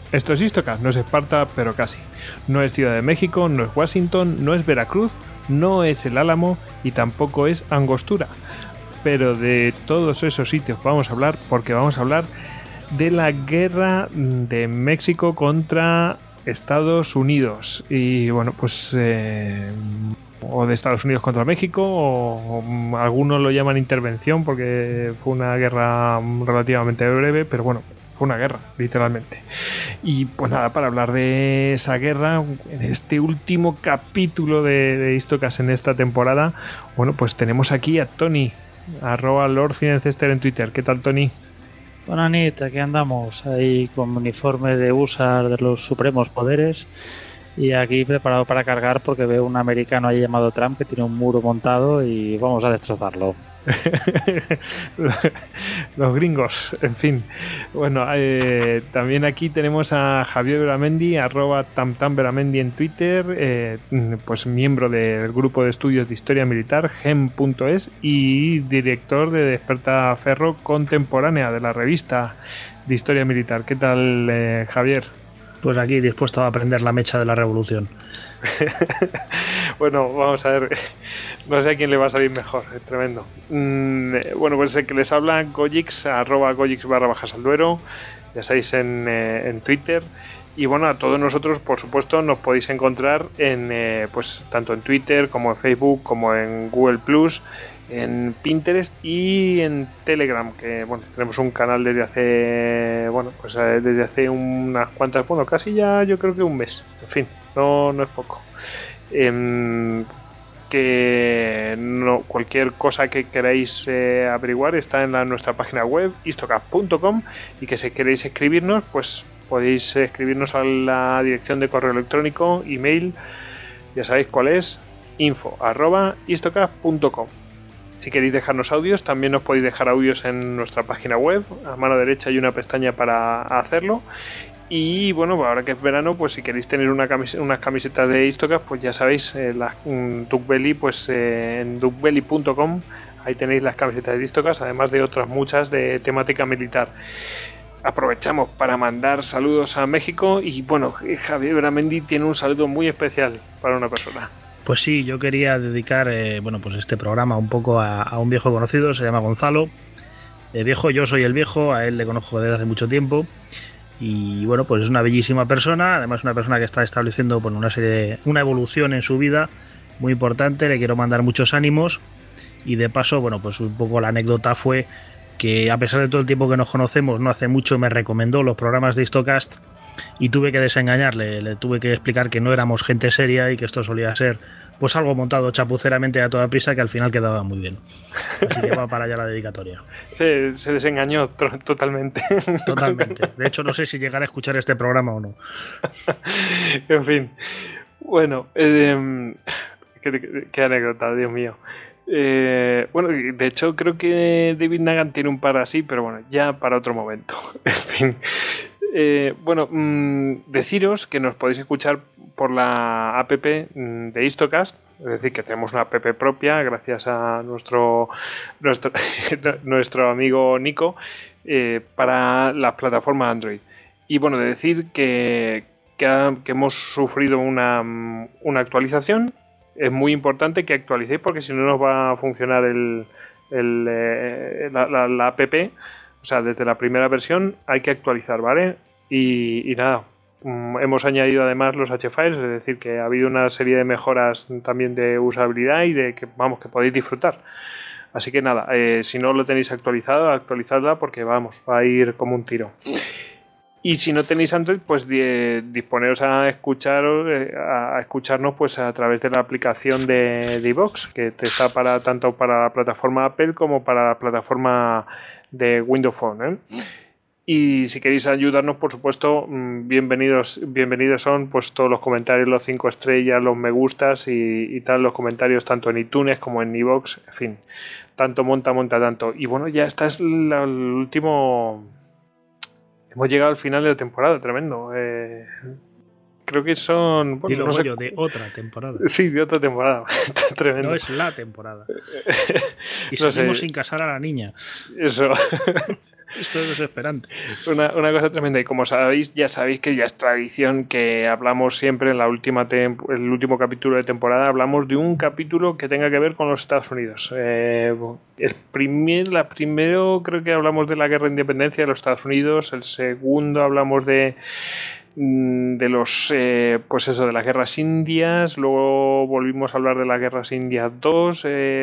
Esto es Istocast, no es Esparta, pero casi. No es Ciudad de México, no es Washington, no es Veracruz, no es el Álamo y tampoco es Angostura. Pero de todos esos sitios vamos a hablar, porque vamos a hablar de la guerra de México contra Estados Unidos. Y bueno, pues o de Estados Unidos contra México, o algunos lo llaman intervención porque fue una guerra relativamente breve, pero bueno, fue una guerra, literalmente. Y pues nada, para hablar de esa guerra, en este último capítulo de Istocast en esta temporada, bueno, pues tenemos aquí a Tony, @LordCinencester en Twitter. ¿Qué tal, Tony? Buenas noches, aquí andamos, ahí con uniforme de USA de los supremos poderes y aquí preparado para cargar porque veo un americano ahí llamado Trump que tiene un muro montado y vamos a destrozarlo. Los gringos, en fin. Bueno, también aquí tenemos a Javier Beramendi, @tamtamberamendi en Twitter, pues miembro del grupo de estudios de historia militar gem.es y director de Despertaferro Contemporánea, de la revista de historia militar. ¿Qué tal, Javier? Pues aquí dispuesto a aprender la mecha de la revolución. Bueno, vamos a ver. No sé a quién le va a salir mejor, es tremendo. Bueno, pues el que les habla, Gojix, @Gojix_Salduero, ya sabéis, en Twitter. Y bueno, a todos nosotros, por supuesto, nos podéis encontrar pues tanto en Twitter como en Facebook, como en Google Plus, en Pinterest y en Telegram, que bueno, tenemos un canal desde hace unas cuantas, bueno, casi ya yo creo que un mes. En fin, no es poco. Que no, cualquier cosa que queráis averiguar está en nuestra página web istocast.com, y que si queréis escribirnos, pues podéis escribirnos a la dirección de correo electrónico, email, ya sabéis cuál es, info@istocast.com. Si queréis dejarnos audios, también os podéis dejar audios en nuestra página web. A mano derecha hay una pestaña para hacerlo. Y bueno, ahora que es verano, pues si queréis tener unas camisetas de Istocast, pues ya sabéis, las Duckbelly, pues en duckbelly.com, ahí tenéis las camisetas de Istocast, además de otras muchas de temática militar. Aprovechamos para mandar saludos a México y bueno, Javier Beramendi tiene un saludo muy especial para una persona. Pues sí, yo quería dedicar pues este programa un poco a un viejo conocido, se llama Gonzalo. Viejo, yo soy el viejo, a él le conozco desde hace mucho tiempo. Y bueno, pues es una bellísima persona, además una persona que está estableciendo pues, una evolución en su vida muy importante. Le quiero mandar muchos ánimos y de paso, bueno, pues un poco la anécdota fue que a pesar de todo el tiempo que nos conocemos, no hace mucho me recomendó los programas de Istocast y tuve que desengañarle, le tuve que explicar que no éramos gente seria y que esto solía ser pues algo montado chapuceramente a toda prisa, que al final quedaba muy bien. Así que va para allá la dedicatoria. Se desengañó totalmente. Totalmente. De hecho, no sé si llegará a escuchar este programa o no. En fin. Bueno, qué anécdota, Dios mío. Bueno, de hecho creo que David Nagan tiene un par así, pero bueno, ya para otro momento. En fin. Bueno, deciros que nos podéis escuchar por la app de Istocast, es decir, que tenemos una app propia gracias a nuestro amigo Nico, para las plataformas Android. Y bueno, de decir que hemos sufrido una actualización. Es muy importante que actualicéis porque si no nos va a funcionar la app. O sea, desde la primera versión hay que actualizar, ¿vale? Y nada, hemos añadido además los H-Files, es decir, que ha habido una serie de mejoras también de usabilidad y de que podéis disfrutar. Así que nada, si no lo tenéis actualizado, actualizadla porque va a ir como un tiro. Y si no tenéis Android, pues disponeros a escucharnos pues a través de la aplicación de iVoox, que te está tanto para la plataforma Apple como para la plataforma de Windows Phone, ¿eh? Y si queréis ayudarnos, por supuesto, bienvenidos son pues todos los comentarios, los 5 estrellas, los me gustas y tal, los comentarios tanto en iTunes como en iVoox, en fin, tanto monta tanto. Y bueno, ya está, es el último. Hemos llegado al final de la temporada, tremendo. Creo que son... Bueno, no sé, de otra temporada. Sí, de otra temporada. Tremendo. No es la temporada. Y no seguimos sin casar a la niña. Eso. Esto es desesperante. Una cosa tremenda. Y como sabéis, ya sabéis que ya es tradición que hablamos siempre en el último capítulo de temporada, hablamos de un capítulo que tenga que ver con los Estados Unidos. Primero creo que hablamos de la guerra de independencia de los Estados Unidos. El segundo hablamos de los pues eso, de las guerras indias. Luego volvimos a hablar de las guerras indias 2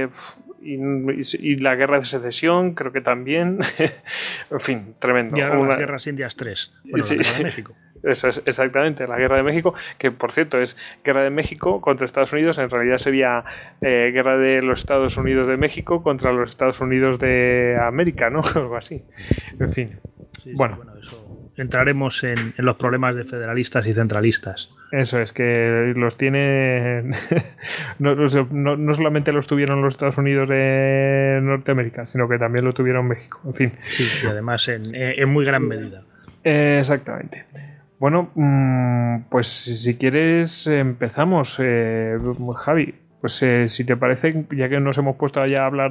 y la guerra de secesión, creo que también. En fin, tremendo. Y ahora las guerras indias 3. Bueno, sí, la guerra de México. Eso es exactamente, la guerra de México, que por cierto es guerra de México contra Estados Unidos, en realidad sería guerra de los Estados Unidos de México contra los Estados Unidos de América, ¿no? Algo así. En fin. Sí, bueno, eso entraremos en los problemas de federalistas y centralistas. Eso es, que los tiene no solamente los tuvieron los Estados Unidos de Norteamérica, sino que también lo tuvieron México, en fin. Sí, y además en muy gran medida. Exactamente. Bueno, pues si quieres empezamos, Javi. Pues si te parece, ya que nos hemos puesto ya a hablar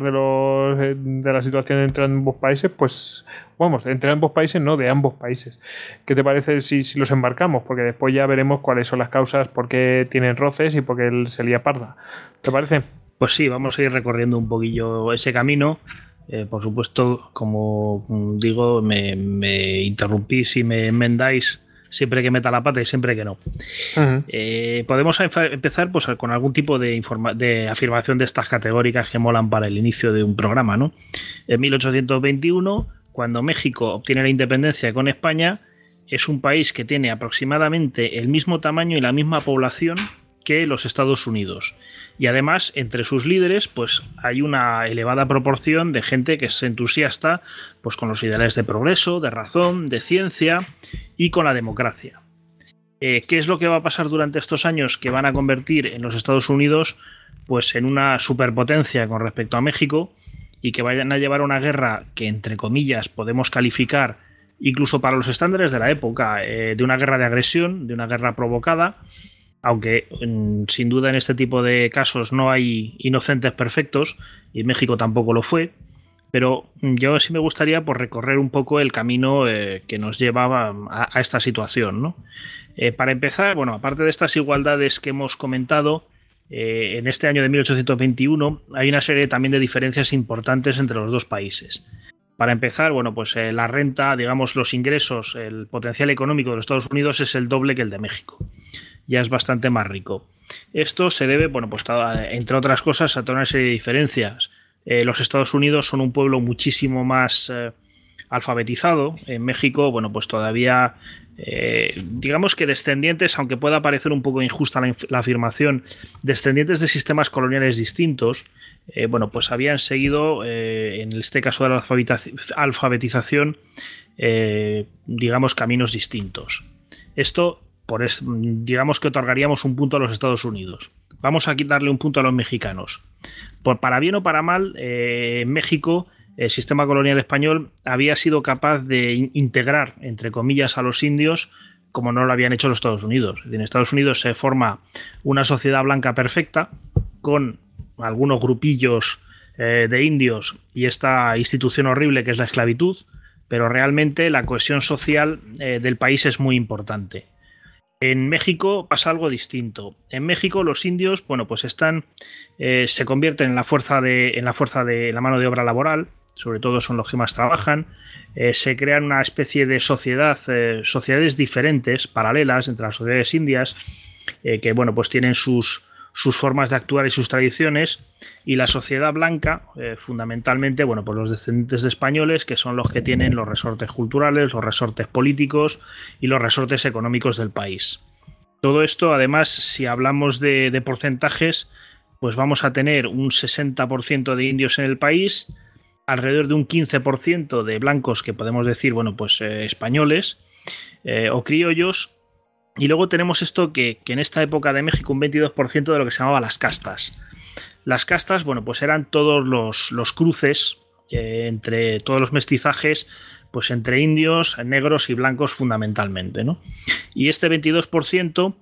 de la situación entre ambos países, pues vamos, entre ambos países no, de ambos países. ¿Qué te parece si los embarcamos? Porque después ya veremos cuáles son las causas, por qué tienen roces y por qué se lía parda. ¿Te parece? Pues sí, vamos a ir recorriendo un poquillo ese camino. Por supuesto, como digo, me interrumpís y me enmendáis siempre que meta la pata y siempre que no. Uh-huh. Podemos empezar pues, con algún tipo de afirmación de estas categóricas que molan para el inicio de un programa, ¿no? En 1821, cuando México obtiene la independencia con España, es un país que tiene aproximadamente el mismo tamaño y la misma población que los Estados Unidos. Y además, entre sus líderes, pues hay una elevada proporción de gente que es entusiasta pues, con los ideales de progreso, de razón, de ciencia y con la democracia. ¿Qué es lo que va a pasar durante estos años que van a convertir en los Estados Unidos pues, en una superpotencia con respecto a México y que vayan a llevar una guerra que, entre comillas, podemos calificar, incluso para los estándares de la época, de una guerra de agresión, de una guerra provocada? Aunque sin duda en este tipo de casos no hay inocentes perfectos, y México tampoco lo fue, pero yo sí me gustaría pues, recorrer un poco el camino que nos llevaba a esta situación, ¿no? Para empezar, bueno, aparte de estas igualdades que hemos comentado, en este año de 1821 hay una serie también de diferencias importantes entre los dos países. Para empezar, bueno, pues la renta, digamos, los ingresos, el potencial económico de los Estados Unidos es el doble que el de México. Ya es bastante más rico. Esto se debe, bueno, pues entre otras cosas, a toda una serie de diferencias. Los Estados Unidos son un pueblo muchísimo más alfabetizado. En México, bueno, pues todavía, digamos que descendientes, aunque pueda parecer un poco injusta la afirmación, descendientes de sistemas coloniales distintos, bueno, pues habían seguido, en este caso de la alfabetización, digamos, caminos distintos. Esto digamos que otorgaríamos un punto a los Estados Unidos. Vamos a darle un punto a los mexicanos. Para bien o para mal, en México el sistema colonial español había sido capaz de integrar, entre comillas, a los indios como no lo habían hecho los Estados Unidos. Es decir, en Estados Unidos se forma una sociedad blanca perfecta con algunos grupillos de indios y esta institución horrible que es la esclavitud, pero realmente la cohesión social del país es muy importante. En México pasa algo distinto. En México los indios, bueno, pues se convierten en la fuerza de la mano de obra laboral, sobre todo son los que más trabajan. Se crean una especie de sociedades diferentes, paralelas entre las sociedades indias, que bueno, pues tienen sus formas de actuar y sus tradiciones, y la sociedad blanca, fundamentalmente, bueno, pues los descendientes de españoles, que son los que tienen los resortes culturales, los resortes políticos y los resortes económicos del país. Todo esto, además, si hablamos de porcentajes, pues vamos a tener un 60% de indios en el país, alrededor de un 15% de blancos, que podemos decir, bueno, pues españoles o criollos. Y luego tenemos esto que en esta época de México un 22% de lo que se llamaba las castas. Las castas, bueno, pues eran todos los cruces entre todos los mestizajes, pues entre indios, negros y blancos fundamentalmente, ¿no? Y este 22%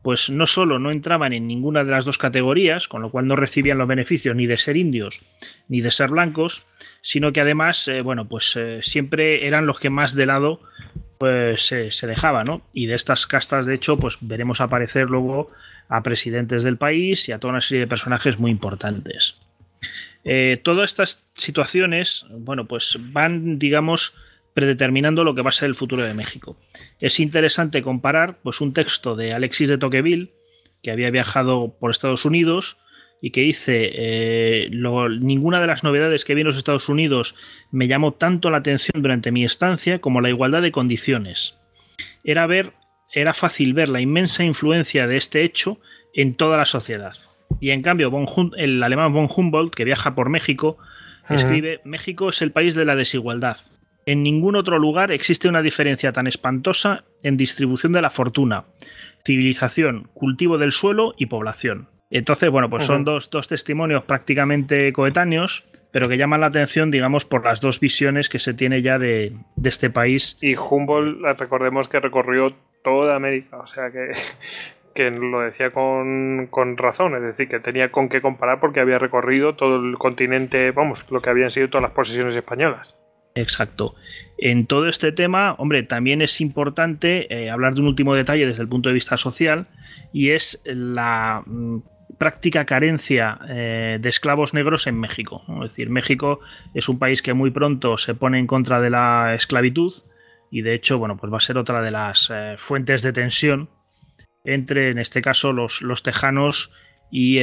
pues no solo no entraban en ninguna de las dos categorías, con lo cual no recibían los beneficios ni de ser indios ni de ser blancos, sino que además, siempre eran los que más de lado pues se dejaban, ¿no? Y de estas castas, de hecho, pues veremos aparecer luego a presidentes del país y a toda una serie de personajes muy importantes. Todas estas situaciones, bueno, pues van, digamos, predeterminando lo que va a ser el futuro de México. Es interesante comparar pues, un texto de Alexis de Tocqueville, que había viajado por Estados Unidos y que dice ninguna de las novedades que vi en los Estados Unidos me llamó tanto la atención durante mi estancia como la igualdad de condiciones. Era fácil ver la inmensa influencia de este hecho en toda la sociedad. Y en cambio, el alemán von Humboldt, que viaja por México, escribe: México es el país de la desigualdad. En ningún otro lugar existe una diferencia tan espantosa en distribución de la fortuna, civilización, cultivo del suelo y población. Entonces, bueno, pues son dos testimonios prácticamente coetáneos, pero que llaman la atención, digamos, por las dos visiones que se tiene ya de este país. Y Humboldt, recordemos que recorrió toda América, o sea que lo decía con razón, es decir, que tenía con qué comparar porque había recorrido todo el continente, vamos, lo que habían sido todas las posesiones españolas. Exacto. En todo este tema, hombre, también es importante hablar de un último detalle desde el punto de vista social, y es la práctica carencia de esclavos negros en México, ¿no? Es decir, México es un país que muy pronto se pone en contra de la esclavitud y de hecho, bueno, pues va a ser otra de las fuentes de tensión entre, en este caso, los tejanos y,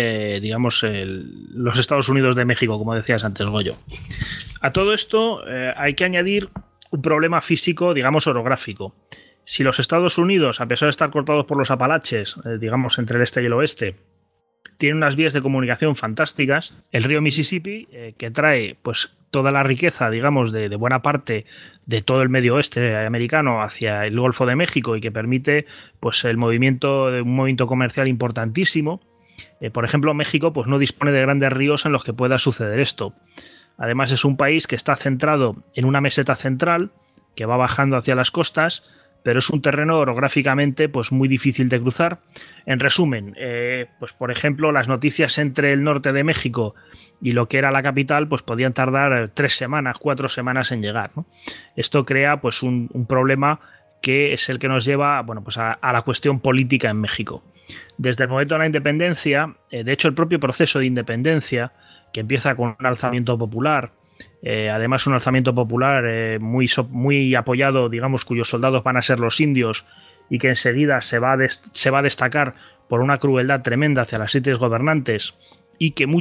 los Estados Unidos de México, como decías antes, Goyo. A todo esto hay que añadir un problema físico, digamos, orográfico. Si los Estados Unidos, a pesar de estar cortados por los Apalaches, digamos, entre el este y el oeste, tienen unas vías de comunicación fantásticas, el río Mississippi, que trae pues toda la riqueza, digamos, de buena parte de todo el medio oeste americano hacia el Golfo de México y que permite pues un movimiento comercial importantísimo. Por ejemplo, México pues no dispone de grandes ríos en los que pueda suceder esto. Además, es un país que está centrado en una meseta central que va bajando hacia las costas, pero es un terreno orográficamente pues muy difícil de cruzar. En resumen, pues por ejemplo, las noticias entre el norte de México y lo que era la capital pues podían tardar 3 semanas, 4 semanas en llegar, ¿no? Esto crea pues un problema que es el que nos lleva, bueno, pues a la cuestión política en México. Desde el momento de la independencia, de hecho el propio proceso de independencia, que empieza con un alzamiento popular, además un alzamiento popular muy apoyado, digamos, cuyos soldados van a ser los indios y que enseguida se va a destacar por una crueldad tremenda hacia las élites gobernantes y que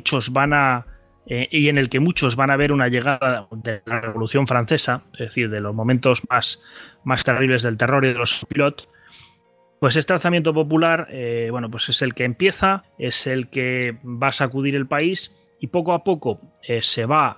y en el que muchos van a ver una llegada de la Revolución Francesa, es decir, de los momentos más terribles del terror y de los pilotos. Pues este alzamiento popular, pues es el que empieza, es el que va a sacudir el país y poco a poco se va,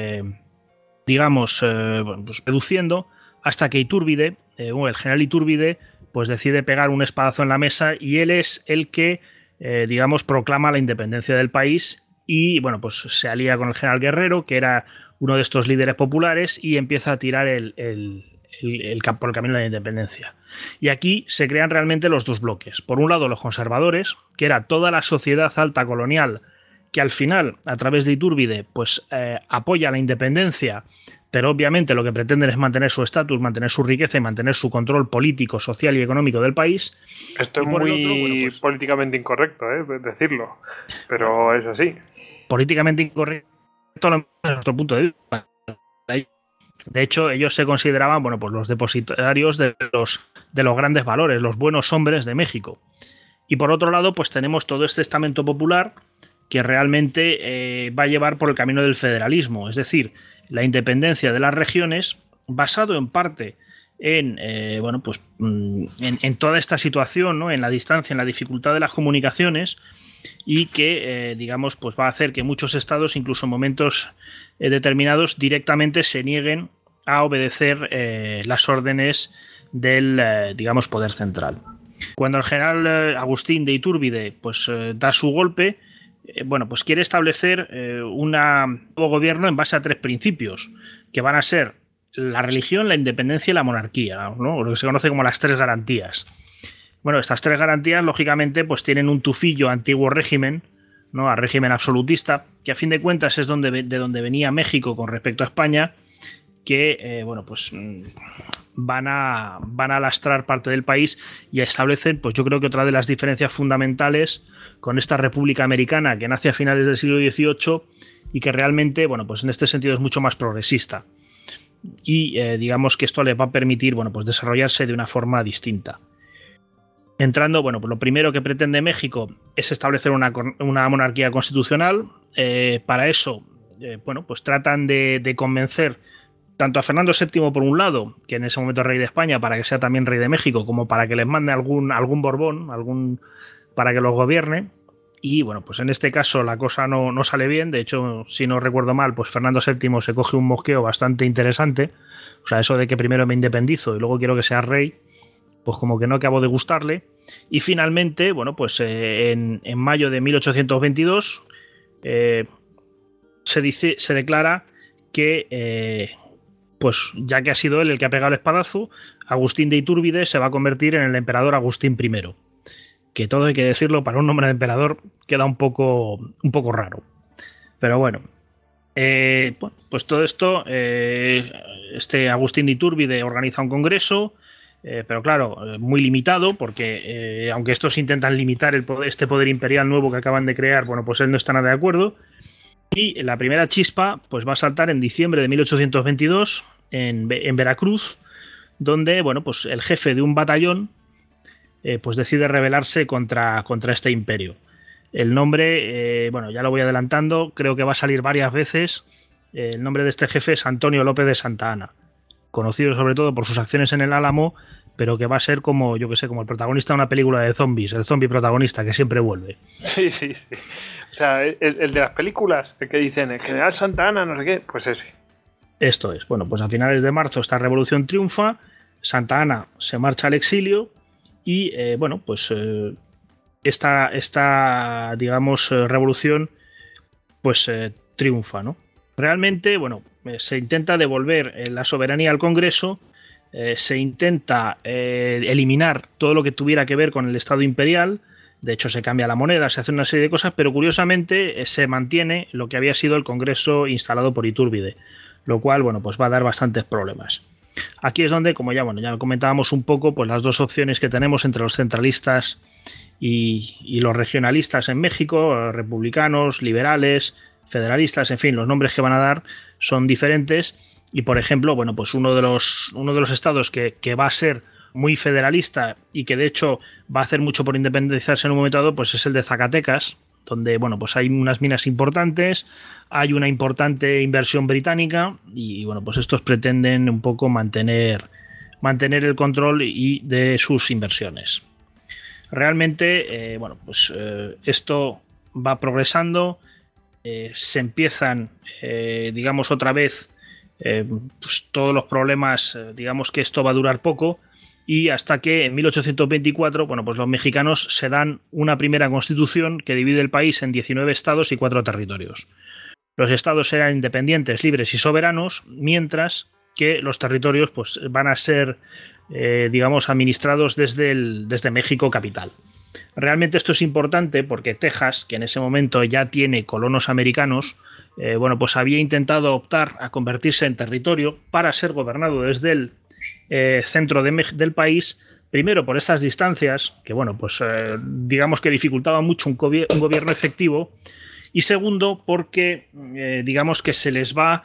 reduciendo hasta que Iturbide, el general Iturbide, pues decide pegar un espadazo en la mesa y él es el que, proclama la independencia del país y, bueno, pues se alía con el general Guerrero, que era uno de estos líderes populares, y empieza a tirar por el camino de la independencia. Y aquí se crean realmente los dos bloques. Por un lado, los conservadores, que era toda la sociedad alta colonial, que al final, a través de Iturbide, pues apoya la independencia, pero obviamente lo que pretenden es mantener su estatus, mantener su riqueza y mantener su control político, social y económico del país. Esto es muy políticamente incorrecto, decirlo, pero es así. Políticamente incorrecto desde nuestro punto de vista. De hecho, ellos se consideraban, bueno, pues los depositarios de los grandes valores, los buenos hombres de México. Y por otro lado, pues tenemos todo este estamento popular que realmente va a llevar por el camino del federalismo, es decir, la independencia de las regiones, basado en parte en toda esta situación, ¿no? En la distancia, en la dificultad de las comunicaciones, y que pues va a hacer que muchos estados, incluso en momentos determinados, directamente se nieguen a obedecer las órdenes del poder central. Cuando el general Agustín de Iturbide pues da su golpe, pues quiere establecer un nuevo gobierno en base a 3 principios, que van a ser la religión, la independencia y la monarquía, ¿no? Lo que se conoce como las 3 garantías. Bueno, estas tres garantías, lógicamente, pues tienen un tufillo a antiguo régimen, ¿no? A régimen absolutista, que a fin de cuentas es de donde venía México con respecto a España, que bueno, pues van a lastrar parte del país y establecen, pues yo creo que otra de las diferencias fundamentales con esta República Americana que nace a finales del siglo XVIII y que realmente, bueno, pues en este sentido es mucho más progresista. Y digamos que esto les va a permitir, bueno, pues desarrollarse de una forma distinta. Entrando, bueno, pues lo primero que pretende México es establecer una monarquía constitucional. Para eso, bueno, pues tratan de convencer tanto a Fernando VII por un lado, que en ese momento es rey de España, para que sea también rey de México, como para que les mande algún Borbón, para que los gobierne. Y bueno, pues en este caso la cosa no sale bien. De hecho, si no recuerdo mal, pues Fernando VII se coge un mosqueo bastante interesante. O sea, eso de que primero me independizo y luego quiero que sea rey, pues como que no acabo de gustarle. Y finalmente, bueno, pues en mayo de 1822 se declara que, pues ya que ha sido él el que ha pegado el espadazo, Agustín de Iturbide se va a convertir en el emperador Agustín I. Que todo hay que decirlo, para un nombre de emperador queda un poco raro. Pero bueno, pues todo esto, este Agustín de Iturbide organiza un congreso, pero claro, muy limitado, porque aunque estos intentan limitar este poder imperial nuevo que acaban de crear, bueno, pues él no está nada de acuerdo. Y la primera chispa pues va a saltar en diciembre de 1822 en Veracruz, donde, bueno, pues el jefe de un batallón pues decide rebelarse contra este imperio. El nombre, bueno, ya lo voy adelantando, creo que va a salir varias veces. El nombre de este jefe es Antonio López de Santa Anna, conocido sobre todo por sus acciones en el Álamo, pero que va a ser como, yo que sé, como el protagonista de una película de zombies, el zombie protagonista que siempre vuelve. Sí. O sea, el de las películas, el que dicen el general Santa Anna, no sé qué, pues ese. Esto es. Bueno, pues a finales de marzo esta revolución triunfa, Santa Anna se marcha al exilio y, bueno, pues esta digamos, revolución, pues triunfa, ¿no? Realmente, bueno, se intenta devolver la soberanía al Congreso, se intenta eliminar todo lo que tuviera que ver con el Estado imperial. De hecho, se cambia la moneda, se hace una serie de cosas, pero curiosamente se mantiene lo que había sido el Congreso instalado por Iturbide, lo cual, bueno, pues va a dar bastantes problemas. Aquí es donde, como ya comentábamos un poco, pues las dos opciones que tenemos entre los centralistas y los regionalistas en México, republicanos, liberales, federalistas, en fin, los nombres que van a dar son diferentes. Y, por ejemplo, bueno, pues uno de los estados que va a ser muy federalista y que de hecho va a hacer mucho por independizarse en un momento dado, pues es el de Zacatecas, donde, bueno, pues hay unas minas importantes, hay una importante inversión británica y, bueno, pues estos pretenden un poco mantener el control de sus inversiones. Realmente, bueno, pues esto va progresando, se empiezan, digamos, otra vez pues todos los problemas, digamos que esto va a durar poco, y hasta que en 1824, bueno, pues los mexicanos se dan una primera constitución que divide el país en 19 estados y 4 territorios. Los estados eran independientes, libres y soberanos, mientras que los territorios pues van a ser, digamos, administrados desde México capital. Realmente esto es importante porque Texas, que en ese momento ya tiene colonos americanos, bueno, pues había intentado optar a convertirse en territorio para ser gobernado desde el centro del país, primero por estas distancias, que, bueno, pues digamos que dificultaba mucho un gobierno efectivo, y segundo porque digamos que se les va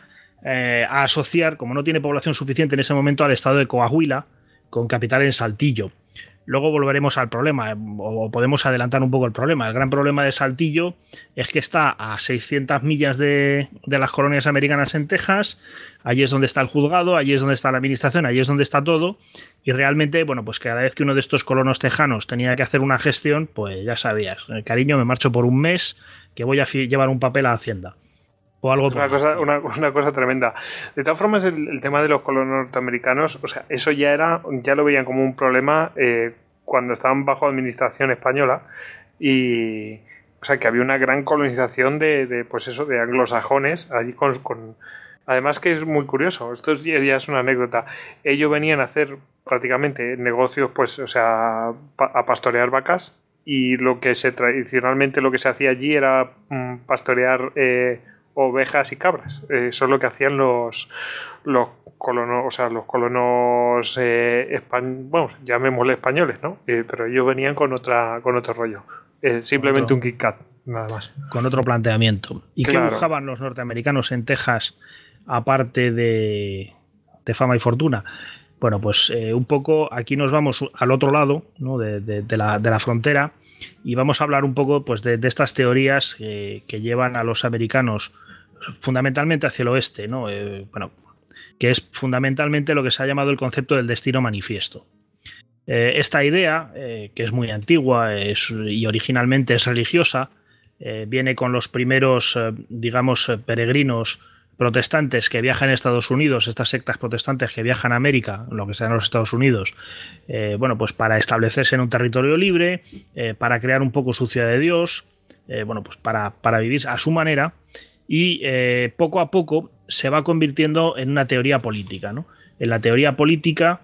a asociar, como no tiene población suficiente en ese momento, al estado de Coahuila, con capital en Saltillo. Luego volveremos al problema, o podemos adelantar un poco el problema. El gran problema de Saltillo es que está a 600 millas de las colonias americanas en Texas. Allí es donde está el juzgado, allí es donde está la administración, allí es donde está todo. Y realmente, bueno, pues cada vez que uno de estos colonos tejanos tenía que hacer una gestión, pues ya sabías, cariño, me marcho por un mes que voy a llevar un papel a Hacienda. O algo una cosa tremenda. De todas formas, el tema de los colonos norteamericanos, o sea, eso ya lo veían como un problema cuando estaban bajo administración española, y o sea que había una gran colonización de anglosajones allí con Además que es muy curioso, esto ya es una anécdota. Ellos venían a hacer prácticamente negocios, pues, o sea, a pastorear vacas, y tradicionalmente lo que se hacía allí era pastorear ovejas y cabras. Eso es lo que hacían los colonos, o sea, los colonos vamos, llamémosle españoles, ¿no? Pero ellos venían con otro rollo. Simplemente un Kit Kat, nada más. Con otro planteamiento. ¿Y claro. qué buscaban los norteamericanos en Texas, aparte de fama y fortuna? Bueno, pues un poco aquí nos vamos al otro lado, ¿no? de la frontera, y vamos a hablar un poco, pues, de estas teorías que llevan a los americanos fundamentalmente hacia el oeste, ¿no? Bueno, que es fundamentalmente lo que se ha llamado el concepto del destino manifiesto. Esta idea, que es muy antigua y originalmente es religiosa, viene con los primeros, digamos, peregrinos protestantes que viajan a Estados Unidos, estas sectas protestantes que viajan a América, lo que sean los Estados Unidos, bueno, pues para establecerse en un territorio libre, para crear un poco su ciudad de Dios, bueno, pues para vivir a su manera, y poco a poco se va convirtiendo en una teoría política, ¿no? En la teoría política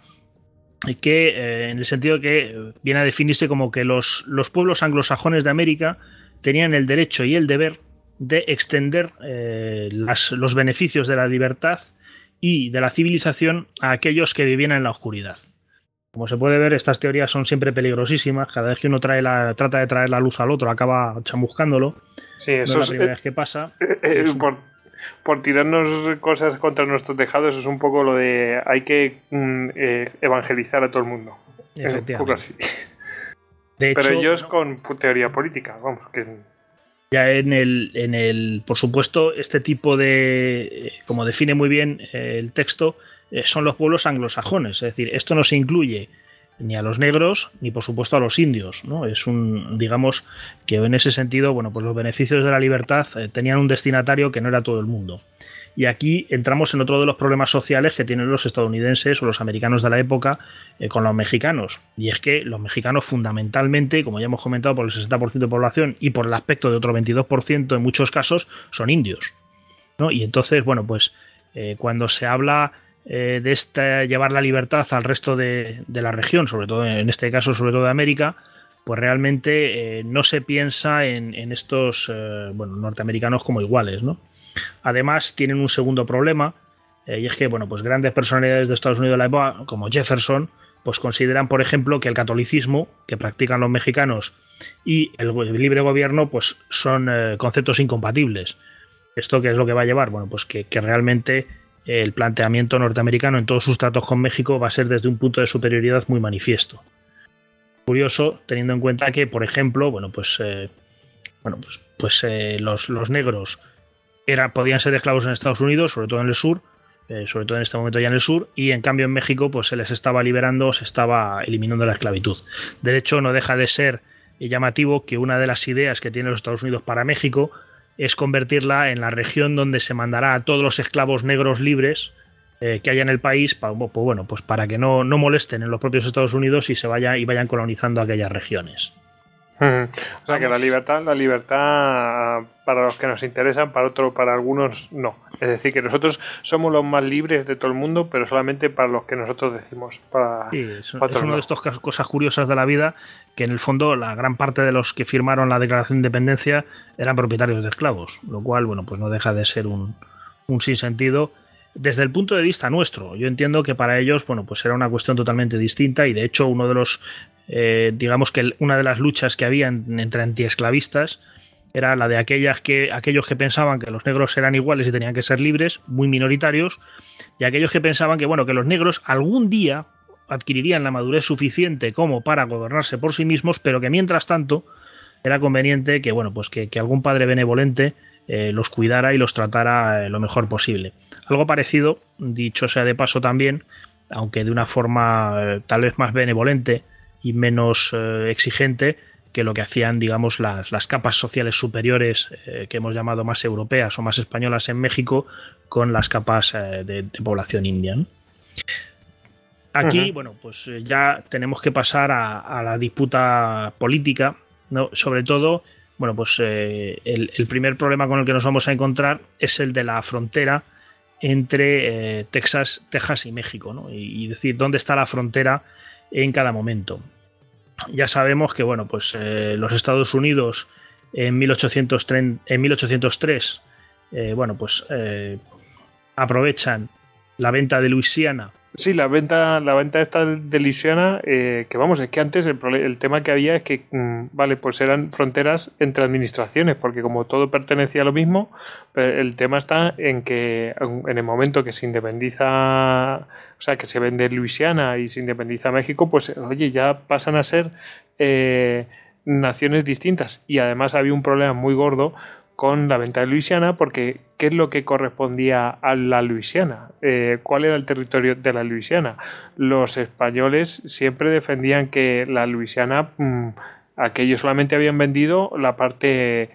que, en el sentido que viene a definirse como que los pueblos anglosajones de América tenían el derecho y el deber de extender los beneficios de la libertad y de la civilización a aquellos que vivían en la oscuridad. Como se puede ver, estas teorías son siempre peligrosísimas. Cada vez que uno trata de traer la luz al otro, acaba chamuscándolo. Sí, eso no es la primera vez que pasa. Por tirarnos cosas contra nuestros tejados, eso es un poco lo de hay que evangelizar a todo el mundo. Efectivamente. Un poco así. De hecho, pero ellos con teoría política, vamos, que... Ya por supuesto, este tipo de, como define muy bien el texto, son los pueblos anglosajones. Es decir, esto no se incluye ni a los negros ni, por supuesto, a los indios, ¿no? Es digamos que en ese sentido, bueno, pues los beneficios de la libertad tenían un destinatario que no era todo el mundo. Y aquí entramos en otro de los problemas sociales que tienen los estadounidenses o los americanos de la época con los mexicanos. Y es que los mexicanos fundamentalmente, como ya hemos comentado, por el 60% de población y por el aspecto de otro 22% en muchos casos, son indios, ¿no? Y entonces, bueno, pues cuando se habla de llevar la libertad al resto de la región, sobre todo en este caso, sobre todo de América, pues realmente no se piensa en estos norteamericanos como iguales, ¿no? Además, tienen un segundo problema, y es que, bueno, pues grandes personalidades de Estados Unidos de la época, como Jefferson, pues consideran, por ejemplo, que el catolicismo que practican los mexicanos y el libre gobierno, pues son conceptos incompatibles. ¿Esto qué es lo que va a llevar? Bueno, pues que realmente el planteamiento norteamericano en todos sus tratos con México va a ser desde un punto de superioridad muy manifiesto. Curioso, teniendo en cuenta que, por ejemplo, los negros podían ser esclavos en Estados Unidos, sobre todo en el sur, sobre todo en este momento ya en el sur, y en cambio en México pues se les estaba liberando, se estaba eliminando la esclavitud. De hecho, no deja de ser llamativo que una de las ideas que tienen los Estados Unidos para México es convertirla en la región donde se mandará a todos los esclavos negros libres que haya en el país, pues para que no molesten en los propios Estados Unidos y vayan colonizando aquellas regiones. O sea que la libertad para los que nos interesan, para algunos no. Es decir, que nosotros somos los más libres de todo el mundo, pero solamente para los que nosotros decimos. Sí, es una de estas cosas curiosas de la vida, que en el fondo la gran parte de los que firmaron la Declaración de Independencia eran propietarios de esclavos, lo cual, bueno, pues no deja de ser un sinsentido. Desde el punto de vista nuestro, yo entiendo que para ellos, bueno, pues era una cuestión totalmente distinta, y de hecho uno de los digamos que una de las luchas que había entre antiesclavistas era la de aquellos que pensaban que los negros eran iguales y tenían que ser libres, muy minoritarios, y aquellos que pensaban que, bueno, que los negros algún día adquirirían la madurez suficiente como para gobernarse por sí mismos, pero que mientras tanto era conveniente que, bueno, pues que algún padre benevolente los cuidara y los tratara lo mejor posible. Algo parecido, dicho sea de paso también, aunque de una forma tal vez más benevolente y menos exigente que lo que hacían, digamos, las capas sociales superiores que hemos llamado más europeas o más españolas en México con las capas de población india, ¿no? Aquí, bueno, pues ya tenemos que pasar a la disputa política, ¿no? Sobre todo, bueno, pues el primer problema con el que nos vamos a encontrar es el de la frontera entre Texas y México, ¿no? Y decir dónde está la frontera en cada momento. Ya sabemos que bueno, pues los Estados Unidos en 1803 bueno, pues aprovechan la venta de Luisiana. Sí, la venta esta de Luisiana, que vamos, es que antes el tema que había es que, vale, pues eran fronteras entre administraciones, porque como todo pertenecía a lo mismo, el tema está en que en el momento que se independiza, o sea, que se vende Luisiana y se independiza México, pues oye, ya pasan a ser naciones distintas. Y además había un problema muy gordo con la venta de Luisiana, porque ¿qué es lo que correspondía a la Luisiana? ¿Cuál era el territorio de la Luisiana? Los españoles siempre defendían que la Luisiana, aquellos solamente habían vendido la parte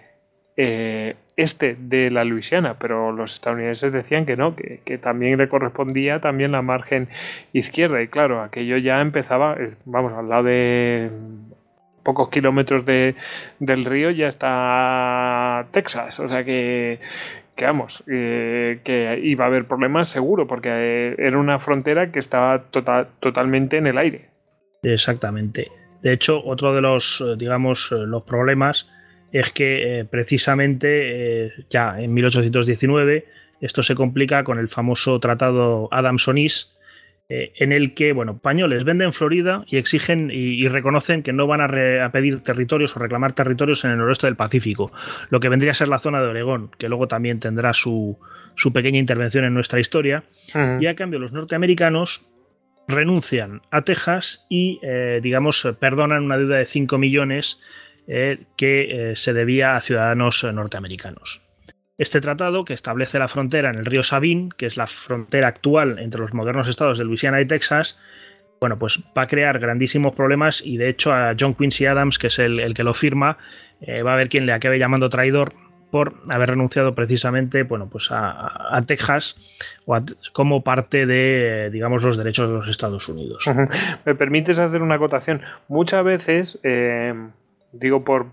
este de la Luisiana, pero los estadounidenses decían que no, que también le correspondía también la margen izquierda, y claro, aquello ya empezaba, vamos, al lado de pocos kilómetros del río ya está Texas, o sea que vamos, que iba a haber problemas seguro, porque era una frontera que estaba totalmente en el aire. Exactamente. De hecho, otro de los, digamos, los problemas es que precisamente ya en 1819 esto se complica con el famoso tratado Adams-Onís, en el que, bueno, españoles venden Florida y exigen y reconocen que no van a pedir territorios o reclamar territorios en el noroeste del Pacífico, lo que vendría a ser la zona de Oregón, que luego también tendrá su pequeña intervención en nuestra historia. Y a cambio los norteamericanos renuncian a Texas y, digamos, perdonan una deuda de 5 millones que se debía a ciudadanos norteamericanos. Este tratado, que establece la frontera en el río Sabine, que es la frontera actual entre los modernos estados de Luisiana y Texas, bueno, pues va a crear grandísimos problemas, y de hecho a John Quincy Adams, que es el que lo firma, va a haber quien le acabe llamando traidor por haber renunciado precisamente, bueno, pues a Texas como parte de, digamos, los derechos de los Estados Unidos. ¿Me permites hacer una acotación? Muchas veces digo por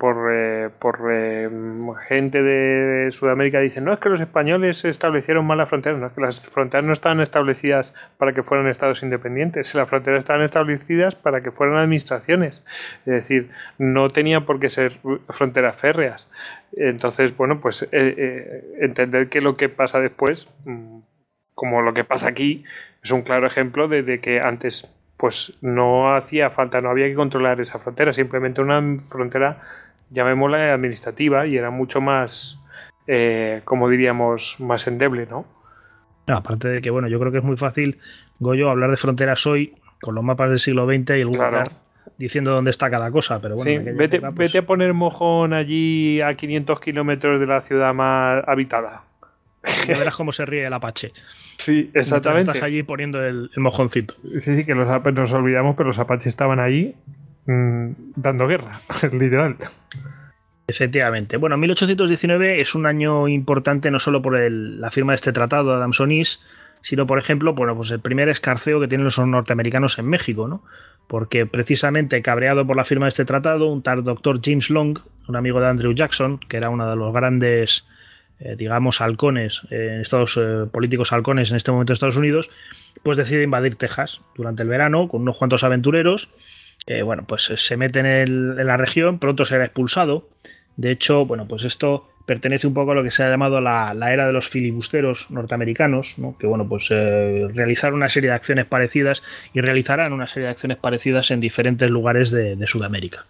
gente de Sudamérica, dicen, no, es que los españoles establecieron mal las fronteras. No, es que las fronteras no estaban establecidas para que fueran estados independientes, las fronteras estaban establecidas para que fueran administraciones, es decir, no tenían por qué ser fronteras férreas. Entonces, bueno, pues entender que lo que pasa después, como lo que pasa aquí, es un claro ejemplo de que antes pues no hacía falta, no había que controlar esa frontera, simplemente una frontera, llamémosla administrativa, y era mucho más, como diríamos, más endeble, ¿no? No, aparte de que, bueno, yo creo que es muy fácil, Goyo, hablar de fronteras hoy con los mapas del siglo XX y el Google Earth diciendo dónde está cada cosa, pero bueno. Sí, vete a poner mojón allí a 500 kilómetros de la ciudad más habitada. Ya verás cómo se ríe el Apache. Sí, exactamente. Estás allí poniendo el mojoncito. Sí, que nos olvidamos, pero los Apaches estaban allí dando guerra, literal. Efectivamente. Bueno, 1819 es un año importante no solo por la firma de este tratado, Adams-Onís, sino, por ejemplo, bueno, pues el primer escarceo que tienen los norteamericanos en México, ¿no? Porque precisamente cabreado por la firma de este tratado, un tal doctor James Long, un amigo de Andrew Jackson, que era uno de los grandes digamos, halcones, políticos halcones en este momento de Estados Unidos, pues decide invadir Texas durante el verano con unos cuantos aventureros. Bueno, pues se meten en la región, pronto será expulsado. De hecho, bueno, pues esto pertenece un poco a lo que se ha llamado la era de los filibusteros norteamericanos, ¿no? Que, bueno, pues realizaron una serie de acciones parecidas y realizarán una serie de acciones parecidas en diferentes lugares de Sudamérica.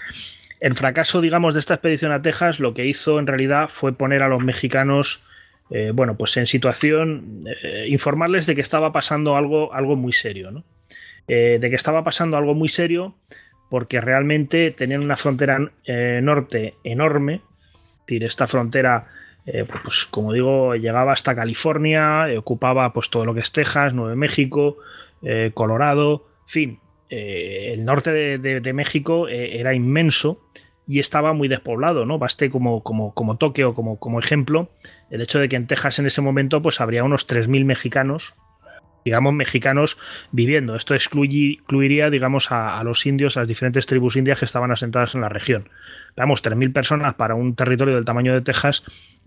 El fracaso, digamos, de esta expedición a Texas lo que hizo en realidad fue poner a los mexicanos, bueno, pues en situación, informarles de que estaba pasando algo muy serio, ¿no? De que estaba pasando algo muy serio porque realmente tenían una frontera norte enorme. Es decir, esta frontera, pues como digo, llegaba hasta California, ocupaba pues todo lo que es Texas, Nuevo México, Colorado, en fin. El norte de México era inmenso y estaba muy despoblado, ¿no? Baste como toque o como ejemplo el hecho de que en Texas en ese momento pues habría unos 3.000 mexicanos, digamos, mexicanos viviendo. Esto excluiría, digamos, a los indios, a las diferentes tribus indias que estaban asentadas en la región. Vamos, 3.000 personas para un territorio del tamaño de Texas,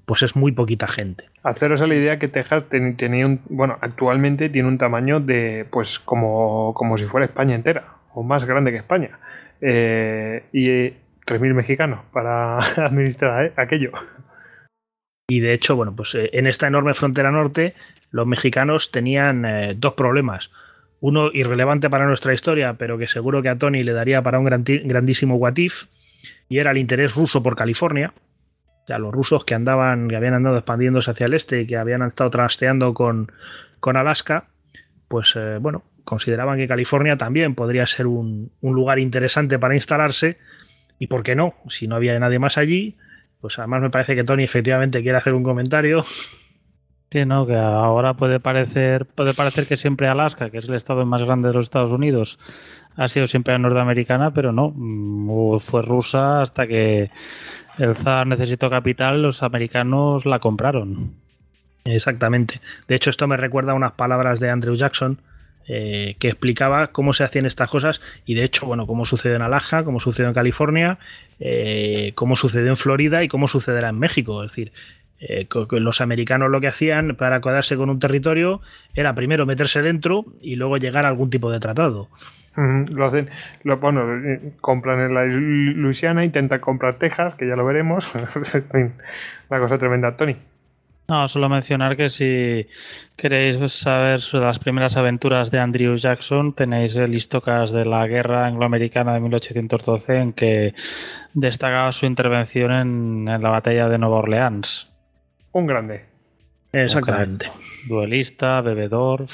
pues es muy poquita gente. Haceros la idea que Texas tenía actualmente tiene un tamaño de, pues como si fuera España entera, o más grande que España. Y 3.000 mexicanos para administrar aquello. Y de hecho, bueno, pues en esta enorme frontera norte, los mexicanos tenían dos problemas. Uno irrelevante para nuestra historia, pero que seguro que a Tony le daría para un grandísimo what if, y era el interés ruso por California. O sea, los rusos que habían andado expandiéndose hacia el este y que habían estado trasteando con Alaska, pues consideraban que California también podría ser un lugar interesante para instalarse. Y por qué no, si no había nadie más allí, pues además me parece que Tony efectivamente quiere hacer un comentario. Sí, no, que ahora puede parecer que siempre Alaska, que es el estado más grande de los Estados Unidos, ha sido siempre norteamericana, pero no, fue rusa hasta que el zar necesitó capital, los americanos la compraron. Exactamente. De hecho, esto me recuerda a unas palabras de Andrew Jackson, que explicaba cómo se hacían estas cosas y de hecho, bueno, cómo sucedió en Alaska, cómo sucedió en California, cómo sucedió en Florida y cómo sucederá en México. Es decir, los americanos lo que hacían para quedarse con un territorio era primero meterse dentro y luego llegar a algún tipo de tratado. Lo hacen, compran en la Luisiana, intentan comprar Texas, que ya lo veremos. Una cosa tremenda, Tony. No, solo mencionar que si queréis saber sobre las primeras aventuras de Andrew Jackson, tenéis el histocast de la guerra angloamericana de 1812 en que destacaba su intervención en la batalla de Nueva Orleans. Un grande. Exactamente. Duelista, bebedor.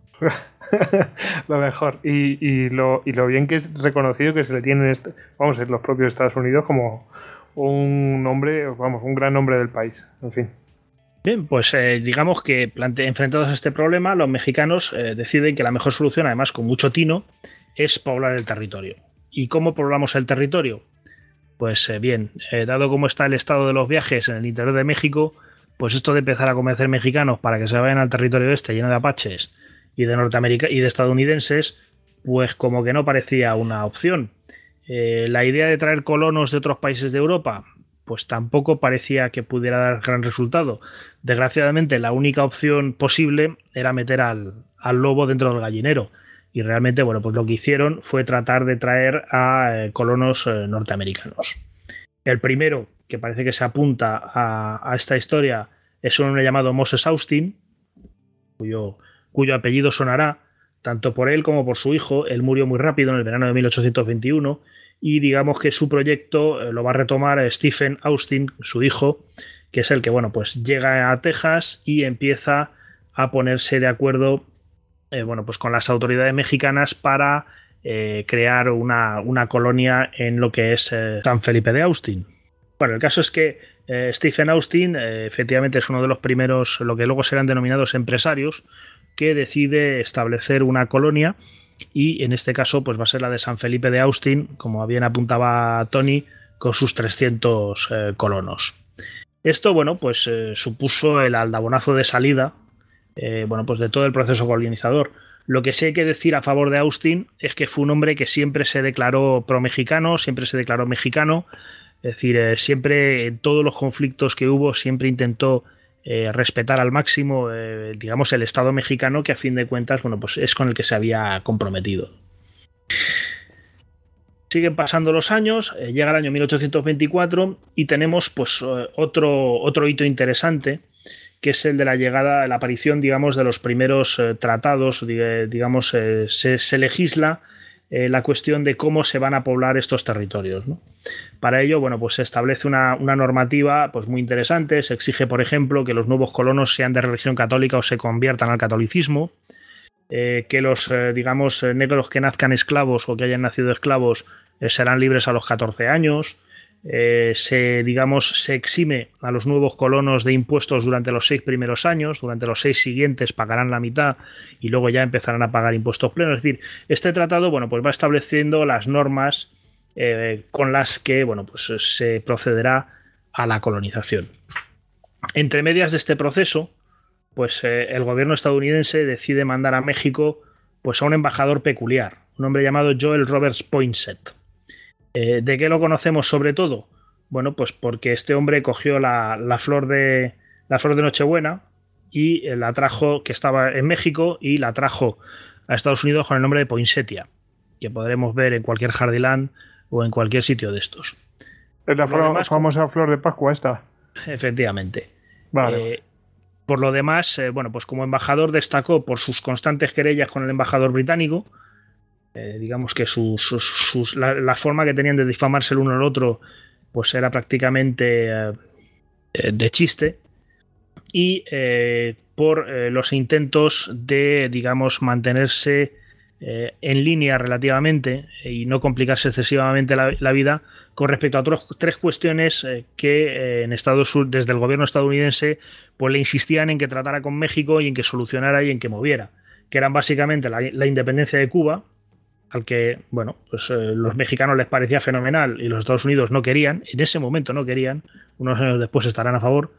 Lo mejor. Y lo bien que es reconocido que se le tiene en los propios Estados Unidos como un hombre, un gran hombre del país. En fin. Bien, pues digamos que enfrentados a este problema, los mexicanos deciden que la mejor solución, además con mucho tino, es poblar el territorio. ¿Y cómo poblamos el territorio? Pues dado cómo está el estado de los viajes en el interior de México, pues esto de empezar a convencer mexicanos para que se vayan al territorio este lleno de apaches y de Norteamérica y de estadounidenses, pues como que no parecía una opción. La idea de traer colonos de otros países de Europa, pues tampoco parecía que pudiera dar gran resultado. Desgraciadamente, la única opción posible era meter al lobo dentro del gallinero. Y realmente, pues lo que hicieron fue tratar de traer a colonos norteamericanos. El primero, que parece que se apunta a esta historia, es un hombre llamado Moses Austin, cuyo apellido sonará tanto por él como por su hijo. Él murió muy rápido en el verano de 1821 y digamos que su proyecto lo va a retomar Stephen Austin, su hijo, que es el que pues llega a Texas y empieza a ponerse de acuerdo pues con las autoridades mexicanas para crear una colonia en lo que es San Felipe de Austin. Bueno, el caso es que Stephen Austin efectivamente es uno de los primeros, lo que luego serán denominados empresarios, que decide establecer una colonia y en este caso pues va a ser la de San Felipe de Austin, como bien apuntaba Tony, con sus 300 colonos. Esto pues supuso el aldabonazo de salida pues de todo el proceso colonizador. Lo que sí hay que decir a favor de Austin es que fue un hombre que siempre se declaró pro-mexicano, siempre se declaró mexicano, es decir, siempre en todos los conflictos que hubo siempre intentó respetar al máximo digamos el Estado mexicano, que a fin de cuentas pues es con el que se había comprometido. Siguen pasando los años, llega el año 1824 y tenemos pues otro hito interesante, que es el de la aparición, digamos, de los primeros tratados, digamos, se legisla la cuestión de cómo se van a poblar estos territorios, ¿no? Para ello, pues se establece una normativa pues muy interesante. Se exige, por ejemplo, que los nuevos colonos sean de religión católica o se conviertan al catolicismo, que los, negros que nazcan esclavos o que hayan nacido esclavos serán libres a los 14 años. Se exime a los nuevos colonos de impuestos durante los 6 primeros años, durante los 6 siguientes pagarán la mitad y luego ya empezarán a pagar impuestos plenos. Es decir, este tratado pues va estableciendo las normas con las que pues se procederá a la colonización. Entre medias de este proceso, pues el gobierno estadounidense decide mandar a México pues a un embajador peculiar, un hombre llamado Joel Roberts Poinsett. ¿De qué lo conocemos sobre todo? Bueno, pues porque este hombre cogió la flor de Nochebuena y la trajo, que estaba en México, y la trajo a Estados Unidos con el nombre de poinsettia, que podremos ver en cualquier Jardiland o en cualquier sitio de estos. Es la famosa flor de Pascua esta. Efectivamente. Vale. Por lo demás, bueno, pues como embajador destacó por sus constantes querellas con el embajador británico. Digamos que la forma que tenían de difamarse el uno al otro pues era prácticamente de chiste, y por los intentos de, digamos, mantenerse en línea relativamente y no complicarse excesivamente la vida con respecto a tres cuestiones que en desde el gobierno estadounidense pues le insistían en que tratara con México y en que solucionara y en que moviera, que eran básicamente la independencia de Cuba, al que, bueno, pues los mexicanos les parecía fenomenal y los Estados Unidos no querían, en ese momento no querían, unos años después estarán a favor,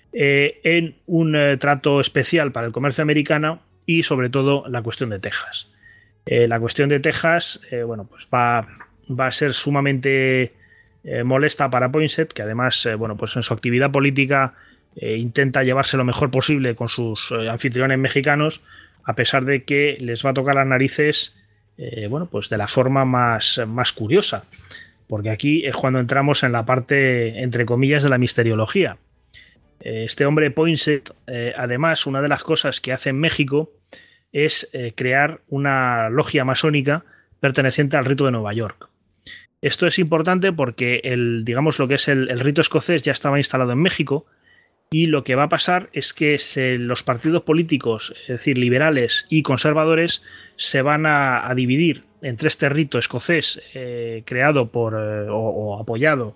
en un trato especial para el comercio americano y sobre todo la cuestión de Texas. La cuestión de Texas, bueno, pues va a ser sumamente molesta para Poinsett, que además, bueno, pues en su actividad política intenta llevarse lo mejor posible con sus anfitriones mexicanos, a pesar de que les va a tocar las narices bueno, pues de la forma más curiosa, porque aquí es cuando entramos en la parte, entre comillas, de la misteriología. Este hombre Poinsett, además, una de las cosas que hace en México es crear una logia masónica perteneciente al rito de Nueva York. Esto es importante porque digamos lo que es el rito escocés ya estaba instalado en México, y lo que va a pasar es que los partidos políticos, es decir, liberales y conservadores, se van a dividir entre este rito escocés creado por o apoyado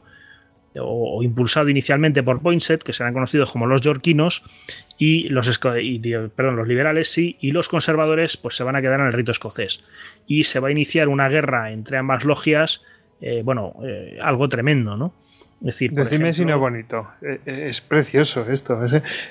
o impulsado inicialmente por Poinsett, que serán conocidos como los yorquinos, y los liberales, sí, y los conservadores pues se van a quedar en el rito escocés. Y se va a iniciar una guerra entre ambas logias, algo tremendo, ¿no? Es decir, decime si no es bonito. Es precioso esto.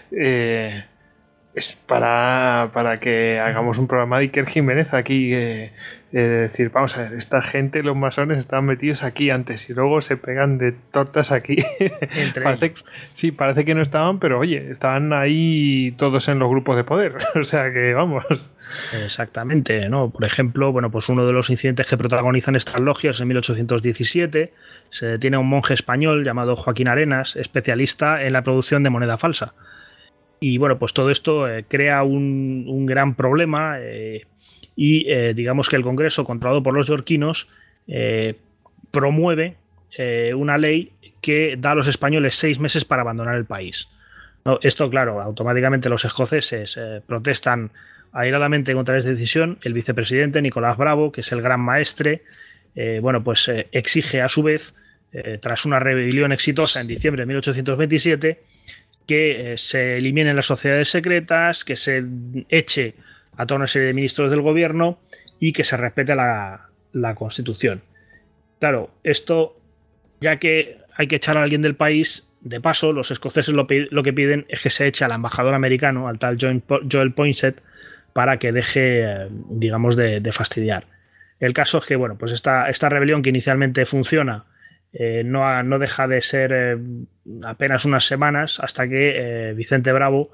Es para que hagamos un programa de Iker Jiménez aquí. Decir, vamos a ver, esta gente, los masones, estaban metidos aquí antes y luego se pegan de tortas aquí. Parece que no estaban, pero oye, estaban ahí todos en los grupos de poder. O sea que vamos. Exactamente, ¿no? Por ejemplo, bueno, pues uno de los incidentes que protagonizan estas logias en 1817 se detiene a un monje español llamado Joaquín Arenas, especialista en la producción de moneda falsa. Y bueno, pues todo esto crea un gran problema y digamos que el Congreso, controlado por los yorquinos, promueve una ley que da a los españoles 6 meses para abandonar el país. ¿No? Esto, claro, automáticamente los escoceses protestan airadamente contra esta decisión. El vicepresidente Nicolás Bravo, que es el gran maestre, exige a su vez, tras una rebelión exitosa en diciembre de 1827, que se eliminen las sociedades secretas, que se eche a toda una serie de ministros del gobierno y que se respete la Constitución. Claro, esto, ya que hay que echar a alguien del país, de paso, los escoceses lo que piden es que se eche al embajador americano, al tal Joel Poinsett, para que deje, digamos, de fastidiar. El caso es que, bueno, pues esta rebelión que inicialmente funciona no deja de ser apenas unas semanas hasta que el presidente Bravo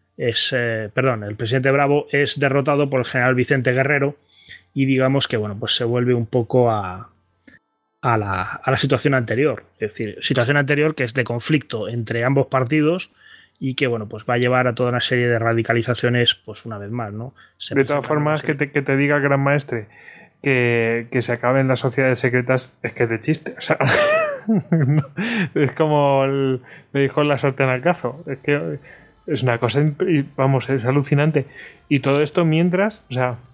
es derrotado por el general Vicente Guerrero, y digamos que, bueno, pues se vuelve un poco a la situación anterior, es decir, situación anterior que es de conflicto entre ambos partidos y que, bueno, pues va a llevar a toda una serie de radicalizaciones, pues una vez más, ¿no? De todas formas, que te diga, gran maestre, que se acaben las sociedades secretas, es que es de chiste, o sea, no, es como me dijo la sartén al cazo, es que es una cosa, vamos, es alucinante. Y todo esto mientras,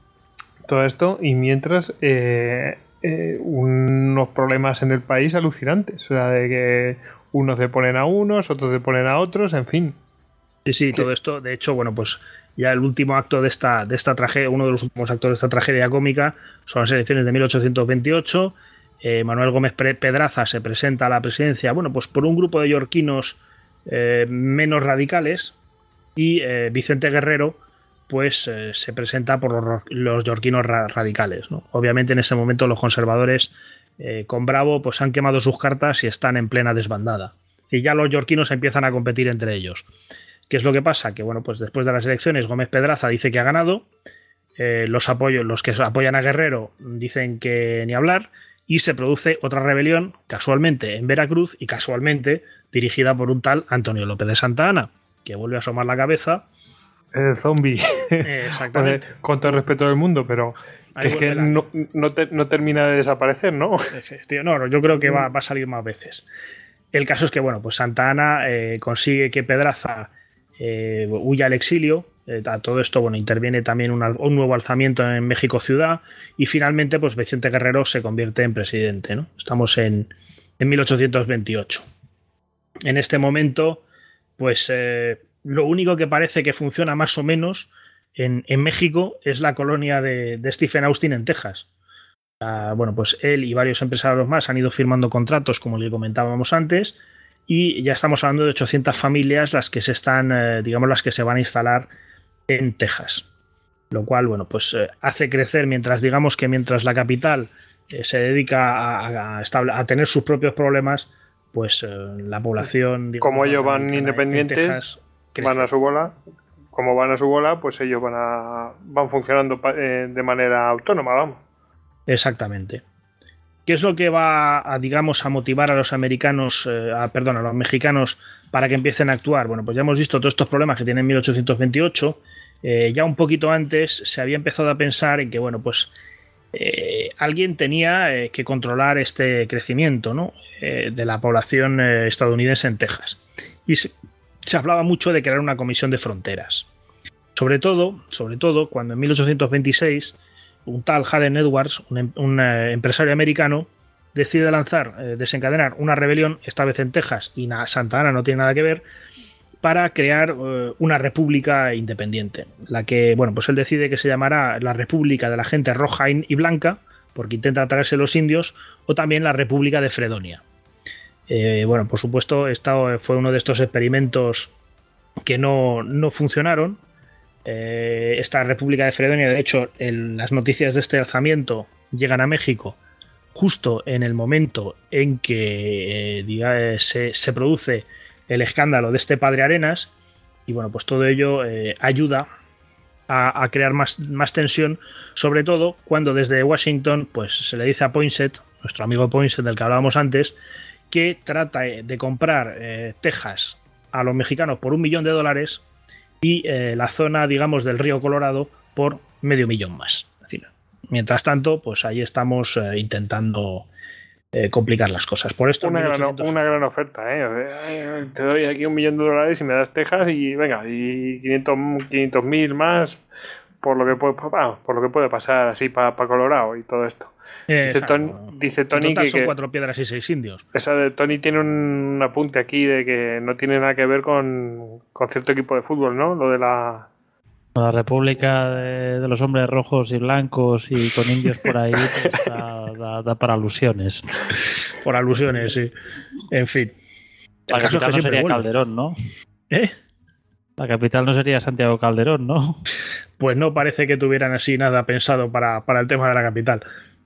unos problemas en el país alucinantes, o sea, de que unos se ponen a unos, otros se ponen a otros, en fin. Sí, todo esto, de hecho, bueno, pues ya el último acto de esta tragedia, uno de los últimos actos de esta tragedia cómica, son las elecciones de 1828. Manuel Gómez Pedraza se presenta a la presidencia, bueno, pues por un grupo de yorquinos menos radicales, y Vicente Guerrero pues se presenta por los yorquinos radicales, ¿no? Obviamente en ese momento los conservadores con Bravo pues han quemado sus cartas y están en plena desbandada. Y ya los yorquinos empiezan a competir entre ellos. ¿Qué es lo que pasa? Que bueno, pues después de las elecciones Gómez Pedraza dice que ha ganado, los que apoyan a Guerrero dicen que ni hablar, y se produce otra rebelión, casualmente en Veracruz y casualmente dirigida por un tal Antonio López de Santa Anna, que vuelve a asomar la cabeza. El zombie. Exactamente. Con todo el respeto del mundo, pero es que no termina de desaparecer, ¿no? No, yo creo que va a salir más veces. El caso es que, bueno, pues Santa Anna consigue que Pedraza huya al exilio. A todo esto, bueno, interviene también un nuevo alzamiento en México ciudad y finalmente, pues Vicente Guerrero se convierte en presidente, ¿no? Estamos en 1828. En este momento, pues lo único que parece que funciona más o menos en México es la colonia de Stephen Austin en Texas. Bueno, pues él y varios empresarios más han ido firmando contratos, como le comentábamos antes, y ya estamos hablando de 800 familias las que se están, las que se van a instalar en Texas. Lo cual, bueno, pues hace crecer mientras la capital se dedica a tener sus propios problemas, pues la población... Como ellos van independientes, van a su bola. Como van a su bola, pues ellos van funcionando de manera autónoma, vamos. Exactamente. ¿Qué es lo que va a motivar a los americanos, a los mexicanos para que empiecen a actuar? Bueno, pues ya hemos visto todos estos problemas que tienen en 1828. Ya un poquito antes se había empezado a pensar en que, bueno, pues alguien tenía que controlar este crecimiento, ¿no? De la población estadounidense en Texas. Y se hablaba mucho de crear una comisión de fronteras. Sobre todo, cuando en 1826 un tal Hayden Edwards, un empresario americano, decide desencadenar una rebelión, esta vez en Texas, y Santa Anna no tiene nada que ver, para crear una república independiente. La que, bueno, pues él decide que se llamará la República de la Gente Roja y Blanca, porque intenta traerse los indios, o también la República de Fredonia. Bueno, por supuesto, esto fue uno de estos experimentos que no funcionaron. Esta República de Fredonia, de hecho, las noticias de este alzamiento llegan a México justo en el momento en que se produce el escándalo de este Padre Arenas, y bueno, pues todo ello ayuda a crear más tensión, sobre todo cuando desde Washington pues se le dice a Poinsett, nuestro amigo Poinsett del que hablábamos antes, que trata de comprar Texas a los mexicanos por $1 millón y la zona, digamos, del río Colorado por $500,000 más. Es decir, mientras tanto, pues ahí estamos intentando complicar las cosas. Por esto una gran oferta, ¿eh? Te doy aquí $1 millón y me das Texas y venga, y 500,000 más por lo que puede pasar así para Colorado y todo esto. Dice Tony que son 4 piedras y 6 indios. Esa de Tony tiene un apunte aquí de que no tiene nada que ver con cierto equipo de fútbol, ¿no? Lo de la República de los hombres rojos y blancos y con indios por ahí, pues da para alusiones. Por alusiones, sí. En fin. La capital no sería Calderón, ¿no? La capital no sería Santiago Calderón, ¿no? Pues no parece que tuvieran así nada pensado para el tema de la capital.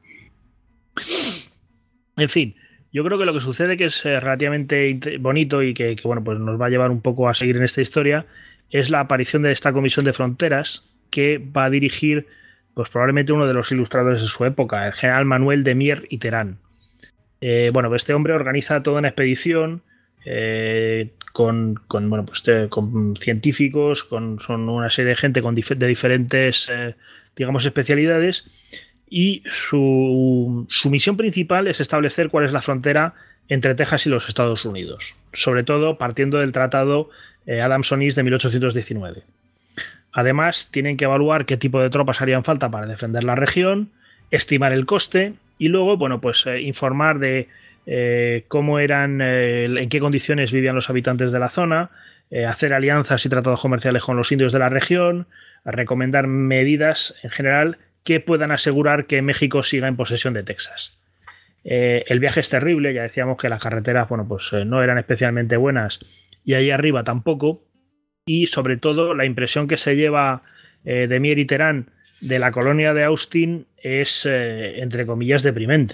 En fin, yo creo que lo que sucede, que es relativamente bonito y que bueno, pues nos va a llevar un poco a seguir en esta historia, es la aparición de esta comisión de fronteras que va a dirigir pues probablemente uno de los ilustradores de su época, el general Manuel de Mier y Terán. Bueno, este hombre organiza toda una expedición con científicos, son una serie de gente de diferentes especialidades, y su misión principal es establecer cuál es la frontera entre Texas y los Estados Unidos, sobre todo partiendo del Tratado Adams-Onis de 1819. Además, tienen que evaluar qué tipo de tropas harían falta para defender la región, estimar el coste y luego, bueno, pues informar de cómo eran, en qué condiciones vivían los habitantes de la zona, hacer alianzas y tratados comerciales con los indios de la región, recomendar medidas en general que puedan asegurar que México siga en posesión de Texas. El viaje es terrible, ya decíamos que las carreteras, bueno, pues no eran especialmente buenas y ahí arriba tampoco, y sobre todo la impresión que se lleva de Mier y Terán de la colonia de Austin es, entre comillas, deprimente. Es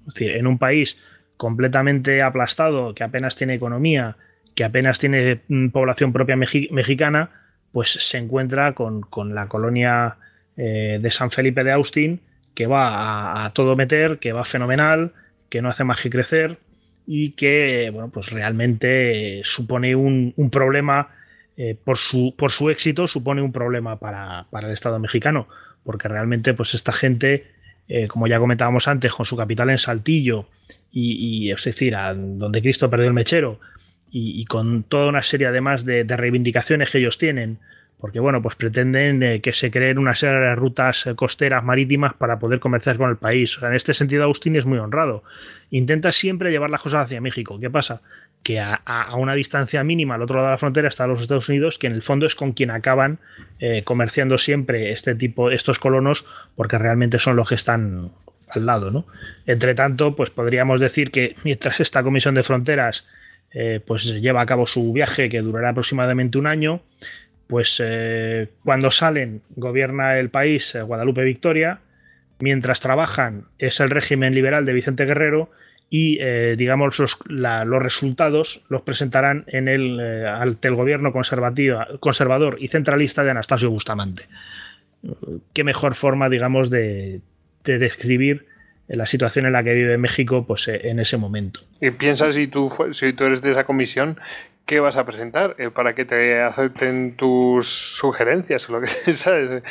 Es decir, en un país completamente aplastado, que apenas tiene economía, que apenas tiene población propia mexicana, pues se encuentra con la colonia de San Felipe de Austin, que va a todo meter, que va fenomenal, que no hace más que crecer y que, bueno, pues realmente supone un problema, por su éxito, supone un problema para el Estado mexicano, porque realmente pues esta gente, como ya comentábamos antes, con su capital en Saltillo y es decir, donde Cristo perdió el mechero, y con toda una serie además de reivindicaciones que ellos tienen, porque bueno, pues pretenden que se creen una serie de rutas costeras marítimas para poder comerciar con el país. O sea, en este sentido Austin es muy honrado. Intenta siempre llevar las cosas hacia México. ¿Qué pasa? Que a una distancia mínima al otro lado de la frontera están los Estados Unidos, que en el fondo es con quien acaban comerciando siempre estos colonos, porque realmente son los que están al lado, ¿no? Entre tanto, pues podríamos decir que mientras esta Comisión de Fronteras pues lleva a cabo su viaje, que durará aproximadamente un año, pues cuando salen gobierna el país Guadalupe Victoria, mientras trabajan es el régimen liberal de Vicente Guerrero y digamos los resultados los presentarán ante el gobierno conservador y centralista de Anastasio Bustamante. Qué mejor forma, digamos, de describir la situación en la que vive México pues en ese momento. ¿Y piensas, si tú eres de esa comisión, qué vas a presentar para que te acepten tus sugerencias o lo que sabes?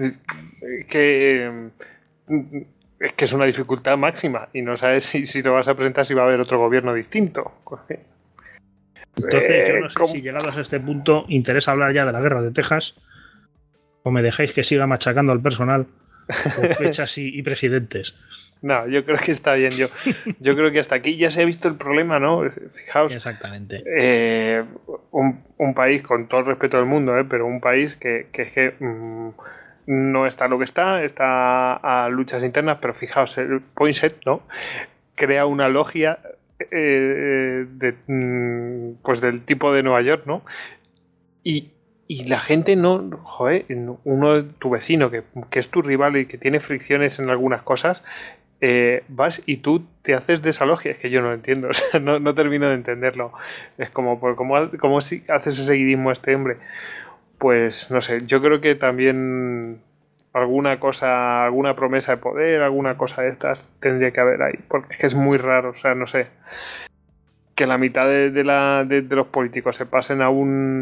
Que es una dificultad máxima y no sabes si lo vas a presentar, si va a haber otro gobierno distinto. Entonces yo no sé si llegados a este punto interesa hablar ya de la guerra de Texas o me dejáis que siga machacando al personal con fechas y presidentes. No, yo creo que está bien. Yo creo que hasta aquí ya se ha visto el problema, ¿no? Fijaos. Exactamente. Un país, con todo el respeto del mundo, pero un país que es que no está lo que está a luchas internas, pero fijaos, el Poinsett, ¿no? Crea una logia pues del tipo de Nueva York, ¿no? Y la gente no, joder, tu vecino que es tu rival y que tiene fricciones en algunas cosas, vas y tú te haces de esa logia. Es que yo no lo entiendo, o sea, no termino de entenderlo. Es como si haces ese seguidismo a este hombre. Pues no sé, yo creo que también alguna promesa de poder, alguna cosa de estas tendría que haber ahí, porque es que es muy raro, o sea, no sé, que la mitad de los políticos se pasen a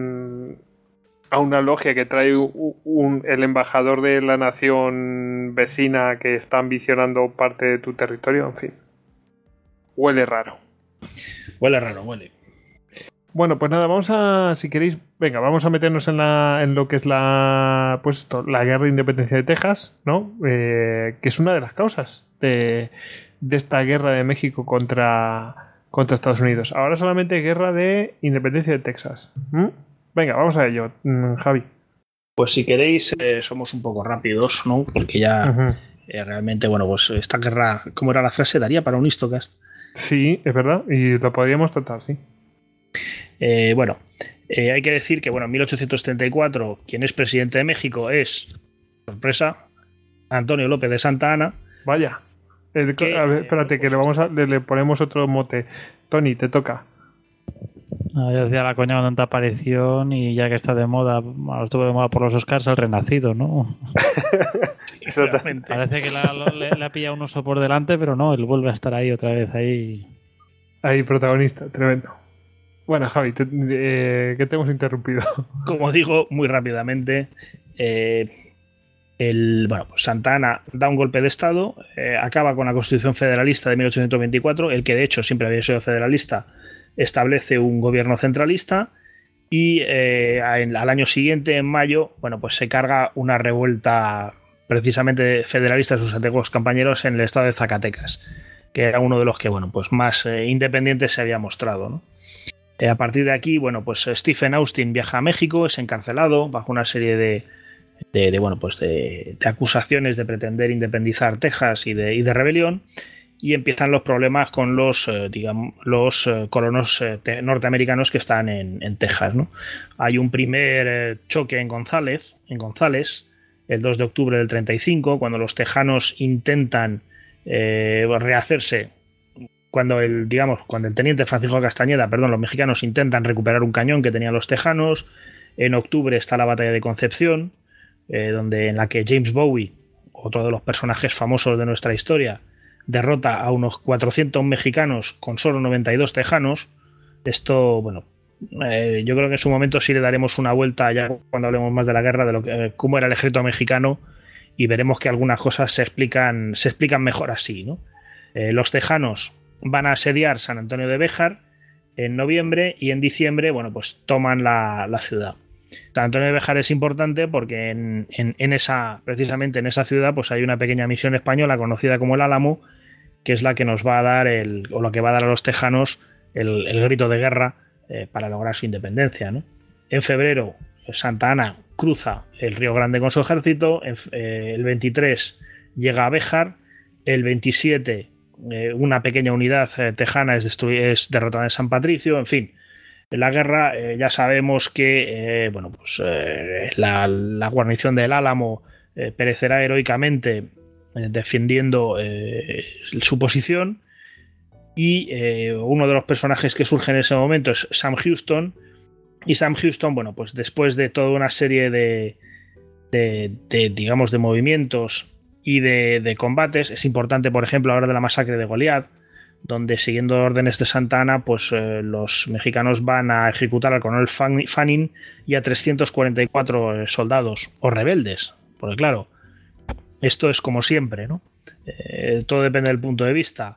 una logia que trae el embajador de la nación vecina que está ambicionando parte de tu territorio, en fin. Huele raro. Huele. Bueno, pues nada, si queréis, venga, vamos a meternos en lo que es la guerra de independencia de Texas, ¿no? Que es una de las causas de esta guerra de México contra Estados Unidos. Ahora solamente guerra de independencia de Texas. Venga, vamos a ello, Javi. Pues si queréis, somos un poco rápidos, ¿no? Porque ya realmente, bueno, pues esta guerra, ¿cómo era la frase? Daría para un Histocast. Sí, es verdad, y lo podríamos tratar, sí. Hay que decir que, bueno, en 1834, quien es presidente de México es, sorpresa, Antonio López de Santa Anna. Vaya. A ver, espérate, que le ponemos otro mote. Tony, te toca. Yo decía la coña cuando aparición y ya que está de moda, estuvo de moda por los Oscars, el Renacido, ¿no? Exactamente. Parece que le ha pillado un oso por delante, pero no, él vuelve a estar ahí otra vez, ahí. Ahí, protagonista, tremendo. Bueno, Javi, que te hemos interrumpido. Como digo, muy rápidamente, pues Santa Anna da un golpe de Estado, acaba con la Constitución Federalista de 1824, el que de hecho siempre había sido federalista, establece un gobierno centralista y al año siguiente, en mayo, bueno, pues se carga una revuelta precisamente federalista de sus antiguos compañeros en el estado de Zacatecas, que era uno de los que, bueno, pues más independientes se había mostrado, ¿no? A partir de aquí, bueno, pues Stephen Austin viaja a México, es encarcelado bajo una serie de acusaciones de pretender independizar Texas y de rebelión, y empiezan los problemas con los colonos norteamericanos que están en Texas, ¿no? Hay un primer choque en González, el 2 de octubre del 35, cuando los tejanos intentan rehacerse cuando el teniente Francisco Castañeda, los mexicanos intentan recuperar un cañón que tenían los tejanos. En octubre está la batalla de Concepción, en la que James Bowie, otro de los personajes famosos de nuestra historia, derrota a unos 400 mexicanos con solo 92 tejanos. Esto, yo creo que en su momento sí le daremos una vuelta ya cuando hablemos más de la guerra, de cómo era el ejército mexicano, y veremos que algunas cosas se explican mejor así, ¿no? Los tejanos van a asediar San Antonio de Béjar en noviembre, y en diciembre, pues toman la ciudad. San Antonio de Béjar es importante porque precisamente en esa ciudad pues hay una pequeña misión española conocida como el Álamo, que es la que nos va a dar lo que va a dar a los tejanos el grito de guerra para lograr su independencia, ¿no? En febrero, Santa Anna cruza el Río Grande con su ejército. El 23 llega a Béjar. El 27 una pequeña unidad tejana es derrotada en San Patricio. En fin, en la guerra ya sabemos que la guarnición del Álamo perecerá heroicamente defendiendo su posición, y uno de los personajes que surge en ese momento es Sam Houston. Y Sam Houston, pues después de toda una serie de movimientos y de combates, es importante, por ejemplo, hablar de la masacre de Goliat, donde, siguiendo órdenes de Santa Anna, los mexicanos van a ejecutar al coronel Fanning y a 344 soldados o rebeldes, porque claro, esto es como siempre, ¿no? Todo depende del punto de vista.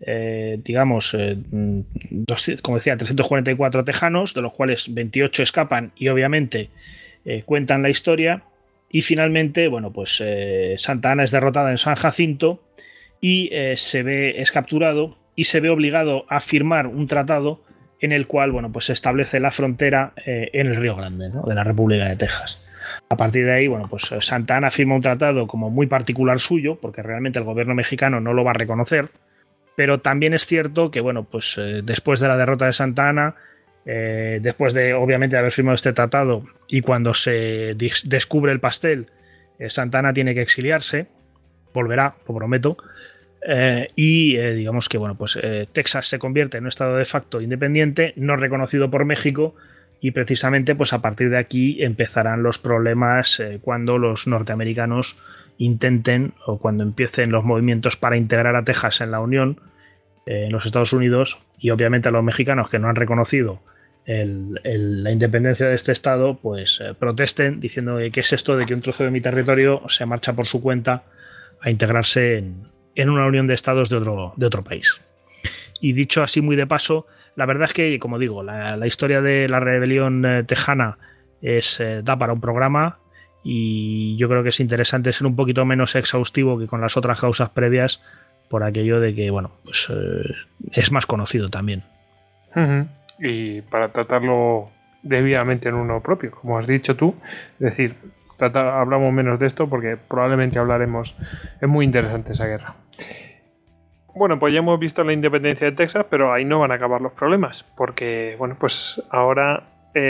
Como decía, 344 tejanos, de los cuales 28 escapan y obviamente cuentan la historia. Y finalmente, Santa Anna es derrotada en San Jacinto y es capturado y se ve obligado a firmar un tratado en el cual se establece la frontera en el Río Grande, ¿no?, de la República de Texas. A partir de ahí, Santa Anna firma un tratado como muy particular suyo, porque realmente el gobierno mexicano no lo va a reconocer. Pero también es cierto que, después de la derrota de Santa Anna, después de, obviamente, haber firmado este tratado, y cuando se descubre el pastel, Santa Anna tiene que exiliarse, volverá, lo prometo, digamos que, Texas se convierte en un estado de facto independiente, no reconocido por México, y precisamente, a partir de aquí empezarán los problemas cuando los norteamericanos intenten, o cuando empiecen los movimientos para integrar a Texas en la Unión, en los Estados Unidos, y obviamente a los mexicanos que no han reconocido la independencia de este estado, protesten diciendo qué es esto de que un trozo de mi territorio se marcha por su cuenta a integrarse en una unión de estados de otro país. Y dicho así muy de paso, la verdad es que, como digo, la historia de la rebelión tejana da para un programa. Y yo creo que es interesante ser un poquito menos exhaustivo que con las otras causas previas, por aquello de que, es más conocido también. Y para tratarlo debidamente en uno propio, como has dicho tú, es decir, hablamos menos de esto porque probablemente hablaremos. Es muy interesante esa guerra. Bueno, pues ya hemos visto la independencia de Texas, pero ahí no van a acabar los problemas, porque, ahora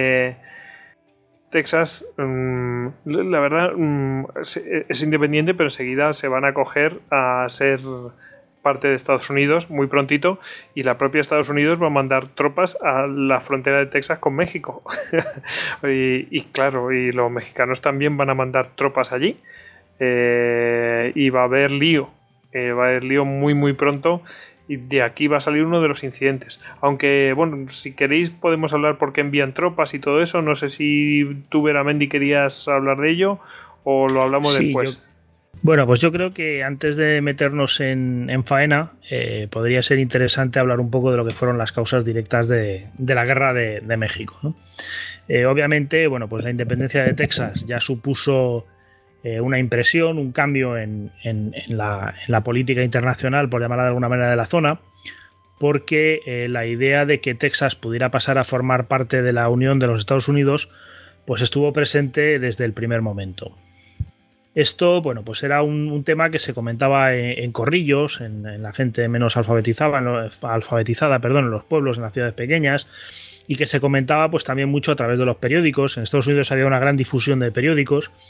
Texas, la verdad, es independiente, pero enseguida se van a acoger a ser parte de Estados Unidos muy prontito, y la propia Estados Unidos va a mandar tropas a la frontera de Texas con México. y claro, y los mexicanos también van a mandar tropas allí, y va a haber lío. Va a haber lío muy muy pronto, y de aquí va a salir uno de los incidentes. Aunque, si queréis podemos hablar por qué envían tropas y todo eso. No sé si tú, Veramendi, querías hablar de ello o lo hablamos después. Yo creo que antes de meternos en faena, podría ser interesante hablar un poco de lo que fueron las causas directas de la guerra de México, ¿no? Obviamente, la independencia de Texas ya supuso una impresión, un cambio en la política internacional, por llamarla de alguna manera, de la zona, porque la idea de que Texas pudiera pasar a formar parte de la Unión de los Estados Unidos estuvo presente desde el primer momento. Esto, era un tema que se comentaba en corrillos, en la gente menos alfabetizada, en los pueblos, en las ciudades pequeñas, y que se comentaba también mucho a través de los periódicos. En Estados Unidos había una gran difusión de periódicos,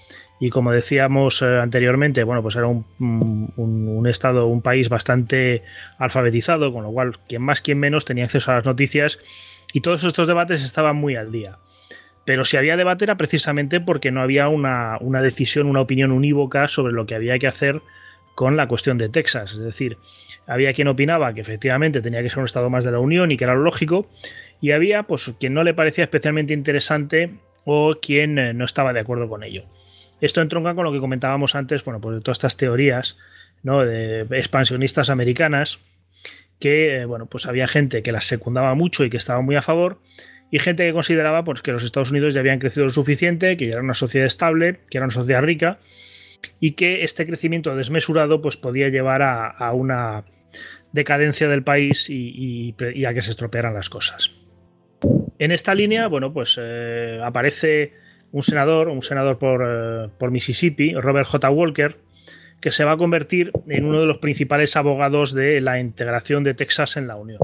y como decíamos anteriormente, bueno, pues era un estado, un país bastante alfabetizado, con lo cual quien más, quien menos tenía acceso a las noticias y todos estos debates estaban muy al día. Pero si había debate era precisamente porque no había una decisión, una opinión unívoca sobre lo que había que hacer con la cuestión de Texas. Es decir, había quien opinaba que efectivamente tenía que ser un estado más de la Unión y que era lo lógico, y había pues quien no le parecía especialmente interesante o quien no estaba de acuerdo con ello. Esto entronca con lo que comentábamos antes, bueno, pues de todas estas teorías, ¿no?, de expansionistas americanas, que bueno, pues había gente que las secundaba mucho y que estaba muy a favor, y gente que consideraba pues que los Estados Unidos ya habían crecido lo suficiente, que ya era una sociedad estable, que era una sociedad rica, y que este crecimiento desmesurado pues podía llevar a una decadencia del país y a que se estropearan las cosas. En esta línea, bueno, pues aparece un senador por Mississippi, Robert J. Walker, que se va a convertir en uno de los principales abogados de la integración de Texas en la Unión.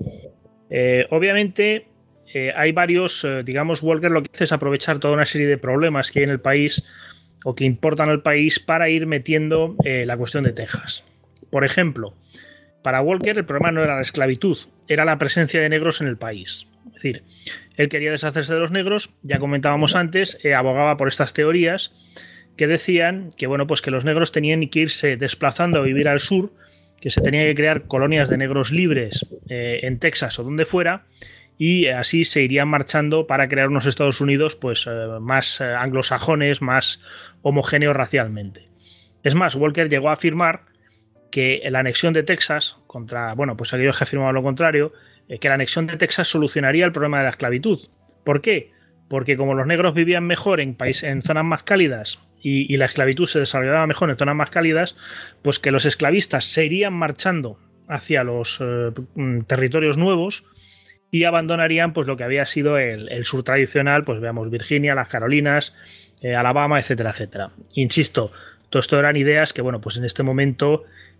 Obviamente hay varios, digamos, Walker lo que hace es aprovechar toda una serie de problemas que hay en el país o que importan al país para ir metiendo la cuestión de Texas. Por ejemplo, para Walker el problema no era la esclavitud, era la presencia de negros en el país. Es decir, él quería deshacerse de los negros, ya comentábamos antes, abogaba por estas teorías que decían que, bueno, pues que los negros tenían que irse desplazando a vivir al sur, que se tenían que crear colonias de negros libres en Texas o donde fuera, y así se irían marchando para crear unos Estados Unidos pues más anglosajones, más homogéneos racialmente. Es más, Walker llegó a afirmar que la anexión de Texas, contra, bueno, pues aquellos que afirmaban lo contrario, que la anexión de Texas solucionaría el problema de la esclavitud. ¿Por qué? Porque como los negros vivían mejor en zonas más cálidas y la esclavitud se desarrollaba mejor en zonas más cálidas, pues que los esclavistas se irían marchando hacia los territorios nuevos y abandonarían pues lo que había sido el sur tradicional, pues veamos Virginia, las Carolinas, Alabama, etcétera, etcétera. Insisto, todo esto eran ideas que, bueno, pues en este momento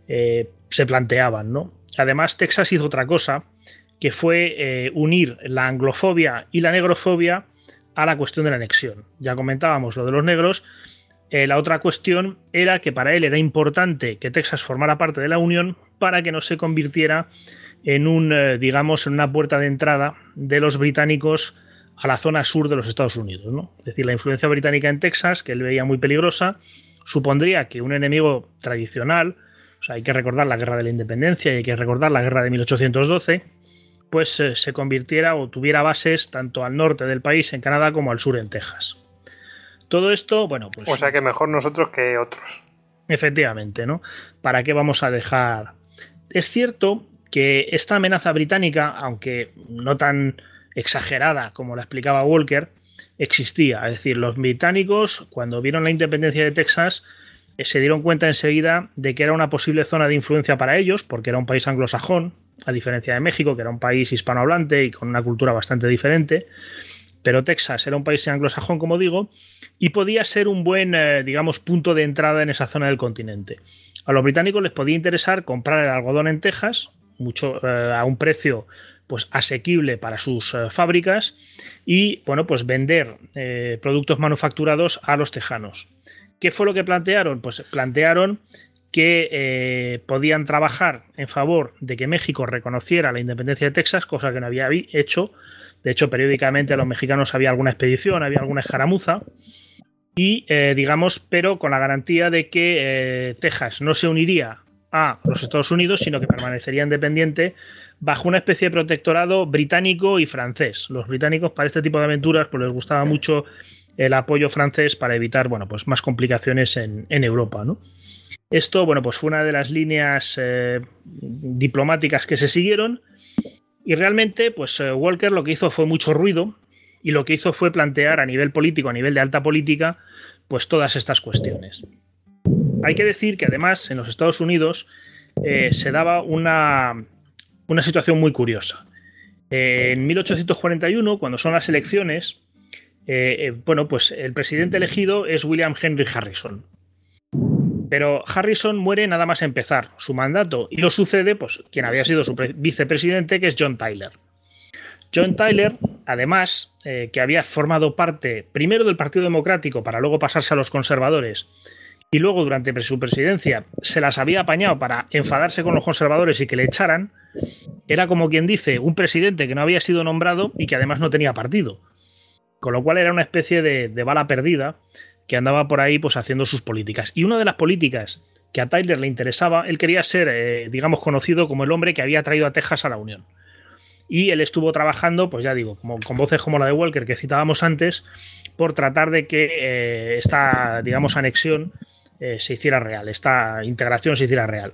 se planteaban, ¿no? Además, Texas hizo otra cosa, que fue unir la anglofobia y la negrofobia a la cuestión de la anexión. Ya comentábamos lo de los negros. La otra cuestión era que para él era importante que Texas formara parte de la Unión para que no se convirtiera en digamos, en una puerta de entrada de los británicos a la zona sur de los Estados Unidos, ¿no? Es decir, la influencia británica en Texas, que él veía muy peligrosa, supondría que un enemigo tradicional, o sea, hay que recordar la Guerra de la Independencia y hay que recordar la Guerra de 1812, pues se convirtiera o tuviera bases tanto al norte del país, en Canadá, como al sur, en Texas. Todo esto, bueno, pues... O sea que mejor nosotros que otros. Efectivamente, ¿no? ¿Para qué vamos a dejar? Es cierto que esta amenaza británica, aunque no tan exagerada como la explicaba Walker, existía. Es decir, los británicos, cuando vieron la independencia de Texas, se dieron cuenta enseguida de que era una posible zona de influencia para ellos, porque era un país anglosajón, a diferencia de México, que era un país hispanohablante y con una cultura bastante diferente. Pero Texas era un país anglosajón, como digo, y podía ser un buen, digamos, punto de entrada en esa zona del continente. A los británicos les podía interesar comprar el algodón en Texas, a un precio pues asequible para sus fábricas, y bueno, pues vender productos manufacturados a los tejanos. ¿Qué fue lo que plantearon? Pues plantearon que podían trabajar en favor de que México reconociera la independencia de Texas, cosa que no había hecho. De hecho, periódicamente a los mexicanos había alguna expedición, había alguna escaramuza, y digamos, pero con la garantía de que Texas no se uniría a los Estados Unidos, sino que permanecería independiente bajo una especie de protectorado británico y francés. Los británicos para este tipo de aventuras pues les gustaba mucho el apoyo francés para evitar, bueno, pues más complicaciones en Europa, ¿no? Esto, bueno, pues fue una de las líneas diplomáticas que se siguieron, y realmente pues Walker lo que hizo fue mucho ruido, y lo que hizo fue plantear a nivel político, a nivel de alta política, pues todas estas cuestiones. Hay que decir que además en los Estados Unidos se daba una situación muy curiosa. En 1841, cuando son las elecciones, bueno, pues el presidente elegido es William Henry Harrison. Pero Harrison muere nada más empezar su mandato, y lo sucede pues quien había sido su vicepresidente, que es John Tyler. John Tyler, además, que había formado parte primero del Partido Democrático para luego pasarse a los conservadores y luego durante su presidencia se las había apañado para enfadarse con los conservadores y que le echaran, era como quien dice un presidente que no había sido nombrado y que además no tenía partido. Con lo cual era una especie de bala perdida que andaba por ahí pues haciendo sus políticas. Y una de las políticas que a Tyler le interesaba, él quería ser, digamos, conocido como el hombre que había traído a Texas a la Unión. Y él estuvo trabajando, pues ya digo, con voces como la de Walker que citábamos antes, por tratar de que esta, digamos, anexión se hiciera real, esta integración se hiciera real.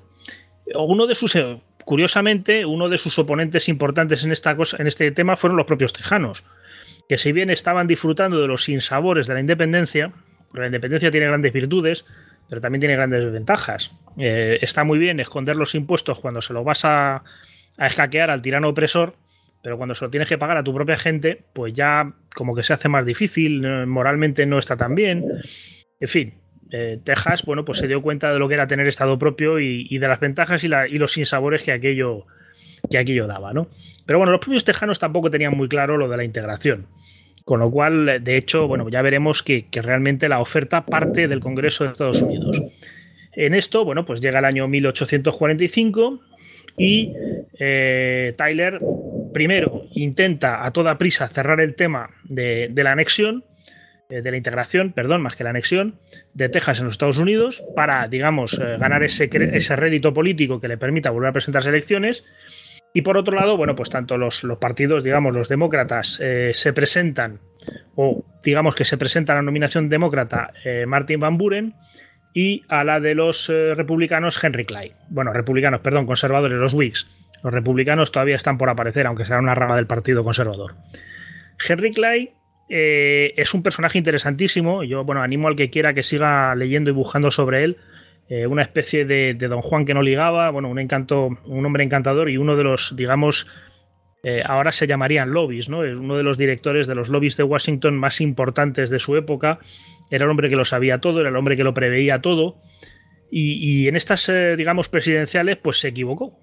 Curiosamente, uno de sus oponentes importantes en este tema fueron los propios tejanos, que si bien estaban disfrutando de los sinsabores de la independencia tiene grandes virtudes, pero también tiene grandes desventajas. Está muy bien esconder los impuestos cuando se los vas a escaquear al tirano opresor, pero cuando se lo tienes que pagar a tu propia gente, pues ya como que se hace más difícil, moralmente no está tan bien. En fin, Texas, bueno, pues se dio cuenta de lo que era tener Estado propio y de las ventajas y los sinsabores que aquello daba, ¿no? Pero bueno, los propios tejanos tampoco tenían muy claro lo de la integración. Con lo cual, de hecho, bueno, ya veremos que realmente la oferta parte del Congreso de Estados Unidos. En esto, bueno, pues llega el año 1845 y Tyler primero intenta a toda prisa cerrar el tema de la anexión, de la integración, perdón, más que la anexión de Texas en los Estados Unidos para, digamos, ganar ese rédito político que le permita volver a presentarse elecciones. Y por otro lado, bueno, pues tanto los partidos, digamos, los demócratas se presentan, o digamos que se presenta a la nominación demócrata Martin Van Buren y a la de los republicanos Henry Clay. Bueno, conservadores, los Whigs. Los republicanos todavía están por aparecer, aunque será una rama del Partido Conservador. Henry Clay es un personaje interesantísimo. Yo, bueno, animo al que quiera que siga leyendo y buscando sobre él. Una especie de Don Juan que no ligaba, bueno, un hombre encantador y uno de los, digamos, ahora se llamarían lobbies, ¿no? Es uno de los directores de los lobbies de Washington más importantes de su época. Era el hombre que lo sabía todo, era el hombre que lo preveía todo. Y en estas, digamos, presidenciales, pues se equivocó.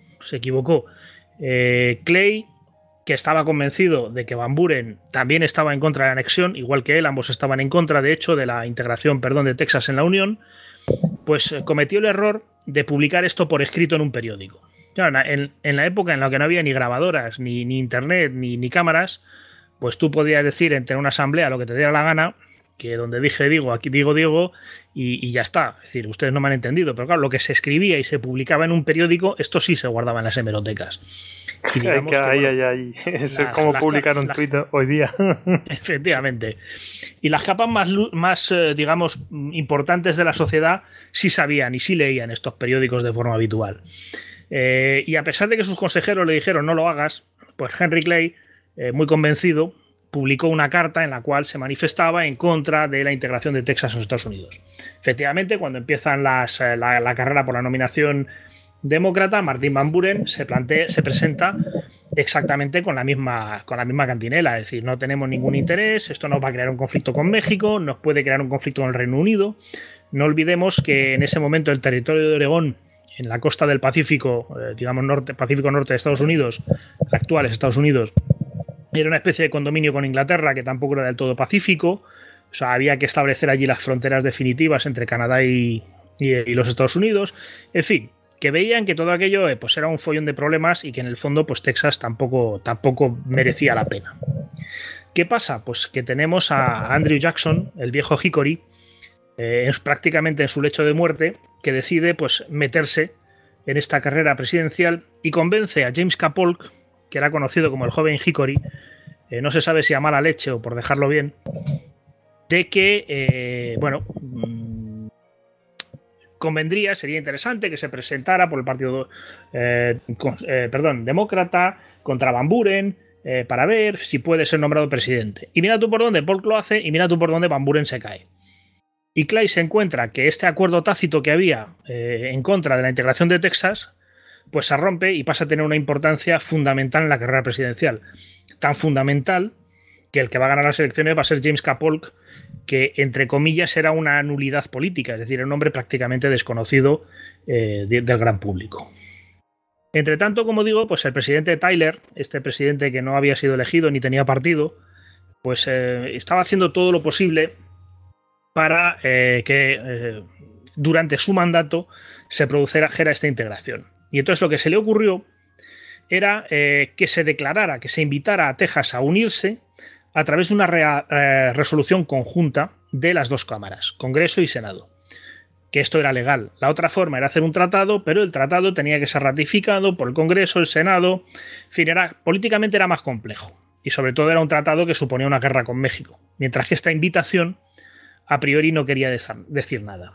Clay, que estaba convencido de que Van Buren también estaba en contra de la anexión, igual que él, ambos estaban en contra, de hecho, de la integración, de Texas en la Unión, pues cometió el error de publicar esto por escrito en un periódico. Claro, en la época en la que no había ni grabadoras, ni internet, ni cámaras, pues tú podías decir entre una asamblea lo que te diera la gana, que donde dije digo, aquí digo, y ya está. Es decir, ustedes no me han entendido, pero claro, lo que se escribía y se publicaba en un periódico, esto sí se guardaba en las hemerotecas. Y digamos Eso es como publicar un tuit hoy día. Efectivamente. Y las capas más digamos, importantes de la sociedad sí sabían y sí leían estos periódicos de forma habitual. Y a pesar de que sus consejeros le dijeron no lo hagas, pues Henry Clay, muy convencido, publicó una carta en la cual se manifestaba en contra de la integración de Texas en los Estados Unidos. Efectivamente, cuando empiezan la carrera por la nominación demócrata, Martin Van Buren se presenta exactamente con la misma cantinela, es decir, no tenemos ningún interés, esto nos va a crear un conflicto con México, nos puede crear un conflicto con el Reino Unido. No olvidemos que en ese momento el territorio de Oregón, en la costa del Pacífico, digamos Pacífico Norte de Estados Unidos, actuales Estados Unidos, era una especie de condominio con Inglaterra que tampoco era del todo pacífico. O sea, había que establecer allí las fronteras definitivas entre Canadá y los Estados Unidos. En fin, que veían que todo aquello pues era un follón de problemas y que en el fondo pues Texas tampoco merecía la pena. ¿Qué pasa? Pues que tenemos a Andrew Jackson, el viejo Hickory, es prácticamente en su lecho de muerte, que decide pues meterse en esta carrera presidencial y convence a James K. Polk, que era conocido como el joven Hickory, no se sabe si a mala leche o por dejarlo bien, de que, sería interesante que se presentara por el partido demócrata contra Van Buren para ver si puede ser nombrado presidente. Y mira tú por dónde Polk lo hace y mira tú por dónde Van Buren se cae. Y Clay se encuentra que este acuerdo tácito que había en contra de la integración de Texas pues se rompe y pasa a tener una importancia fundamental en la carrera presidencial. Tan fundamental que el que va a ganar las elecciones va a ser James K. Polk, que entre comillas era una nulidad política, es decir, era un hombre prácticamente desconocido del gran público. Entre tanto, como digo, pues el presidente Tyler, este presidente que no había sido elegido ni tenía partido, pues estaba haciendo todo lo posible para que durante su mandato se produjera esta integración. Y entonces lo que se le ocurrió era que se declarara, que se invitara a Texas a unirse a través de una resolución conjunta de las dos cámaras, Congreso y Senado. Que esto era legal. La otra forma era hacer un tratado, pero el tratado tenía que ser ratificado por el Congreso, el Senado. En fin, políticamente era más complejo. Y sobre todo era un tratado que suponía una guerra con México. Mientras que esta invitación a priori no quería decir nada.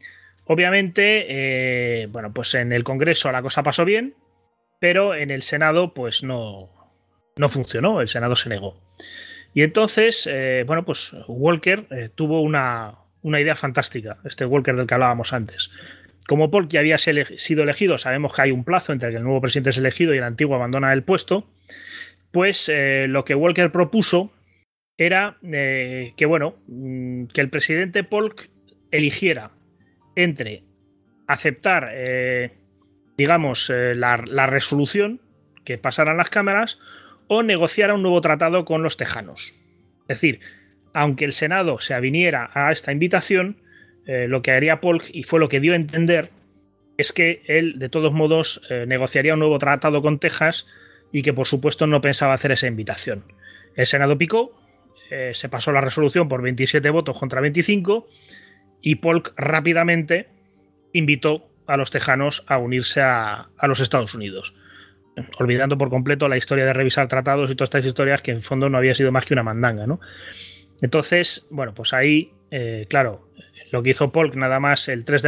Obviamente, bueno, pues en el Congreso la cosa pasó bien, pero en el Senado pues no funcionó, el Senado se negó. Y entonces, bueno, pues Walker tuvo una idea fantástica, este Walker del que hablábamos antes. Como Polk ya había sido elegido, sabemos que hay un plazo entre que el nuevo presidente es elegido y el antiguo abandona el puesto, pues lo que Walker propuso era que, bueno, que el presidente Polk eligiera entre aceptar, digamos, la resolución que pasaran las cámaras o negociara un nuevo tratado con los tejanos. Es decir, aunque el Senado se aviniera a esta invitación, lo que haría Polk, y fue lo que dio a entender, es que él, de todos modos, negociaría un nuevo tratado con Texas y que, por supuesto, no pensaba hacer esa invitación. El Senado picó, se pasó la resolución por 27 votos contra 25 y Polk rápidamente invitó a los tejanos a unirse a los Estados Unidos, olvidando por completo la historia de revisar tratados y todas estas historias que en fondo no había sido más que una mandanga, ¿no? Entonces, bueno, pues ahí, claro, lo que hizo Polk nada más el 4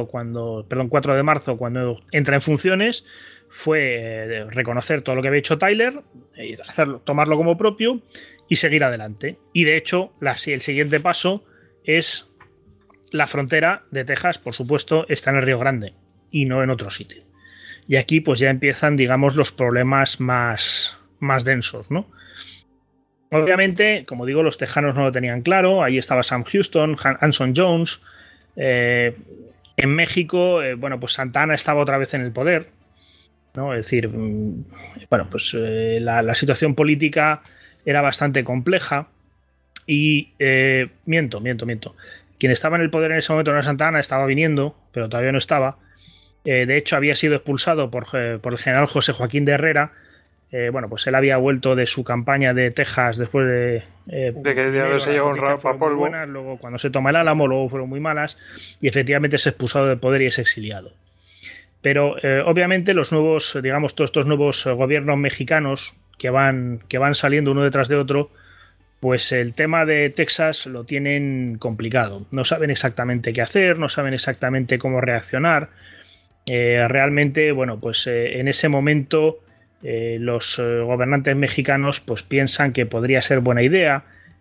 de marzo, cuando entra en funciones, fue reconocer todo lo que había hecho Tyler, tomarlo como propio y seguir adelante. Y de hecho, el siguiente paso es la frontera de Texas, por supuesto, está en el Río Grande y no en otro sitio. Y aquí pues ya empiezan, digamos, los problemas más densos, ¿no? Obviamente, como digo, los tejanos no lo tenían claro. Ahí estaba Sam Houston, Anson Jones. En México, bueno, pues Santa Anna estaba otra vez en el poder, ¿no? Es decir, bueno, pues la situación política era bastante compleja. Y miento. Quien estaba en el poder en ese momento no era Santa Anna, estaba viniendo, pero todavía no estaba. De hecho, había sido expulsado por el general José Joaquín de Herrera. Bueno, pues él había vuelto de su campaña de Texas después de que se llevó un rap a polvo. Buenas, luego cuando se toma el Álamo, luego fueron muy malas y efectivamente es expulsado del poder y es exiliado. Pero obviamente los nuevos, digamos, todos estos nuevos gobiernos mexicanos que van saliendo uno detrás de otro, pues el tema de Texas lo tienen complicado. No saben exactamente qué hacer, no saben exactamente cómo reaccionar. Realmente, bueno, pues en ese momento los gobernantes mexicanos pues piensan que podría ser buena idea.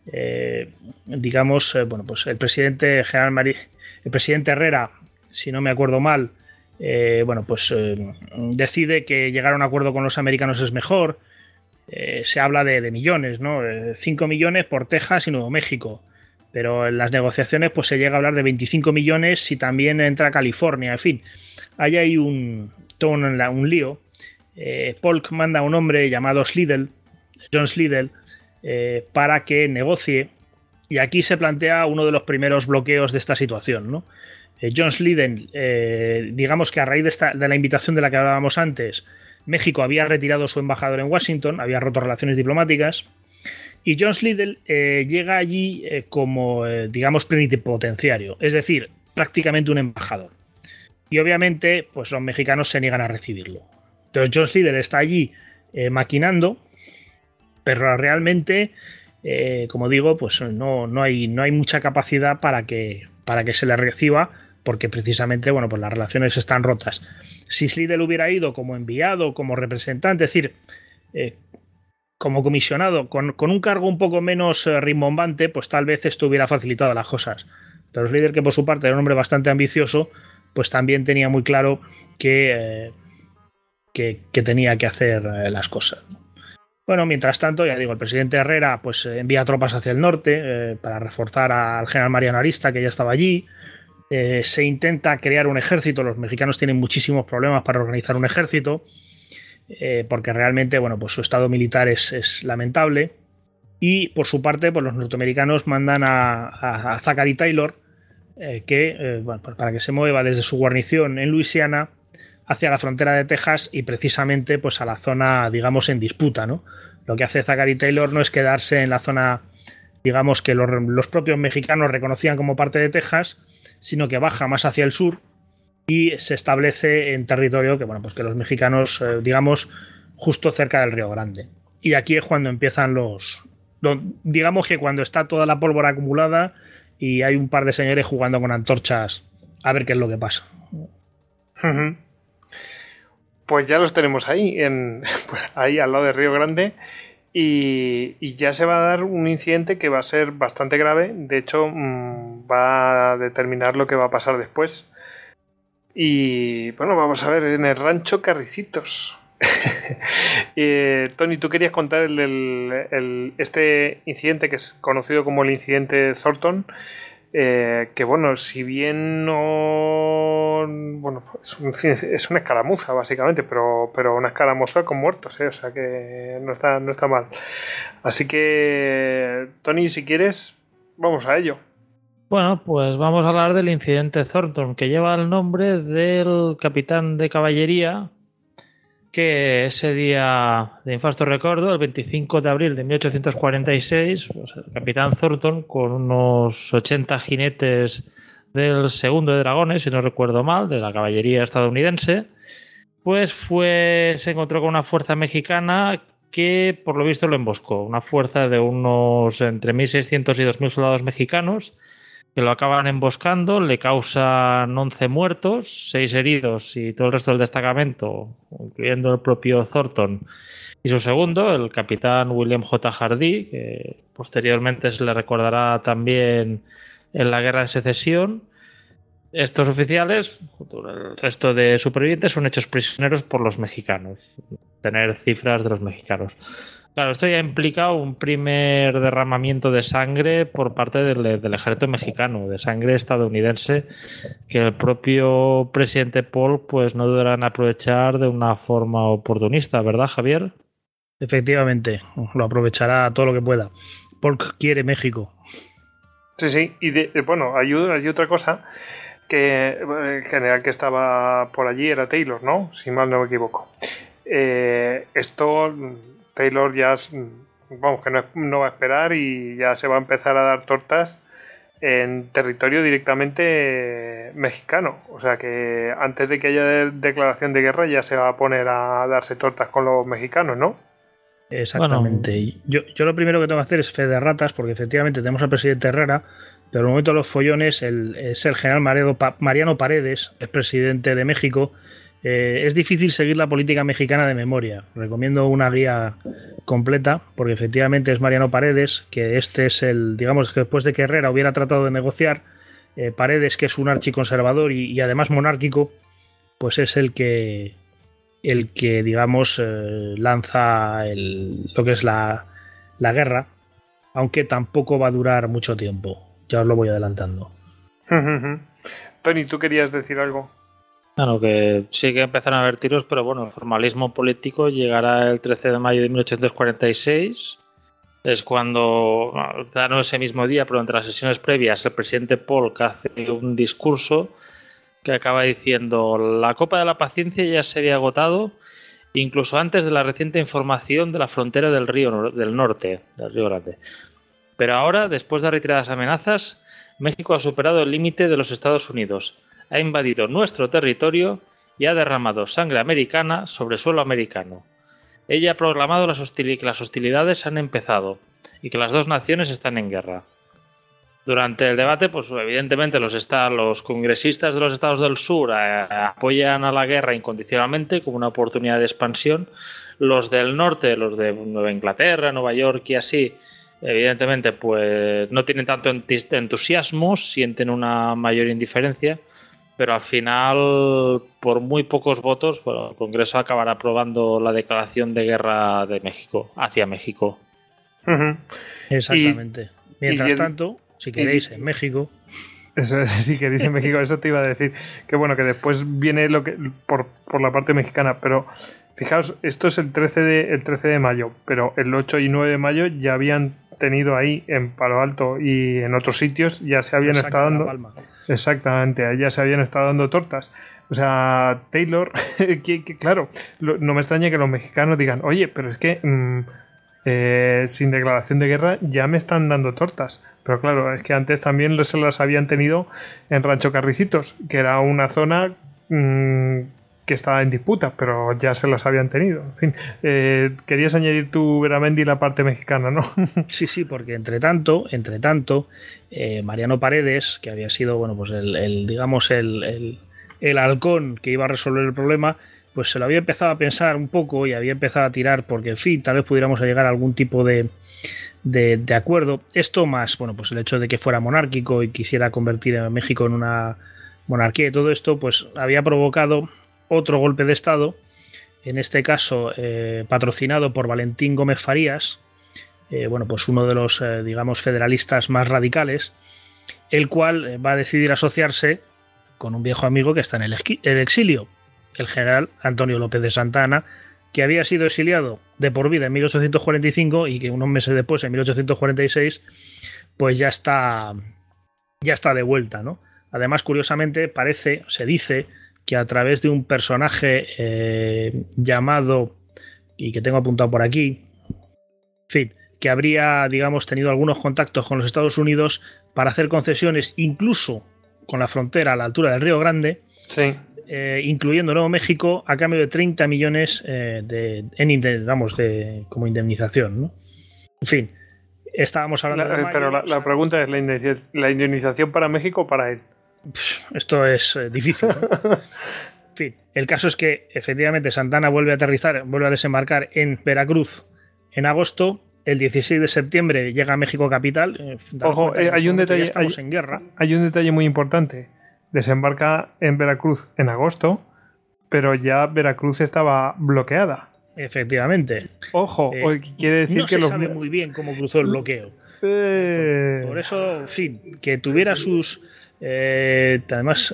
Digamos, bueno, pues el presidente Herrera, si no me acuerdo mal, bueno, pues decide que llegar a un acuerdo con los americanos es mejor. Se habla de millones, ¿no? 5 millones por Texas y Nuevo México. Pero en las negociaciones pues se llega a hablar de 25 millones si también entra California. En fin, ahí hay un lío. Polk manda a un hombre llamado John Slidell, para que negocie. Y aquí se plantea uno de los primeros bloqueos de esta situación, ¿no? John Slidell, digamos que a raíz de la invitación de la que hablábamos antes, México había retirado su embajador en Washington, había roto relaciones diplomáticas. Y John Slidell llega allí como, digamos, plenipotenciario, es decir, prácticamente un embajador. Y obviamente, pues los mexicanos se niegan a recibirlo. Entonces John Slidell está allí maquinando, pero realmente, como digo, pues no hay mucha capacidad para que se le reciba, porque precisamente, bueno, pues las relaciones están rotas. Si Slidell hubiera ido como enviado, como representante, es decir, como comisionado, con un cargo un poco menos rimbombante, pues tal vez esto hubiera facilitado las cosas. Pero Slidell, que por su parte era un hombre bastante ambicioso, pues también tenía muy claro que tenía que hacer las cosas. Bueno, mientras tanto, ya digo, el presidente Herrera pues envía tropas hacia el norte para reforzar al general Mariano Arista, que ya estaba allí. Se intenta crear un ejército. Los mexicanos tienen muchísimos problemas para organizar un ejército. porque realmente, bueno, pues su estado militar es lamentable. Y por su parte, pues los norteamericanos mandan a Zachary Taylor, bueno, pues para que se mueva desde su guarnición en Luisiana hacia la frontera de Texas y precisamente pues a la zona, digamos, en disputa, ¿no? Lo que hace Zachary Taylor no es quedarse en la zona, digamos, que los propios mexicanos reconocían como parte de Texas, sino que baja más hacia el sur y se establece en territorio que, bueno, pues que los mexicanos, digamos, justo cerca del Río Grande. Y aquí es cuando empiezan digamos que cuando está toda la pólvora acumulada y hay un par de señores jugando con antorchas a ver qué es lo que pasa. Pues ya los tenemos ahí, ahí al lado del Río Grande, y ya se va a dar un incidente que va a ser bastante grave. De hecho, va a determinar lo que va a pasar después. Y bueno, vamos a ver, en el rancho Carricitos. Tony, tú querías contar este incidente que es conocido como el incidente Thornton, que bueno, si bien no, bueno, es una escaramuza básicamente, pero una escaramuza con muertos, o sea que no está mal. Así que, Tony, si quieres, vamos a ello. Bueno, pues vamos a hablar del incidente Thornton, que lleva el nombre del capitán de caballería que ese día de infausto recuerdo, el 25 de abril de 1846, pues el capitán Thornton, con unos 80 jinetes del segundo de dragones, si no recuerdo mal, de la caballería estadounidense, pues se encontró con una fuerza mexicana que por lo visto lo emboscó, una fuerza de unos entre 1.600 y 2.000 soldados mexicanos, que lo acaban emboscando, le causan 11 muertos, 6 heridos y todo el resto del destacamento, incluyendo el propio Thornton y su segundo, el capitán William J. Hardee, que posteriormente se le recordará también en la Guerra de Secesión. Estos oficiales, junto al resto de supervivientes, son hechos prisioneros por los mexicanos. Tener cifras de los mexicanos. Claro, esto ya implica un primer derramamiento de sangre por parte del ejército mexicano, de sangre estadounidense, que el propio presidente Polk pues no dudará en aprovechar de una forma oportunista, ¿verdad, Javier? Efectivamente, lo aprovechará todo lo que pueda. Polk quiere México. Sí, y bueno, hay otra cosa, que el general que estaba por allí era Taylor, ¿no? Si mal no me equivoco. Taylor ya, vamos, que no va a esperar y ya se va a empezar a dar tortas en territorio directamente mexicano. O sea que antes de que haya declaración de guerra ya se va a poner a darse tortas con los mexicanos, ¿no? Exactamente. Bueno, yo lo primero que tengo que hacer es fe de ratas, porque efectivamente tenemos al presidente Herrera, pero en el momento de los follones es el general Mariano Paredes, el presidente de México. Es difícil seguir la política mexicana de memoria. Recomiendo una guía completa, porque efectivamente es Mariano Paredes, que este es digamos que después de que Herrera hubiera tratado de negociar, Paredes, que es un archiconservador y además monárquico, pues es el que digamos lanza lo que es la guerra, aunque tampoco va a durar mucho tiempo. Ya os lo voy adelantando. Tony, ¿tú querías decir algo? Claro, que sí que empezaron a haber tiros, pero bueno, el formalismo político llegará el 13 de mayo de 1846. Es cuando, no ese mismo día, pero entre las sesiones previas, el presidente Polk hace un discurso que acaba diciendo: la copa de la paciencia ya se había agotado, incluso antes de la reciente información de la frontera del norte, del Río Grande. Pero ahora, después de retiradas amenazas, México ha superado el límite de los Estados Unidos, ha invadido nuestro territorio y ha derramado sangre americana sobre suelo americano. Ella ha proclamado que las hostilidades han empezado y que las dos naciones están en guerra. Durante el debate, pues evidentemente los congresistas de los estados del sur apoyan a la guerra incondicionalmente como una oportunidad de expansión. Los del norte, los de Nueva Inglaterra, Nueva York y así, evidentemente pues no tienen tanto entusiasmo, sienten una mayor indiferencia, pero al final, por muy pocos votos, bueno, el Congreso acabará aprobando la declaración de guerra de México, hacia México. Exactamente. Mientras tanto, si queréis, en México... Si queréis en México, eso te iba a decir. Que bueno, que después viene lo que por la parte mexicana, pero Fijaos, esto es el 13 de mayo, pero el 8 y 9 de mayo ya habían tenido ahí en Palo Alto y en otros sitios, ya se habían estado dando... Exactamente, ya se habían estado dando tortas. O sea, Taylor, claro, no me extraña que los mexicanos digan, oye, pero es que sin declaración de guerra ya me están dando tortas. Pero claro, es que antes también se las habían tenido en Rancho Carricitos, que era una zona que estaba en disputa, pero ya se las habían tenido. En fin, querías añadir tú, Veramendi, la parte mexicana, ¿no? Sí, porque entre tanto, Mariano Paredes, que había sido, bueno, pues el halcón que iba a resolver el problema, pues se lo había empezado a pensar un poco y había empezado a tirar porque, en fin, tal vez pudiéramos llegar a algún tipo de acuerdo. Esto más, bueno, pues el hecho de que fuera monárquico y quisiera convertir a México en una monarquía y todo esto, pues había provocado otro golpe de Estado, en este caso patrocinado por Valentín Gómez Farías, bueno, pues uno de los, digamos, federalistas más radicales, el cual va a decidir asociarse con un viejo amigo que está en el exilio, el general Antonio López de Santa Anna, que había sido exiliado de por vida en 1845 y que unos meses después, en 1846, pues ya está de vuelta, ¿no? Además, curiosamente, se dice que a través de un personaje llamado, y que tengo apuntado por aquí, en fin, que habría, digamos, tenido algunos contactos con los Estados Unidos para hacer concesiones, incluso con la frontera a la altura del Río Grande, sí. Incluyendo Nuevo México, a cambio de 30 millones como indemnización, ¿no? En fin, estábamos hablando de mayo, pero la pregunta es, ¿la indemnización para México o para él? Esto es difícil, ¿no? En fin, el caso es que efectivamente Santa Anna vuelve a desembarcar en Veracruz en agosto. El 16 de septiembre llega a México capital. Ojo, hay un detalle. Estamos en guerra. Hay un detalle muy importante. Desembarca en Veracruz en agosto, pero ya Veracruz estaba bloqueada. Efectivamente. Ojo, quiere decir no que se sabe muy bien cómo cruzó el bloqueo. Por eso, en fin, que tuviera sus... además,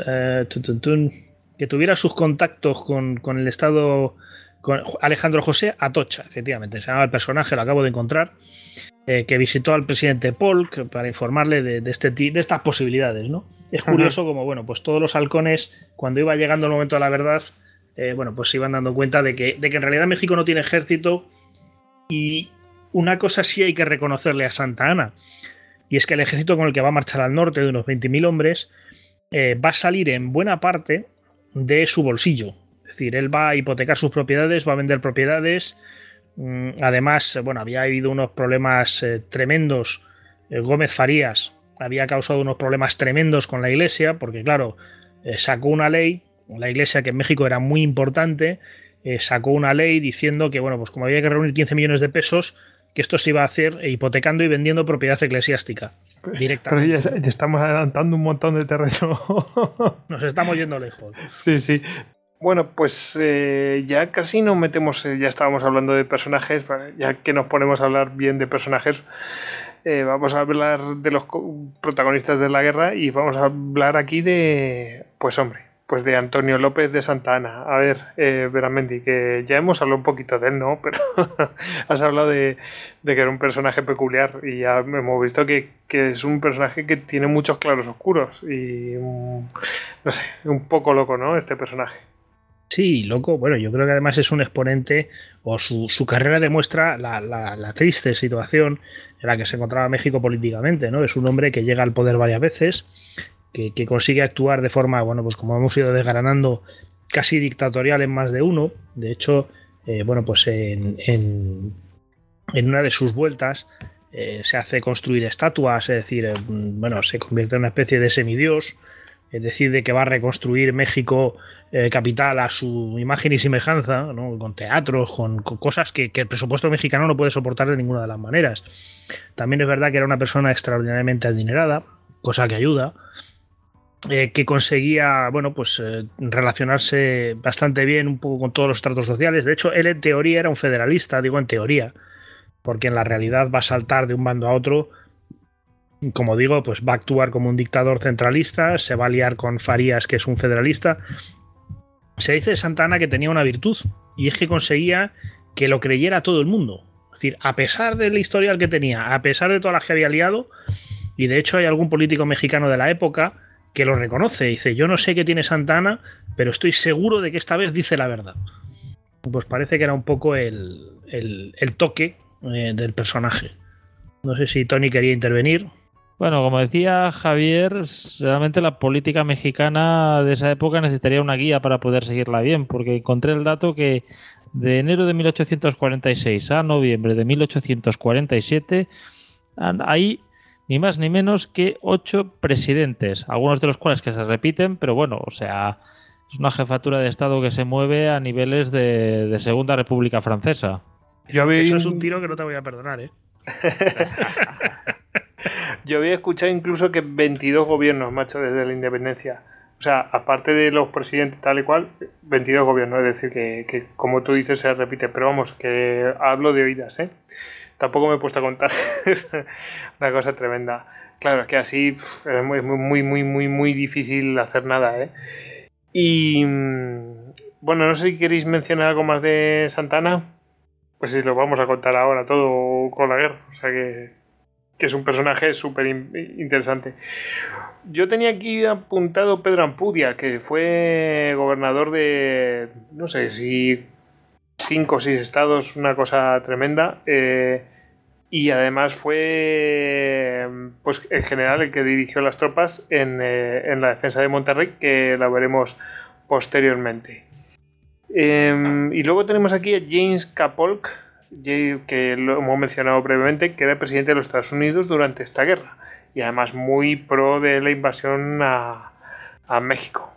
que tuviera sus contactos con el Estado, con Alejandro José Atocha, efectivamente, se llamaba el personaje, lo acabo de encontrar, que visitó al presidente Polk para informarle de estas posibilidades, ¿no? Es curioso como, bueno, pues todos los halcones, cuando iba llegando el momento de la verdad, bueno, pues se iban dando cuenta de que en realidad México no tiene ejército, y una cosa sí hay que reconocerle a Santa Anna, y es que el ejército con el que va a marchar al norte, de unos 20.000 hombres, va a salir en buena parte de su bolsillo. Es decir, él va a hipotecar sus propiedades, va a vender propiedades. Además, bueno, había habido unos problemas tremendos. Gómez Farías había causado unos problemas tremendos con la iglesia, porque claro, sacó una ley, la iglesia, que en México era muy importante, sacó una ley diciendo que, bueno, pues como había que reunir 15 millones de pesos, que esto se iba a hacer hipotecando y vendiendo propiedad eclesiástica directamente. Pero ya estamos adelantando un montón de terreno. Nos estamos yendo lejos. Sí. Bueno, pues ya casi nos metemos, ya estábamos hablando de personajes, ya que nos ponemos a hablar bien de personajes, vamos a hablar de los protagonistas de la guerra y vamos a hablar aquí de, pues de Antonio López de Santa Anna. A ver, Veramendi, que ya hemos hablado un poquito de él, ¿no? Pero has hablado de que era un personaje peculiar y ya hemos visto que es un personaje que tiene muchos claros oscuros y, no sé, un poco loco, ¿no? Este personaje. Sí, loco. Bueno, yo creo que además es un exponente, o su carrera demuestra la triste situación en la que se encontraba México políticamente, ¿no? Es un hombre que llega al poder varias veces, que consigue actuar de forma, bueno, pues como hemos ido desgranando, casi dictatorial en más de uno. De hecho, bueno, pues en una de sus vueltas se hace construir estatuas, es decir, bueno, se convierte en una especie de semidios, decide que va a reconstruir México capital a su imagen y semejanza, ¿no? Con teatros, con cosas que el presupuesto mexicano no puede soportar de ninguna de las maneras. También es verdad que era una persona extraordinariamente adinerada, cosa que ayuda, que conseguía, bueno, pues relacionarse bastante bien un poco con todos los estratos sociales. De hecho, él en teoría era un federalista, digo en teoría, porque en la realidad va a saltar de un bando a otro. Como digo, pues va a actuar como un dictador centralista, se va a liar con Farías, que es un federalista. Se dice de Santa Anna que tenía una virtud, y es que conseguía que lo creyera todo el mundo. Es decir, a pesar del historial que tenía, a pesar de todas las que había liado, y de hecho hay algún político mexicano de la época que lo reconoce. Dice, yo no sé qué tiene Santa Anna, pero estoy seguro de que esta vez dice la verdad. Pues parece que era un poco el toque del personaje. No sé si Tony quería intervenir. Bueno, como decía Javier, realmente la política mexicana de esa época necesitaría una guía para poder seguirla bien, porque encontré el dato que de enero de 1846 a noviembre de 1847 hay ni más ni menos que 8 presidentes, algunos de los cuales que se repiten, pero bueno, o sea, es una jefatura de Estado que se mueve a niveles de Segunda República Francesa. Eso es un tiro que no te voy a perdonar, ¿eh? Yo había escuchado incluso que 22 gobiernos, macho, desde la independencia. O sea, aparte de los presidentes tal y cual, 22 gobiernos. Es decir, que como tú dices, se repite. Pero vamos, que hablo de oídas, ¿eh? Tampoco me he puesto a contar. Es una cosa tremenda. Claro, es que así es muy difícil hacer nada, ¿eh? Y bueno, no sé si queréis mencionar algo más de Santa Anna. Pues sí, lo vamos a contar ahora todo con la guerra. O sea que es un personaje súper interesante. Yo tenía aquí apuntado Pedro Ampudia, que fue gobernador de, no sé si 5 o 6 estados, una cosa tremenda. Y además fue pues el general el que dirigió las tropas en la defensa de Monterrey, que la veremos posteriormente. Y luego tenemos aquí a James K. Polk, que lo hemos mencionado brevemente, que era presidente de los Estados Unidos durante esta guerra y además muy pro de la invasión a México.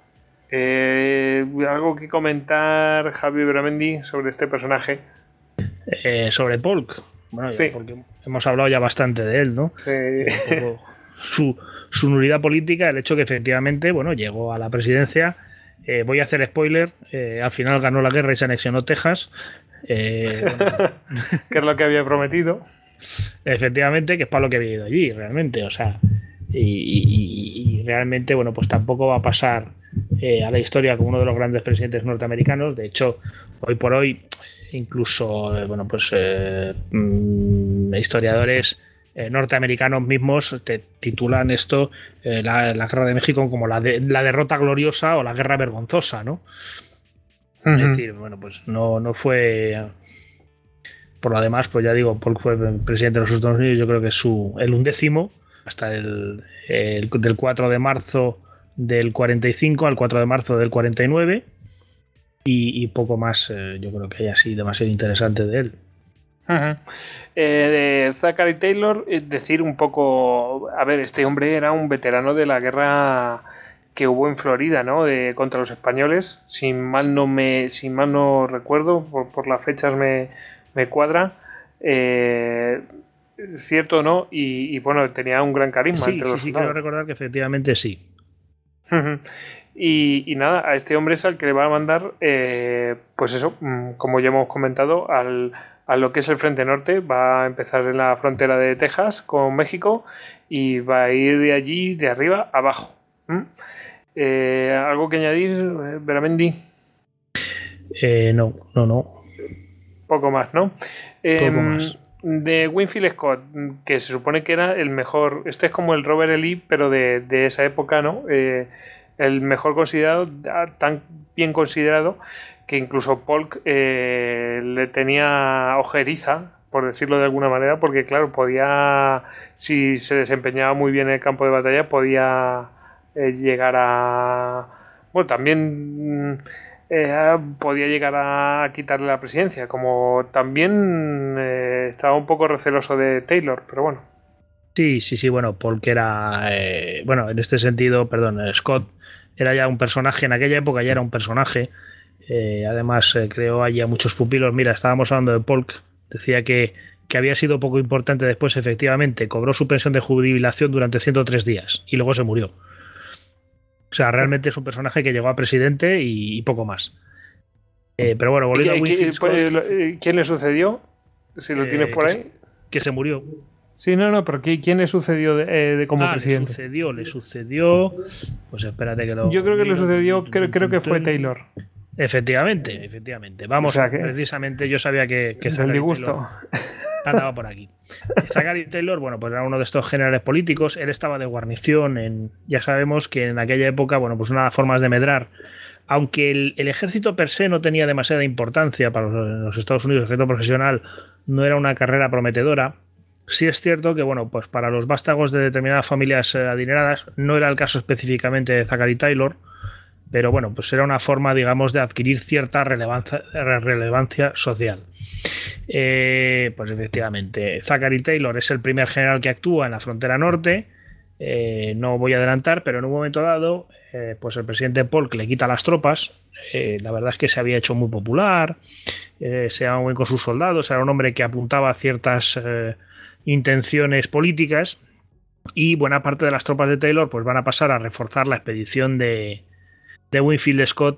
¿Algo que comentar, Javi Beramendi, sobre este personaje? Sobre Polk. Bueno, sí. Porque hemos hablado ya bastante de él, ¿no? Sí. Un poco su nulidad política, el hecho que efectivamente, bueno, llegó a la presidencia. Voy a hacer spoiler, al final ganó la guerra y se anexionó Texas. Bueno, que es lo que había prometido. Efectivamente, que es para lo que había ido allí, realmente. O sea, y realmente, bueno, pues tampoco va a pasar a la historia como uno de los grandes presidentes norteamericanos. De hecho, hoy por hoy, incluso, bueno, pues historiadores norteamericanos mismos te titulan esto, la guerra de México, como la derrota gloriosa o la guerra vergonzosa, ¿no? Es decir, bueno, pues no fue. Por lo demás, pues ya digo, Polk fue presidente de los Estados Unidos, yo creo que es el 11º, hasta del 4 de marzo del 45 al 4 de marzo del 49, y poco más, yo creo que hay así demasiado interesante de él. De Zachary Taylor, es decir, un poco, a ver, este hombre era un veterano de la guerra que hubo en Florida, ¿no? Contra los españoles, si mal no recuerdo, por las fechas me cuadra, cierto o no, y bueno, tenía un gran carisma entre los soldados. Sí, quiero recordar que efectivamente sí. Y nada, a este hombre es al que le va a mandar, pues eso, como ya hemos comentado, a lo que es el Frente Norte. Va a empezar en la frontera de Texas con México y va a ir de allí, de arriba a abajo. ¿Algo que añadir, Beramendi? No. Poco más, ¿no? Poco más. De Winfield Scott, que se supone que era el mejor, este es como el Robert E. Lee, pero de esa época, ¿no? El mejor considerado, tan bien considerado, que incluso Polk le tenía ojeriza, por decirlo de alguna manera, porque claro, podía, si se desempeñaba muy bien en el campo de batalla, podía llegar a... Bueno, también podía llegar a quitarle la presidencia, como también estaba un poco receloso de Taylor, pero bueno. Sí, bueno, Polk era... bueno, en este sentido, perdón, Scott era ya un personaje, en aquella época ya era un personaje. Además, creó allí a muchos pupilos. Mira, estábamos hablando de Polk, decía que había sido poco importante después, efectivamente, cobró su pensión de jubilación durante 103 días y luego se murió. O sea, realmente es un personaje que llegó a presidente y poco más. Pero bueno, volviendo a Winfield Scott... ¿Quién le sucedió? Si lo tienes por ahí. Que se murió. Sí, no, pero ¿quién le sucedió como presidente? Le sucedió... Pues espérate que lo... Yo creo que le sucedió, creo que fue Taylor. Efectivamente. Vamos, O sea que- precisamente yo sabía que Es el Zachary disgusto. Taylor andaba por aquí. Zachary Taylor, bueno, pues era uno de estos generales políticos. Él estaba de guarnición ya sabemos que en aquella época, bueno, pues una de las formas de medrar, aunque el ejército per se no tenía demasiada importancia para los Estados Unidos, el ejército profesional no era una carrera prometedora. Sí es cierto que, bueno, pues para los vástagos de determinadas familias adineradas, no era el caso específicamente de Zachary Taylor, pero bueno, pues era una forma, digamos, de adquirir cierta relevancia social. Pues efectivamente, Zachary Taylor es el primer general que actúa en la frontera norte. No voy a adelantar, pero en un momento dado, pues el presidente Polk le quita las tropas. La verdad es que se había hecho muy popular, se llevaba muy bien con sus soldados, era un hombre que apuntaba a ciertas intenciones políticas, y buena parte de las tropas de Taylor pues van a pasar a reforzar la expedición de Winfield Scott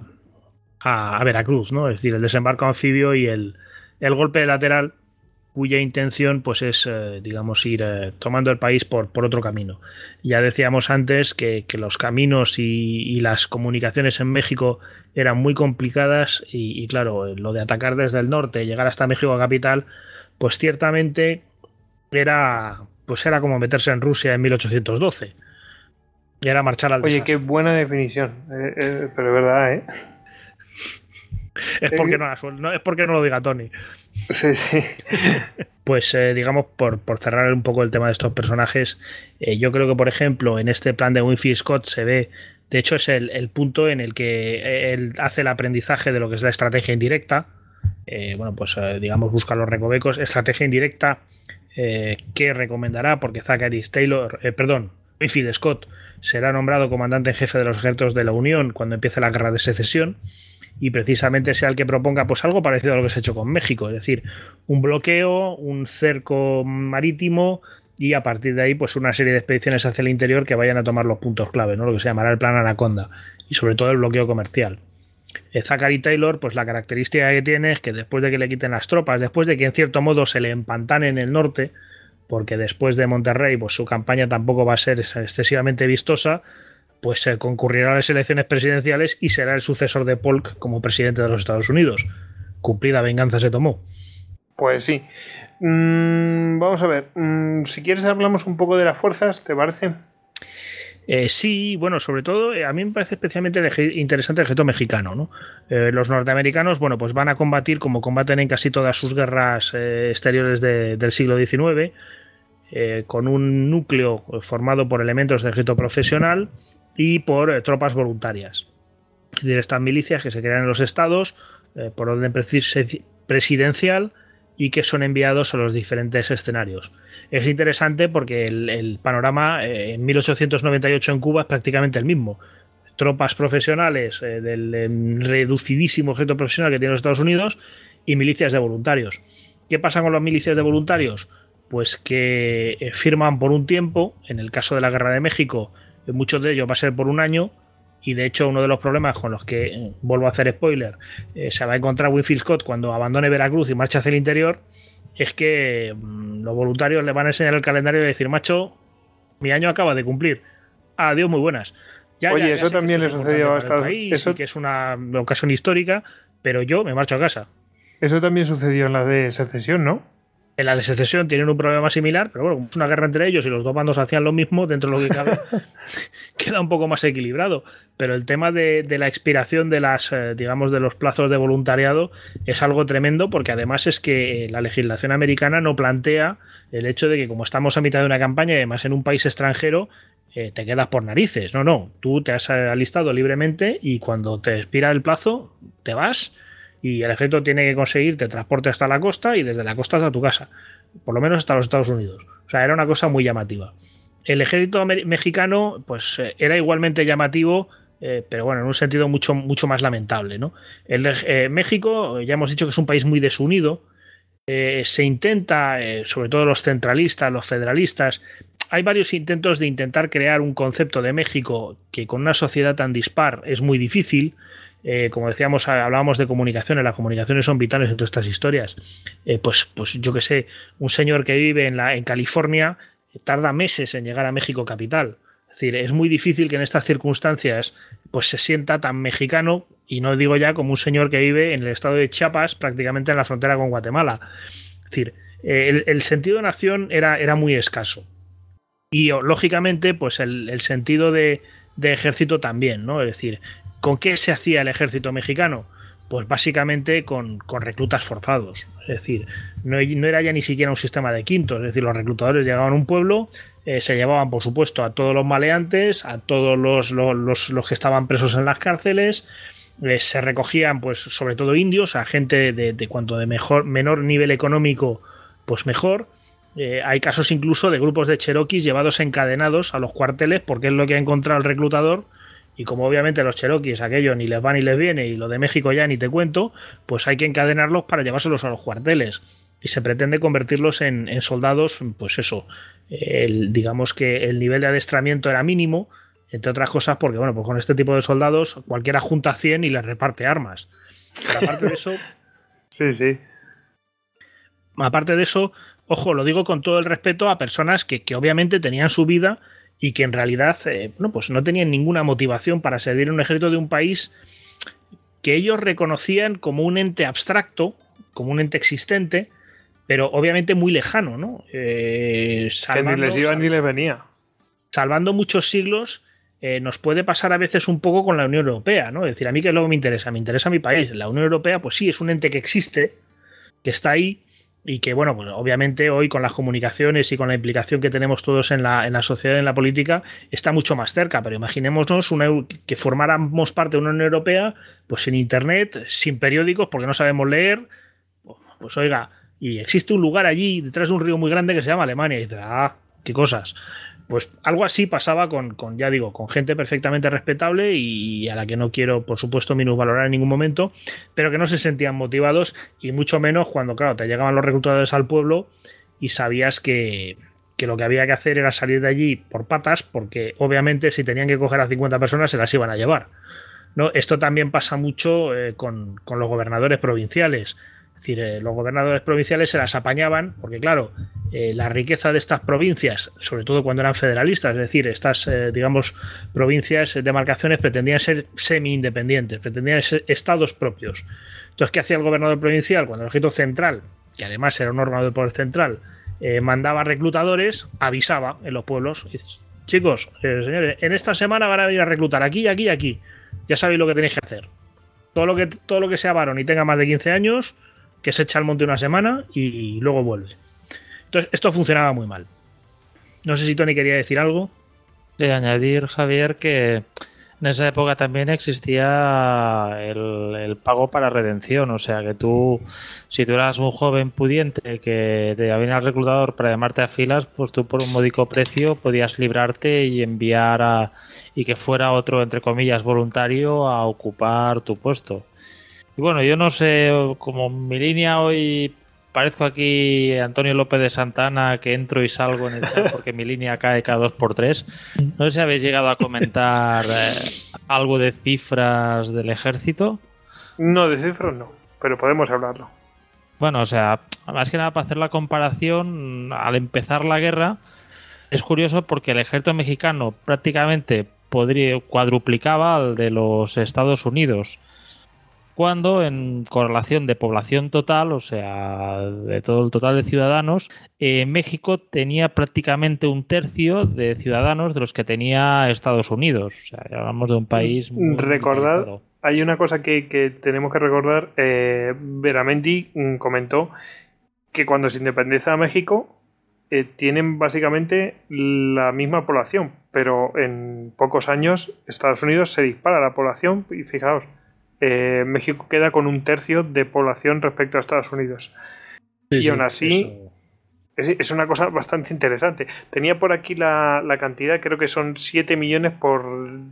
a Veracruz, ¿no? Es decir, el desembarco anfibio y el golpe lateral, cuya intención pues es, digamos, ir tomando el país por otro camino. Ya decíamos antes que los caminos y las comunicaciones en México eran muy complicadas y claro, lo de atacar desde el norte, llegar hasta México capital, pues ciertamente era como meterse en Rusia en 1812. Y era marchar al Oye, desastre. qué buena definición. Pero es verdad, ¿eh? Es porque no es porque no lo diga Tony. Sí. Pues digamos, por cerrar un poco el tema de estos personajes, yo creo que, por ejemplo, en este plan de Winfield Scott se ve, de hecho es el punto en el que él hace el aprendizaje de lo que es la estrategia indirecta. Bueno, pues digamos, busca los recovecos. Estrategia indirecta que recomendará, porque Winfield Scott será nombrado comandante en jefe de los ejércitos de la Unión cuando empiece la guerra de secesión, y precisamente sea el que proponga pues algo parecido a lo que se ha hecho con México, es decir, un bloqueo, un cerco marítimo, y a partir de ahí pues una serie de expediciones hacia el interior que vayan a tomar los puntos clave, ¿no? Lo que se llamará el plan Anaconda, y sobre todo el bloqueo comercial. Zachary Taylor, pues la característica que tiene es que después de que le quiten las tropas, después de que en cierto modo se le empantane en el norte, porque después de Monterrey pues su campaña tampoco va a ser excesivamente vistosa, pues concurrirá a las elecciones presidenciales y será el sucesor de Polk como presidente de los Estados Unidos. Cumplida venganza se tomó. Pues sí. Vamos a ver. Si quieres hablamos un poco de las fuerzas, ¿te parece? Sí, bueno, sobre todo a mí me parece especialmente interesante el ejército mexicano, ¿no? Los norteamericanos, bueno, pues van a combatir como combaten en casi todas sus guerras exteriores del siglo XIX, con un núcleo formado por elementos del ejército profesional y por tropas voluntarias. Es decir, estas milicias que se crean en los estados por orden presidencial y que son enviados a los diferentes escenarios. Es interesante porque el panorama en 1898 en Cuba es prácticamente el mismo. Tropas profesionales del reducidísimo ejército profesional que tiene los Estados Unidos y milicias de voluntarios. ¿Qué pasa con las milicias de voluntarios? Pues que firman por un tiempo. En el caso de la Guerra de México, muchos de ellos va a ser por un año, y de hecho uno de los problemas con los que, vuelvo a hacer spoiler, se va a encontrar Winfield Scott cuando abandone Veracruz y marche hacia el interior, es que los voluntarios le van a enseñar el calendario y decir: macho, mi año acaba de cumplir, adiós, muy buenas. Oye, eso también le sucedió a Estados Unidos, eso... que es una ocasión histórica, pero yo me marcho a casa. Eso también sucedió en la de secesión, ¿no? En la de secesión tienen un problema similar, pero bueno, es una guerra entre ellos y los dos bandos hacían lo mismo, dentro de lo que cabe, queda un poco más equilibrado. Pero el tema de la expiración de digamos, de los plazos de voluntariado es algo tremendo, porque además es que la legislación americana no plantea el hecho de que, como estamos a mitad de una campaña y además en un país extranjero, te quedas por narices. No, tú te has alistado libremente y cuando te expira el plazo te vas. Y el ejército tiene que conseguirte transporte hasta la costa y desde la costa hasta tu casa, por lo menos hasta los Estados Unidos. O sea, era una cosa muy llamativa. El ejército mexicano pues era igualmente llamativo, pero bueno, en un sentido mucho más lamentable, ¿no? México, ya hemos dicho que es un país muy desunido. Se intenta, sobre todo los centralistas, los federalistas, hay varios intentos de intentar crear un concepto de México que con una sociedad tan dispar es muy difícil. Como decíamos, hablábamos de comunicaciones, las comunicaciones son vitales en todas estas historias. Pues yo que sé, un señor que vive en California tarda meses en llegar a México capital. Es decir, es muy difícil que en estas circunstancias pues se sienta tan mexicano Y no digo ya como un señor que vive en el estado de Chiapas, prácticamente en la frontera con Guatemala. Es decir, el sentido de nación era muy escaso. Y lógicamente, pues el sentido de ejército también, ¿no? Es decir, ¿con qué se hacía el ejército mexicano? Pues básicamente con reclutas forzados. Es decir, no era ya ni siquiera un sistema de quintos. Es decir, los reclutadores llegaban a un pueblo, se llevaban, por supuesto, a todos los maleantes, a todos los que estaban presos en las cárceles. Se recogían, pues, sobre todo indios, a gente de cuanto de menor nivel económico, pues mejor. Hay casos incluso de grupos de cherokees llevados encadenados a los cuarteles porque es lo que ha encontrado el reclutador. Y como obviamente los cherokees aquello ni les va ni les viene, y lo de México ya ni te cuento, pues hay que encadenarlos para llevárselos a los cuarteles. Y se pretende convertirlos en soldados, pues eso, digamos que el nivel de adiestramiento era mínimo, entre otras cosas porque, bueno, pues con este tipo de soldados cualquiera junta 100 y les reparte armas. Pero aparte de eso... Sí. Aparte de eso, ojo, lo digo con todo el respeto a personas que obviamente tenían su vida y que en realidad pues no tenían ninguna motivación para servir en un ejército de un país que ellos reconocían como un ente abstracto, como un ente existente, pero obviamente muy lejano, ¿no? Que ni les iba ni les venía. Salvando muchos siglos, nos puede pasar a veces un poco con la Unión Europea, ¿no? Es decir, a mí, ¿qué es lo que me interesa? Me interesa mi país. La Unión Europea, pues sí, es un ente que existe, que está ahí, y que, bueno, pues obviamente hoy con las comunicaciones y con la implicación que tenemos todos en la sociedad y en la política está mucho más cerca, pero imaginémonos que formáramos parte de una Unión Europea pues sin internet, sin periódicos porque no sabemos leer, pues oiga, y existe un lugar allí detrás de un río muy grande que se llama Alemania, y dices, qué cosas. Pues algo así pasaba con gente perfectamente respetable y a la que no quiero, por supuesto, minusvalorar en ningún momento, pero que no se sentían motivados, y mucho menos cuando, claro, te llegaban los reclutadores al pueblo y sabías que lo que había que hacer era salir de allí por patas, porque obviamente si tenían que coger a 50 personas se las iban a llevar, ¿no? Esto también pasa mucho con los gobernadores provinciales. Es decir, los gobernadores provinciales se las apañaban porque, claro, la riqueza de estas provincias, sobre todo cuando eran federalistas, es decir, estas, digamos, provincias, demarcaciones, pretendían ser semi-independientes, pretendían ser estados propios. Entonces, ¿qué hacía el gobernador provincial? Cuando el ejército central, que además era un órgano del poder central, mandaba reclutadores, avisaba en los pueblos, y dices, chicos, señores, en esta semana van a venir a reclutar aquí, aquí y aquí. Ya sabéis lo que tenéis que hacer. Todo lo que sea varón y tenga más de 15 años, que se echa al monte una semana y luego vuelve. Entonces, esto funcionaba muy mal. No sé si Tony quería decir algo. De añadir, Javier, que en esa época también existía el pago para redención. O sea, que si tú eras un joven pudiente que te venía al reclutador para llamarte a filas, pues tú por un módico precio podías librarte y enviar y que fuera otro, entre comillas, voluntario a ocupar tu puesto. Y bueno, yo no sé, como mi línea hoy parezco aquí Antonio López de Santana, que entro y salgo en el chat porque mi línea cae cada 2x3. No sé si habéis llegado a comentar algo de cifras del ejército. No, de cifras no, pero podemos hablarlo. Bueno, o sea, más que nada para hacer la comparación, al empezar la guerra, es curioso porque el ejército mexicano prácticamente cuadruplicaba al de los Estados Unidos, cuando en correlación de población total, o sea, de todo el total de ciudadanos, México tenía prácticamente un tercio de ciudadanos de los que tenía Estados Unidos. O sea, hablamos de un país muy recordad, hay una cosa que tenemos que recordar. Veramendi comentó que cuando se independiza México tienen básicamente la misma población, pero en pocos años Estados Unidos se dispara la población y fijaos, México queda con un tercio de población respecto a Estados Unidos. Sí, y aún así es una cosa bastante interesante. Tenía por aquí la cantidad, creo que son 7 millones por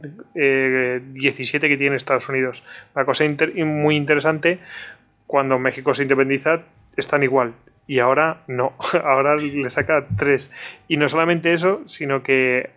17 que tiene Estados Unidos. Una cosa muy interesante, cuando México se independiza están igual. Y ahora no, ahora le saca 3. Y no solamente eso, sino que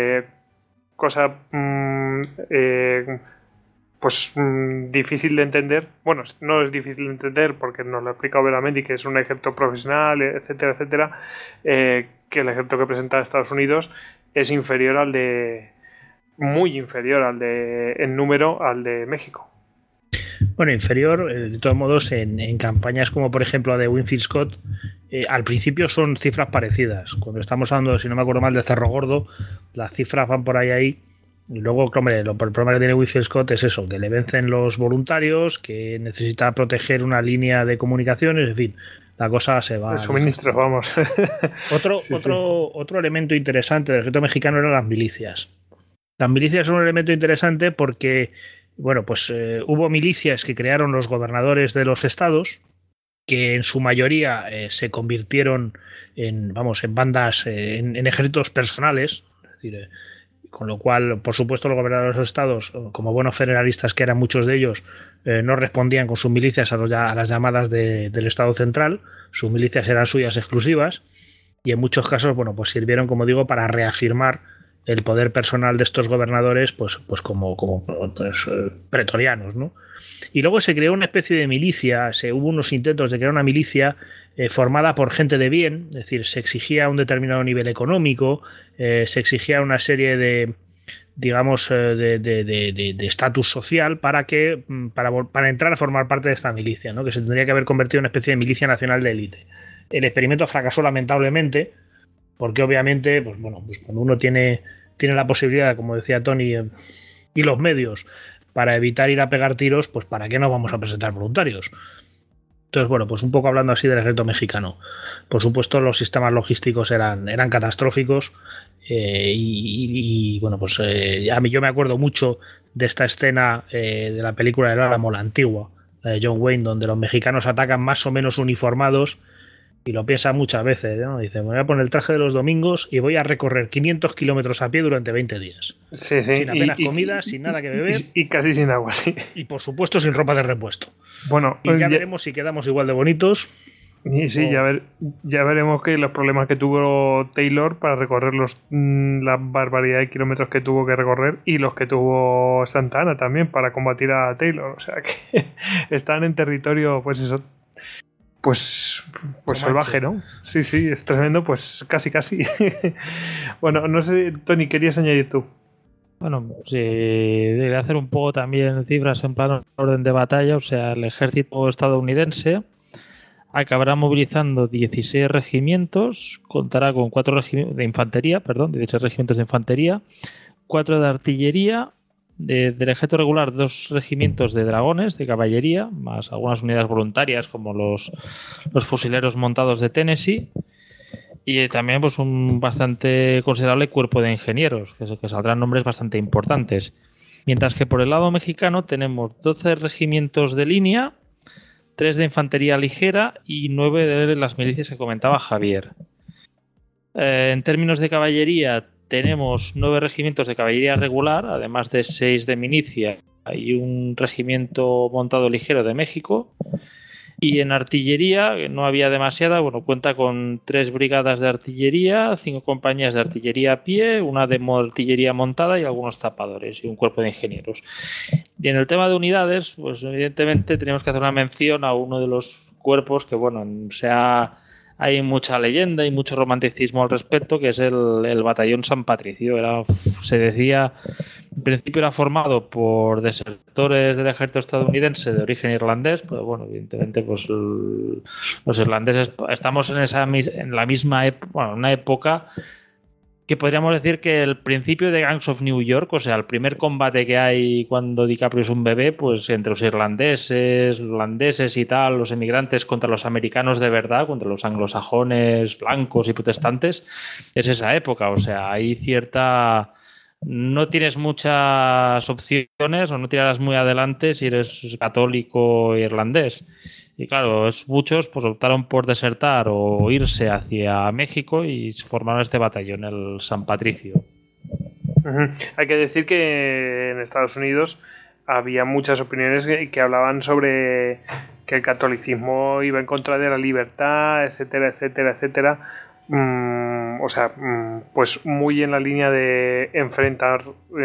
difícil de entender. Bueno, no es difícil de entender porque nos lo ha explicado Veramendi, que es un ejército profesional, etcétera, etcétera, que el ejército que presenta Estados Unidos es inferior muy inferior en número al de México. Bueno, inferior, de todos modos, en campañas como por ejemplo la de Winfield Scott, al principio son cifras parecidas. Cuando estamos hablando, si no me acuerdo mal, de Cerro Gordo, las cifras van por ahí. Y luego, hombre, el problema que tiene Winfield Scott es eso, que le vencen los voluntarios, que necesita proteger una línea de comunicaciones, en fin, la cosa se va. El suministro, vamos. Otro elemento interesante del ejército mexicano eran las milicias. Las milicias son un elemento interesante porque, bueno, pues hubo milicias que crearon los gobernadores de los estados, que en su mayoría se convirtieron en bandas, en ejércitos personales, es decir, con lo cual, por supuesto, los gobernadores de los estados, como buenos federalistas que eran muchos de ellos, no respondían con sus milicias a las llamadas del Estado central. Sus milicias eran suyas exclusivas y en muchos casos, bueno, pues sirvieron, como digo, para reafirmar el poder personal de estos gobernadores, pues como pretorianos, ¿no? Y luego se creó una especie de milicia, hubo unos intentos de crear una milicia formada por gente de bien, es decir, se exigía un determinado nivel económico, se exigía una serie de, digamos, de estatus social para entrar a formar parte de esta milicia, ¿no? Que se tendría que haber convertido en una especie de milicia nacional de élite. El experimento fracasó lamentablemente, porque obviamente, pues bueno, pues cuando uno tiene la posibilidad, como decía Tony, y los medios para evitar ir a pegar tiros, pues ¿para qué nos vamos a presentar voluntarios? Entonces, bueno, pues un poco hablando así del ejército mexicano. Por supuesto, los sistemas logísticos eran catastróficos y bueno, pues yo me acuerdo mucho de esta escena de la película del Álamo, la antigua, la de John Wayne, donde los mexicanos atacan más o menos uniformados y lo piensa muchas veces, ¿no? Dice, me voy a poner el traje de los domingos y voy a recorrer 500 kilómetros a pie durante 20 días. Sí, sí. Sin apenas comida, sin nada que beber. Y casi sin agua, sí. Y por supuesto sin ropa de repuesto. Bueno, y ya veremos si quedamos igual de bonitos. Y sí, ya veremos que los problemas que tuvo Taylor para recorrer la barbaridad de kilómetros que tuvo que recorrer y los que tuvo Santa Anna también para combatir a Taylor. O sea que están en territorio, pues eso, pues salvaje, ¿no? Sí, es tremendo, pues casi. Bueno, no sé, Tony, ¿querías añadir tú? Bueno, sí, debería hacer un poco también cifras en plan orden de batalla. O sea, el ejército estadounidense acabará movilizando 16 regimientos, contará con 4 regimientos de infantería, 16 regimientos de infantería, 4 de artillería, del ejército regular 2 regimientos de dragones, de caballería, más algunas unidades voluntarias como los fusileros montados de Tennessee, y también pues un bastante considerable cuerpo de ingenieros, que saldrán nombres bastante importantes. Mientras que por el lado mexicano tenemos 12 regimientos de línea, 3 de infantería ligera y 9 de las milicias que comentaba Javier. En términos de caballería, tenemos 9 regimientos de caballería regular, además de 6 de milicia y un regimiento montado ligero de México. Y en artillería, que no había demasiada, bueno, cuenta con 3 brigadas de artillería, 5 compañías de artillería a pie, una de artillería montada y algunos zapadores y un cuerpo de ingenieros. Y en el tema de unidades, pues evidentemente tenemos que hacer una mención a uno de los cuerpos que, bueno, hay mucha leyenda y mucho romanticismo al respecto, que es el batallón San Patricio. Se decía, en principio era formado por desertores del ejército estadounidense de origen irlandés, pero bueno, evidentemente pues los irlandeses estamos en la misma época, una época que podríamos decir que el principio de Gangs of New York, o sea, el primer combate que hay cuando DiCaprio es un bebé, pues entre los irlandeses, holandeses y tal, los emigrantes contra los americanos de verdad, contra los anglosajones blancos y protestantes, es esa época. O sea, hay cierta... No tienes muchas opciones o no tirarás muy adelante si eres católico irlandés. Y claro, muchos pues optaron por desertar o irse hacia México y formaron este batallón, el San Patricio. Hay que decir que en Estados Unidos había muchas opiniones que hablaban sobre que el catolicismo iba en contra de la libertad, etcétera. O sea, pues muy en la línea de enfrentar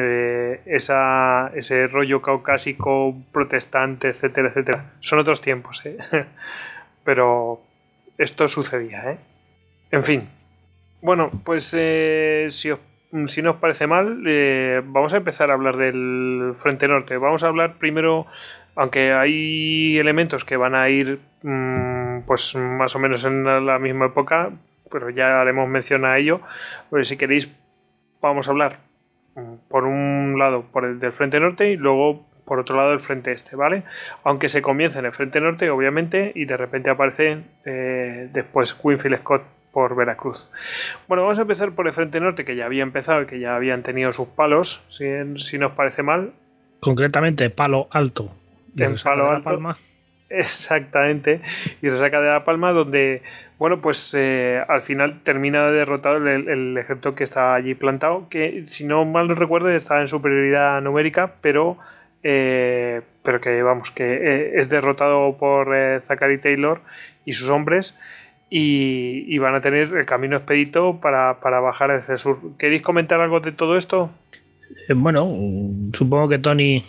ese rollo caucásico protestante, etcétera. Son otros tiempos, pero esto sucedía, En fin, bueno, pues si no os parece mal, vamos a empezar a hablar del Frente Norte. Vamos a hablar primero Aunque hay elementos que van a ir pues más o menos en la misma época, pero ya haremos mención a ello. Pues si queréis, vamos a hablar por un lado por el del frente norte y luego por otro lado el frente este, ¿vale? Aunque se comienza en el frente norte, obviamente, y de repente aparece después Winfield Scott por Veracruz. Bueno, vamos a empezar por el frente norte, que ya había empezado y que ya habían tenido sus palos, si nos parece mal. Concretamente, Palo Alto. En Palo Alto. Palma. Exactamente. Y Resaca de la Palma, donde, bueno, pues al final termina derrotado el ejército que está allí plantado, que si no mal no recuerdo estaba en superioridad numérica, pero que vamos, que es derrotado por Zachary Taylor y sus hombres y van a tener el camino expedito para bajar hacia el sur. ¿Queréis comentar algo de todo esto? Bueno, supongo que Tony...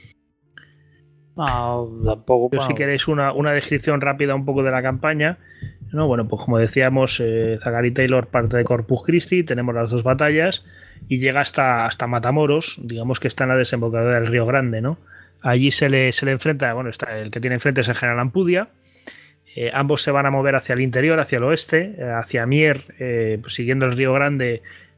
No, tampoco. Pero si queréis una descripción rápida un poco de la campaña, ¿no? Bueno, pues como decíamos, Zachary Taylor parte de Corpus Christi, tenemos las dos batallas y llega hasta Matamoros, digamos que está en la desembocadura del Río Grande, ¿no? Allí se le enfrenta, bueno, el que tiene enfrente es el general Ampudia. Ambos se van a mover hacia el interior, hacia el oeste, hacia Mier, pues siguiendo el Río Grande,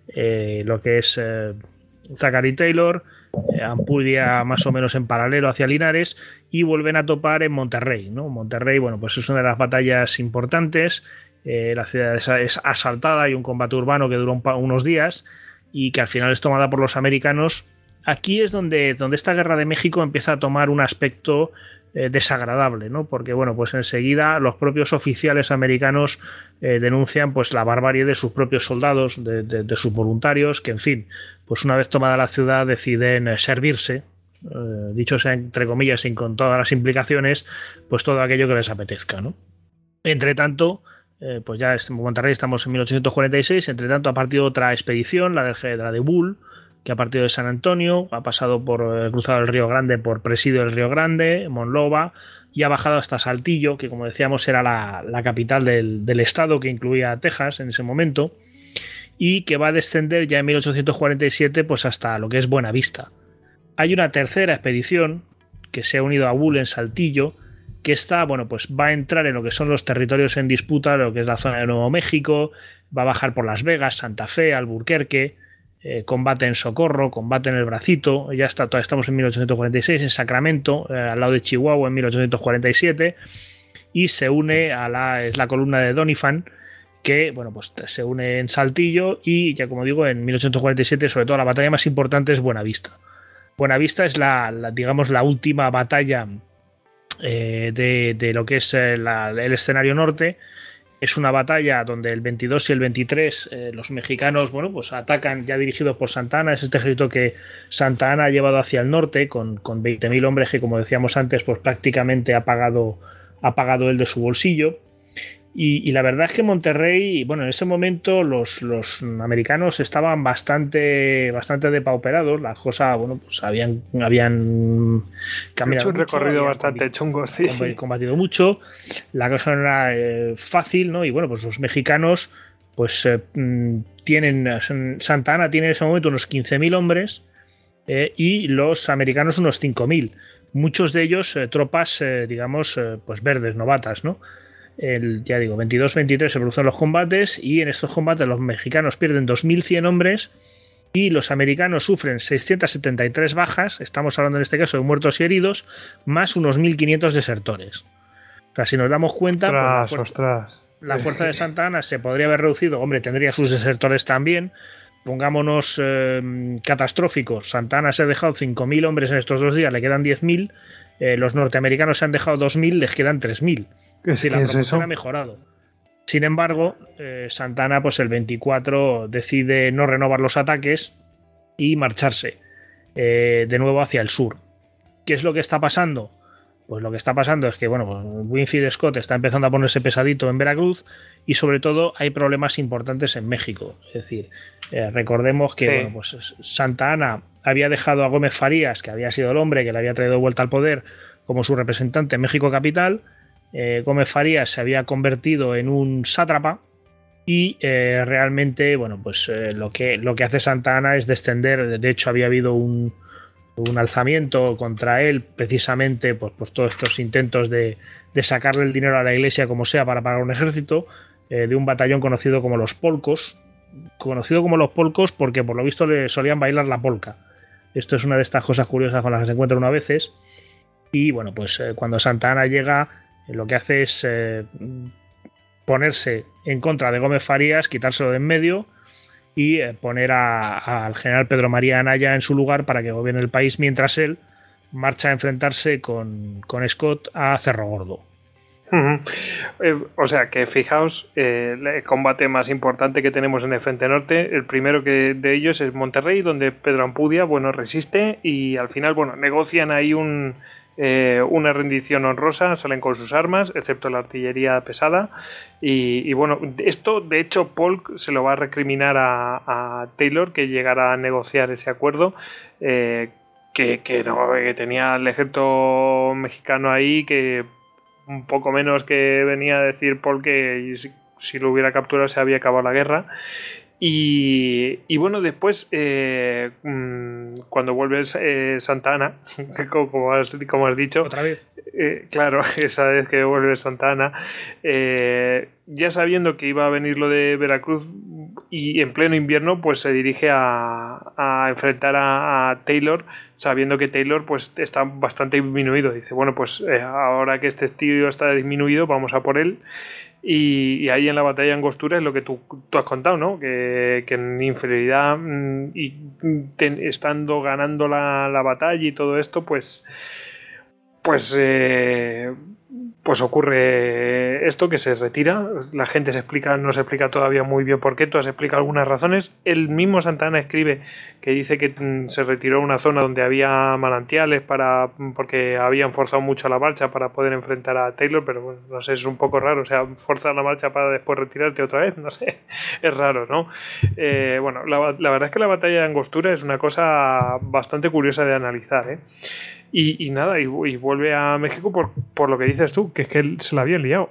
lo que es Zachary Taylor. Ampudia más o menos en paralelo hacia Linares y vuelven a topar en Monterrey, ¿no? Monterrey, bueno, pues es una de las batallas importantes. La ciudad es asaltada, hay un combate urbano que dura unos días y que al final es tomada por los americanos. Aquí es donde esta guerra de México empieza a tomar un aspecto desagradable, ¿no? Porque, bueno, pues enseguida los propios oficiales americanos denuncian pues la barbarie de sus propios soldados, de sus voluntarios, que en fin, pues una vez tomada la ciudad deciden servirse, dicho sea entre comillas y con todas las implicaciones, pues todo aquello que les apetezca, ¿no? Entre tanto, pues ya en Monterrey estamos en 1846, entre tanto ha partido otra expedición, la de Bull, que ha partido de San Antonio, ha pasado por cruzado el Río Grande por Presidio del Río Grande, Monlova, y ha bajado hasta Saltillo, que como decíamos era la capital del estado, que incluía a Texas en ese momento, y que va a descender ya en 1847 pues hasta lo que es Buenavista. Hay una tercera expedición que se ha unido a Bull en Saltillo, que está, bueno, pues va a entrar en lo que son los territorios en disputa, lo que es la zona de Nuevo México, va a bajar por Las Vegas, Santa Fe, Albuquerque, combate en Socorro, combate en El Bracito, ya está, todavía estamos en 1846, en Sacramento, al lado de Chihuahua en 1847, y se une es la columna de Doniphan, que, bueno, pues se une en Saltillo y, ya como digo, en 1847, sobre todo la batalla más importante es Buenavista. Buenavista es digamos, la última batalla de lo que es el escenario norte. Es una batalla donde el 22 y el 23 los mexicanos, bueno, pues atacan, ya dirigidos por Santa Anna. Es este ejército que Santa Anna ha llevado hacia el norte con 20.000 hombres que, como decíamos antes, pues prácticamente ha pagado él de su bolsillo. Y la verdad es que Monterrey, bueno, en ese momento los americanos estaban bastante depauperados. Las cosas, bueno, pues habían caminado mucho, un recorrido bastante chungo, sí. Combatido mucho. La cosa no era fácil, ¿no? Y bueno, pues los mexicanos, pues Santa Anna tiene en ese momento unos 15.000 hombres y los americanos unos 5.000. Muchos de ellos tropas, digamos, pues verdes, novatas, ¿no? Ya digo, 22-23 se producen los combates y en estos combates los mexicanos pierden 2.100 hombres y los americanos sufren 673 bajas, estamos hablando en este caso de muertos y heridos, más unos 1.500 desertores. O sea, si nos damos cuenta, la fuerza de Santa Anna se podría haber reducido, hombre, tendría sus desertores también. Pongámonos catastróficos, Santa Anna se ha dejado 5.000 hombres en estos 2 días, le quedan 10.000, los norteamericanos se han dejado 2.000, les quedan 3.000. Sí, la proporción ha mejorado. Sin embargo, Santa Anna, pues el 24 decide no renovar los ataques y marcharse de nuevo hacia el sur. ¿Qué es lo que está pasando? Pues lo que está pasando es que, bueno, pues Winfield Scott está empezando a ponerse pesadito en Veracruz y sobre todo hay problemas importantes en México. Es decir, recordemos que bueno, pues Santa Anna había dejado a Gómez Farías, que había sido el hombre que le había traído de vuelta al poder, como su representante en México capital. Gómez Farías se había convertido en un sátrapa y realmente, bueno, pues lo que hace Santa Anna es descender. De hecho, había habido un un alzamiento contra él, precisamente por todos estos intentos de sacarle el dinero a la iglesia como sea para pagar un ejército, de un batallón conocido como los polcos. Conocido como los polcos porque por lo visto le solían bailar la polca. Esto es una de estas cosas curiosas con las que se encuentra uno a veces. Y bueno, pues cuando Santa Anna llega, lo que hace es ponerse en contra de Gómez Farías, quitárselo de en medio y poner al general Pedro María Anaya en su lugar para que gobierne el país, mientras él marcha a enfrentarse con Scott a Cerro Gordo. O sea que fijaos, el combate más importante que tenemos en el Frente Norte, el primero de ellos es Monterrey, donde Pedro Ampudia resiste y al final negocian ahí una rendición honrosa, salen con sus armas, excepto la artillería pesada y esto de hecho Polk se lo va a recriminar a Taylor, que llegara a negociar ese acuerdo, que tenía el ejército mexicano ahí, que un poco menos que venía a decir Paul que si lo hubiera capturado se había acabado la guerra. Y después cuando vuelve Santa Anna, como has dicho, otra vez, claro, esa vez que vuelve Santa Anna, ya sabiendo que iba a venir lo de Veracruz y en pleno invierno, pues se dirige a enfrentar a Taylor, sabiendo que Taylor pues está bastante disminuido. Dice, ahora que este tío está disminuido, vamos a por él. Y ahí en la batalla de Angostura es lo que tú has contado, ¿no? Que en inferioridad estando ganando la batalla y todo esto, pues ocurre esto, que se retira. La gente no se explica todavía muy bien por qué, se explica algunas razones. El mismo Santa Anna escribe que dice que se retiró a una zona donde había manantiales porque habían forzado mucho la marcha para poder enfrentar a Taylor, pero no sé, es un poco raro, o sea, forzar la marcha para después retirarte otra vez, no sé, es raro, ¿no? La verdad es que la batalla de Angostura es una cosa bastante curiosa de analizar, ¿eh? Y nada, y vuelve a México por lo que dices tú, que es que él se la había liado.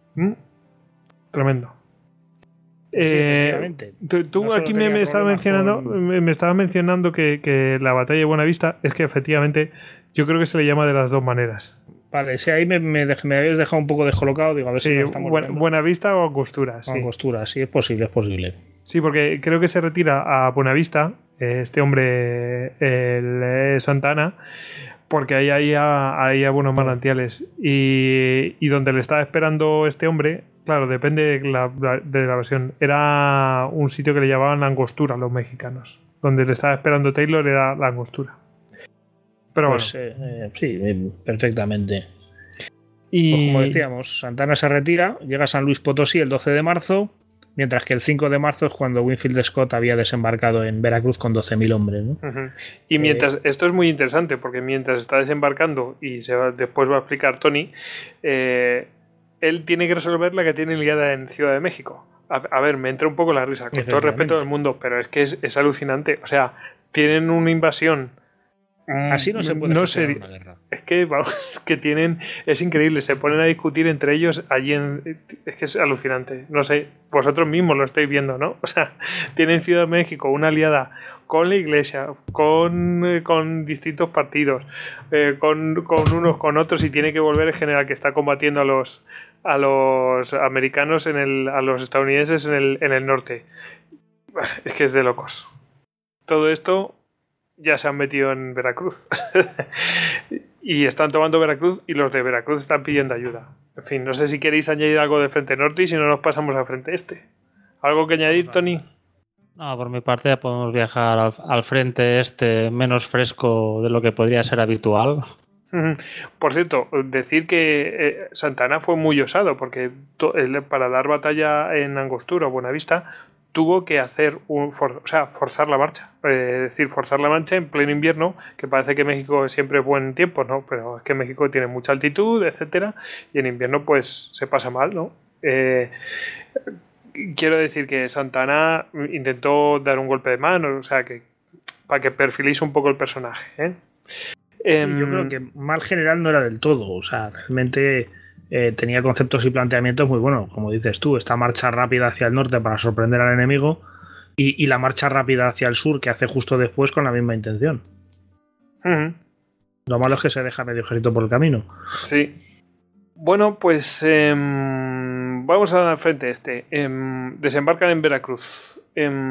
Tremendo. Sí, efectivamente. Tú no aquí me estabas mencionando que la batalla de Buenavista es que efectivamente yo creo que se le llama de las dos maneras. Vale, sí, ahí me habéis dejado un poco descolocado. Digo, a ver si Buenavista o Angostura. Sí. Angostura, sí, es posible. Sí, porque creo que se retira a Buenavista, este hombre, el Santa Anna, porque ahí había buenos manantiales y donde le estaba esperando este hombre, claro, depende de la versión, era un sitio que le llamaban La Angostura los mexicanos, donde le estaba esperando Taylor era La Angostura, pero pues, sí, perfectamente. Y pues como decíamos, Santa Anna se retira, llega a San Luis Potosí el 12 de marzo, mientras que el 5 de marzo es cuando Winfield Scott había desembarcado en Veracruz con 12.000 hombres, ¿no? Y mientras, esto es muy interesante, porque mientras está desembarcando, y después va a explicar Tony, él tiene que resolver la que tiene liada en Ciudad de México. A ver, me entra un poco la risa, con todo el respeto del mundo, pero es que es alucinante. O sea, tienen una invasión. Así no se puede hacer una guerra. Es que, es increíble, se ponen a discutir entre ellos allí es que es alucinante. No sé, vosotros mismos lo estáis viendo, ¿no? O sea, tienen Ciudad de México una aliada con la iglesia, con distintos partidos, con unos, con otros, y tiene que volver el general que está combatiendo a los americanos a los estadounidenses en el norte. Es que es de locos. Todo esto ya se han metido en Veracruz y están tomando Veracruz, y los de Veracruz están pidiendo ayuda. En fin, no sé si queréis añadir algo de Frente Norte y si no nos pasamos al Frente Este. ¿Algo que añadir, Tony? No, por mi parte ya podemos viajar al Frente Este menos fresco de lo que podría ser habitual. Por cierto, decir que Santa Anna fue muy osado, porque para dar batalla en Angostura o Buenavista tuvo que hacer forzar la marcha. Es decir, forzar la marcha en pleno invierno, que parece que México siempre es buen tiempo, ¿no? Pero es que México tiene mucha altitud, etcétera, y en invierno pues se pasa mal, ¿no? Quiero decir que Santa Anna intentó dar un golpe de mano, o sea, que para que perfiléis un poco el personaje, ¿eh? Yo creo que mal general no era del todo, o sea, realmente tenía conceptos y planteamientos muy buenos, como dices tú, esta marcha rápida hacia el norte para sorprender al enemigo y la marcha rápida hacia el sur que hace justo después con la misma intención. Uh-huh. Lo malo es que se deja medio ejército por el camino. Sí. Bueno, pues vamos al frente este. Desembarcan en Veracruz.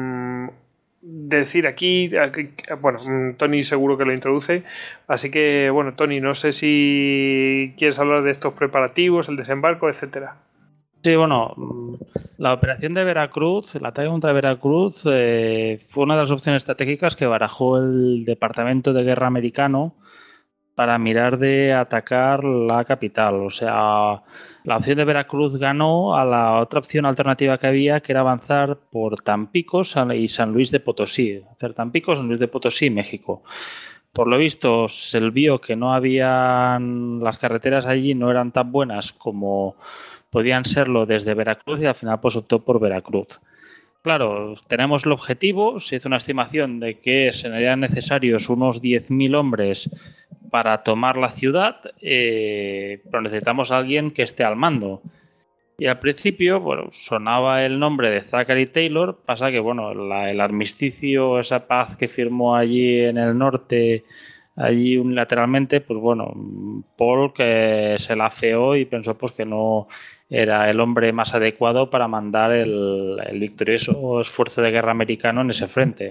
Decir aquí, bueno, Tony seguro que lo introduce, así que, bueno, Tony, no sé si quieres hablar de estos preparativos, el desembarco, etcétera. Sí, bueno, la operación de Veracruz, el ataque contra Veracruz, fue una de las opciones estratégicas que barajó el Departamento de Guerra americano para mirar de atacar la capital. O sea, la opción de Veracruz ganó a la otra opción alternativa que había, que era avanzar por Tampico y San Luis de Potosí. Hacer Tampico, San Luis de Potosí y México. Por lo visto, se vio que no habían, las carreteras allí no eran tan buenas como podían serlo desde Veracruz y al final pues optó por Veracruz. Claro, tenemos el objetivo, se hizo una estimación de que serían necesarios unos 10.000 hombres para tomar la ciudad, pero necesitamos a alguien que esté al mando. Y al principio, bueno, sonaba el nombre de Zachary Taylor, pasa que, bueno, el armisticio, esa paz que firmó allí en el norte, allí unilateralmente, pues bueno, Polk se la afeó y pensó pues que no era el hombre más adecuado para mandar el victorioso esfuerzo de guerra americano en ese frente.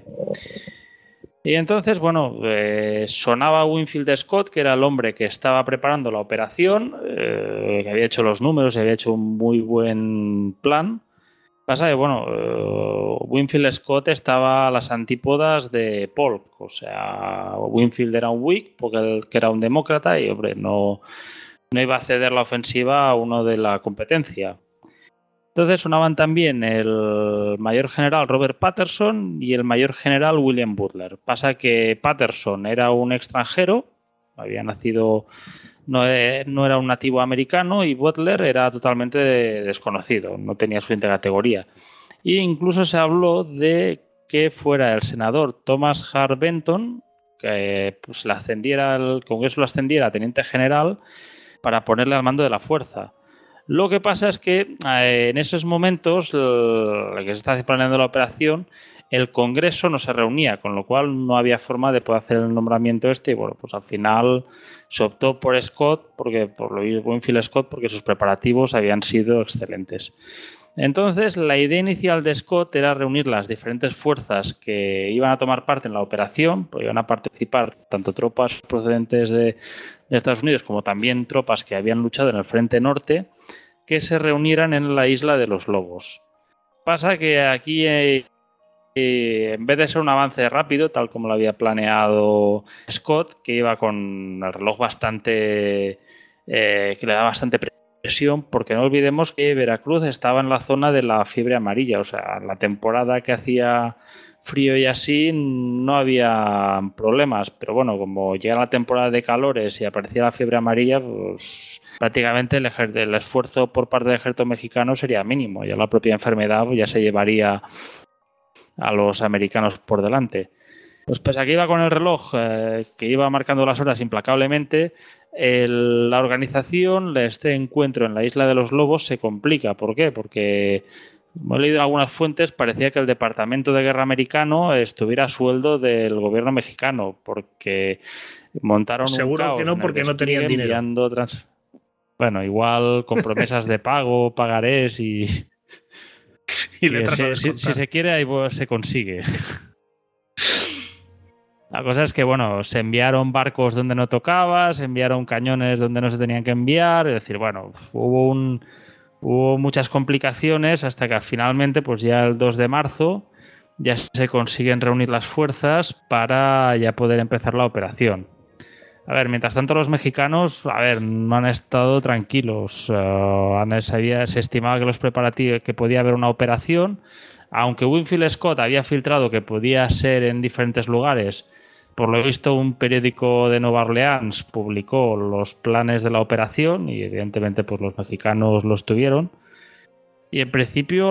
Y entonces, bueno, sonaba Winfield Scott, que era el hombre que estaba preparando la operación, que había hecho los números y había hecho un muy buen plan. Pasa que, bueno, Winfield Scott estaba a las antípodas de Polk. O sea, Winfield era un Whig, porque que era un demócrata y, hombre, no iba a ceder la ofensiva a uno de la competencia. Entonces sonaban también el mayor general Robert Patterson y el mayor general William Butler. Pasa que Patterson era un extranjero, había nacido, no era un nativo americano, y Butler era totalmente desconocido, no tenía suficiente categoría. E incluso se habló de que fuera el senador Thomas Hart Benton, que pues, el Congreso lo ascendiera a teniente general para ponerle al mando de la fuerza. Lo que pasa es que en esos momentos, que se está planeando la operación, el Congreso no se reunía, con lo cual no había forma de poder hacer el nombramiento este. Y bueno, pues al final se optó por Scott, por Winfield Scott, porque sus preparativos habían sido excelentes. Entonces, la idea inicial de Scott era reunir las diferentes fuerzas que iban a tomar parte en la operación, porque iban a participar tanto tropas procedentes de Estados Unidos como también tropas que habían luchado en el frente norte, que se reunieran en la isla de los Lobos. Pasa que aquí, en vez de ser un avance rápido, tal como lo había planeado Scott, que iba con el reloj bastante, que le daba bastante presión, porque no olvidemos que Veracruz estaba en la zona de la fiebre amarilla, o sea, la temporada que hacía frío y así no había problemas, pero bueno, como llega la temporada de calores y aparecía la fiebre amarilla, pues prácticamente el esfuerzo por parte del ejército mexicano sería mínimo, ya la propia enfermedad ya se llevaría a los americanos por delante. Pues pese a que iba con el reloj que iba marcando las horas implacablemente, la organización de este encuentro en la isla de los Lobos se complica. ¿Por qué? Porque, como he leído en algunas fuentes, parecía que el Departamento de Guerra americano estuviera a sueldo del gobierno mexicano, porque montaron seguro un caos. Que no, porque no tenían dinero. Bueno, igual con promesas de pago, pagarés y letras si se quiere, ahí se consigue. La cosa es que, bueno, se enviaron barcos donde no tocaba, se enviaron cañones donde no se tenían que enviar, es decir, bueno, hubo muchas complicaciones hasta que finalmente, pues ya el 2 de marzo, ya se consiguen reunir las fuerzas para ya poder empezar la operación. A ver, mientras tanto los mexicanos, no han estado tranquilos. Se estimaba que los preparativos, que podía haber una operación, aunque Winfield Scott había filtrado que podía ser en diferentes lugares. Por lo visto, un periódico de Nueva Orleans publicó los planes de la operación y evidentemente pues los mexicanos los tuvieron. Y en principio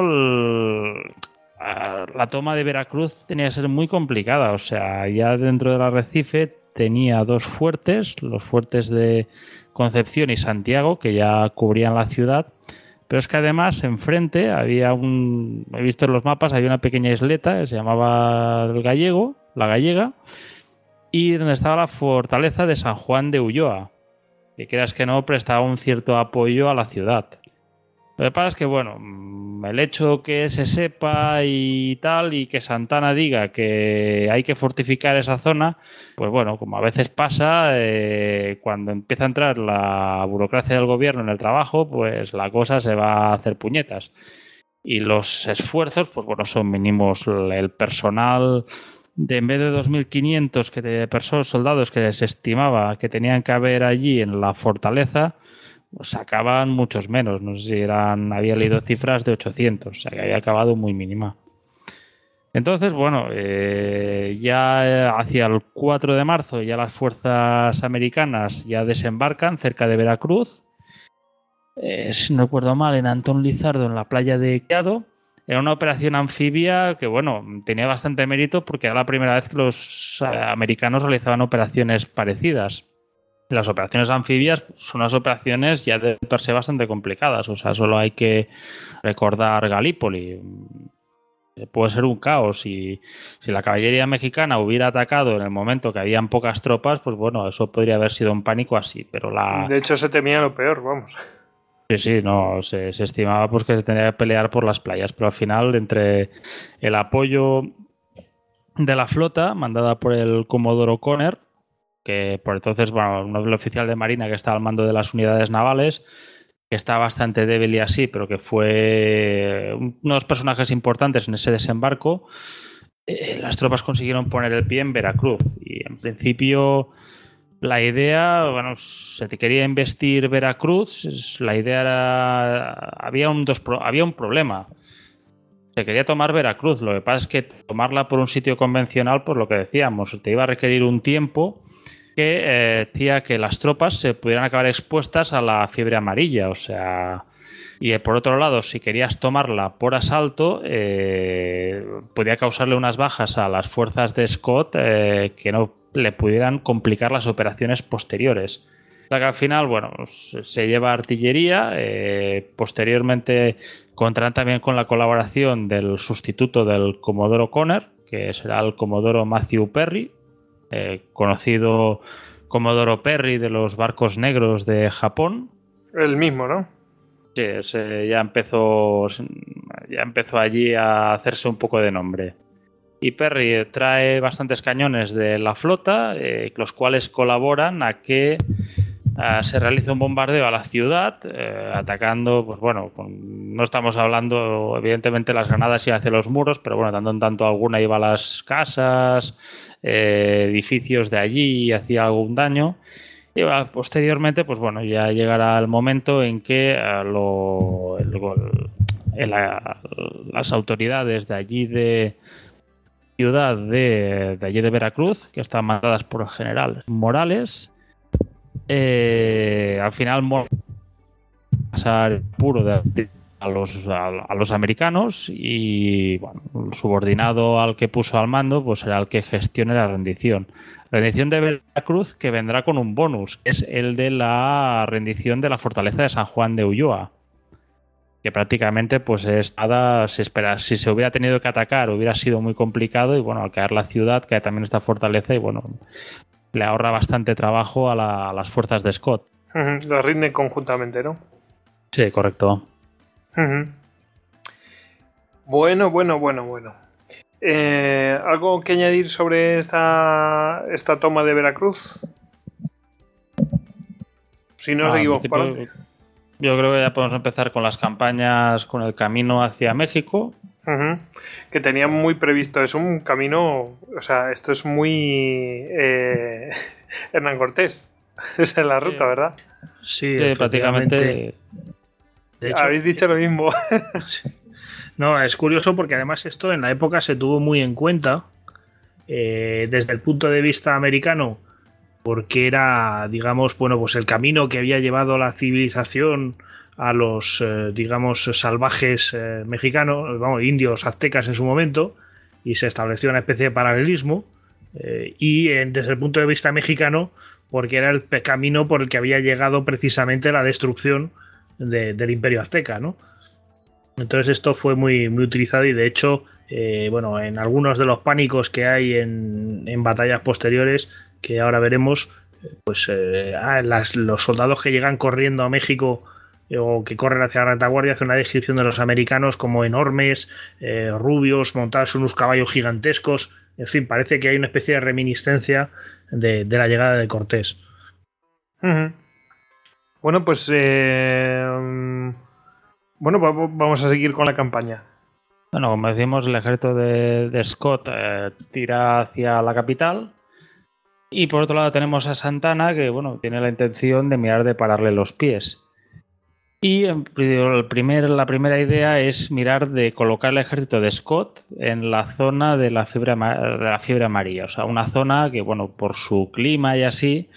la toma de Veracruz tenía que ser muy complicada. O sea, ya dentro del arrecife tenía dos fuertes, los fuertes de Concepción y Santiago, que ya cubrían la ciudad. Pero es que además enfrente había he visto en los mapas, había una pequeña isleta que se llamaba La Gallega, y donde estaba la fortaleza de San Juan de Ulloa, que creas que no prestaba un cierto apoyo a la ciudad. Lo que pasa es que, bueno, el hecho que se sepa y tal, y que Santana diga que hay que fortificar esa zona, pues bueno, como a veces pasa, cuando empieza a entrar la burocracia del gobierno en el trabajo, pues la cosa se va a hacer puñetas. Y los esfuerzos, pues bueno, son mínimos. El personal, en vez de 2.500 soldados que se estimaba que tenían que haber allí en la fortaleza, sacaban muchos menos, no sé si había leído cifras de 800, o sea que había acabado muy mínima. Entonces, bueno, ya hacia el 4 de marzo ya las fuerzas americanas ya desembarcan cerca de Veracruz, si no recuerdo mal, en Antón Lizardo, en la playa de Queado. Era una operación anfibia que, bueno, tenía bastante mérito porque era la primera vez que los americanos realizaban operaciones parecidas. Las operaciones anfibias son unas operaciones ya de per se bastante complicadas. O sea, solo hay que recordar Galípoli. Puede ser un caos. Y si la caballería mexicana hubiera atacado en el momento que habían pocas tropas, pues bueno, eso podría haber sido un pánico así. Pero de hecho, se temía lo peor, vamos. Sí, no, se estimaba pues que se tenía que pelear por las playas. Pero al final, entre el apoyo de la flota, mandada por el Comodoro Conner, que por entonces, bueno, el oficial de Marina que estaba al mando de las unidades navales, que está bastante débil y así, pero que fue uno de los personajes importantes en ese desembarco, las tropas consiguieron poner el pie en Veracruz. Y en principio la idea, bueno, se te quería investir Veracruz, la idea era, había un problema. Se quería tomar Veracruz, lo que pasa es que tomarla por un sitio convencional, pues lo que decíamos, te iba a requerir un tiempo que hacía que las tropas se pudieran acabar expuestas a la fiebre amarilla, o sea, y por otro lado, si querías tomarla por asalto, podía causarle unas bajas a las fuerzas de Scott que no le pudieran complicar las operaciones posteriores. O sea que al final, bueno, se lleva artillería, posteriormente contarán también con la colaboración del sustituto del Comodoro Conner, que será el Comodoro Matthew Perry, conocido Comodoro Perry de los barcos negros de Japón. El mismo, ¿no? Sí, ya empezó allí a hacerse un poco de nombre. Y Perry trae bastantes cañones de la flota, los cuales colaboran a que se realice un bombardeo a la ciudad, atacando, pues bueno, no estamos hablando, evidentemente las granadas iban hacia los muros, pero bueno, tanto en tanto alguna iba a las casas, edificios de allí y hacía algún daño. Y posteriormente, pues bueno, ya llegará el momento en que las autoridades de allí de ciudad de allí de Veracruz, que están mandadas por el general Morales, al final pasar puro a los americanos y bueno, el subordinado al que puso al mando pues será el que gestione la rendición. La rendición de Veracruz, que vendrá con un bonus, es el de la rendición de la fortaleza de San Juan de Ulloa, que prácticamente pues es nada, si se hubiera tenido que atacar hubiera sido muy complicado y bueno, al caer la ciudad cae también esta fortaleza y bueno, le ahorra bastante trabajo a las fuerzas de Scott. Lo rinden conjuntamente, ¿no? Sí, correcto. Bueno. ¿Algo que añadir sobre esta toma de Veracruz? Si no, seguimos para adelante. Yo creo que ya podemos empezar con las campañas, con el camino hacia México. Que tenían muy previsto. Es un camino, o sea, esto es muy Hernán Cortés. Esa es la ruta, ¿verdad? Sí, prácticamente. De hecho, habéis dicho lo mismo. No, es curioso porque además esto en la época se tuvo muy en cuenta desde el punto de vista americano, porque era, digamos, bueno, pues el camino que había llevado la civilización a los, digamos, salvajes mexicanos, vamos, indios, aztecas en su momento, y se estableció una especie de paralelismo, y desde el punto de vista mexicano, porque era el camino por el que había llegado precisamente la destrucción del imperio azteca, ¿no? Entonces esto fue muy, muy utilizado y de hecho bueno, en algunos de los pánicos que hay en batallas posteriores, que ahora veremos, pues los soldados que llegan corriendo a México o que corren hacia la retaguardia hacen una descripción de los americanos como enormes, rubios, montados en unos caballos gigantescos. En fin, parece que hay una especie de reminiscencia de la llegada de Cortés. Uh-huh. Bueno, pues vamos a seguir con la campaña. Bueno, como decimos, el ejército de Scott tira hacia la capital. Y por otro lado tenemos a Santana, que bueno, tiene la intención de mirar de pararle los pies. Y la primera idea es mirar de colocar el ejército de Scott en la zona de la fiebre amarilla. O sea, una zona que, bueno, por su clima y así,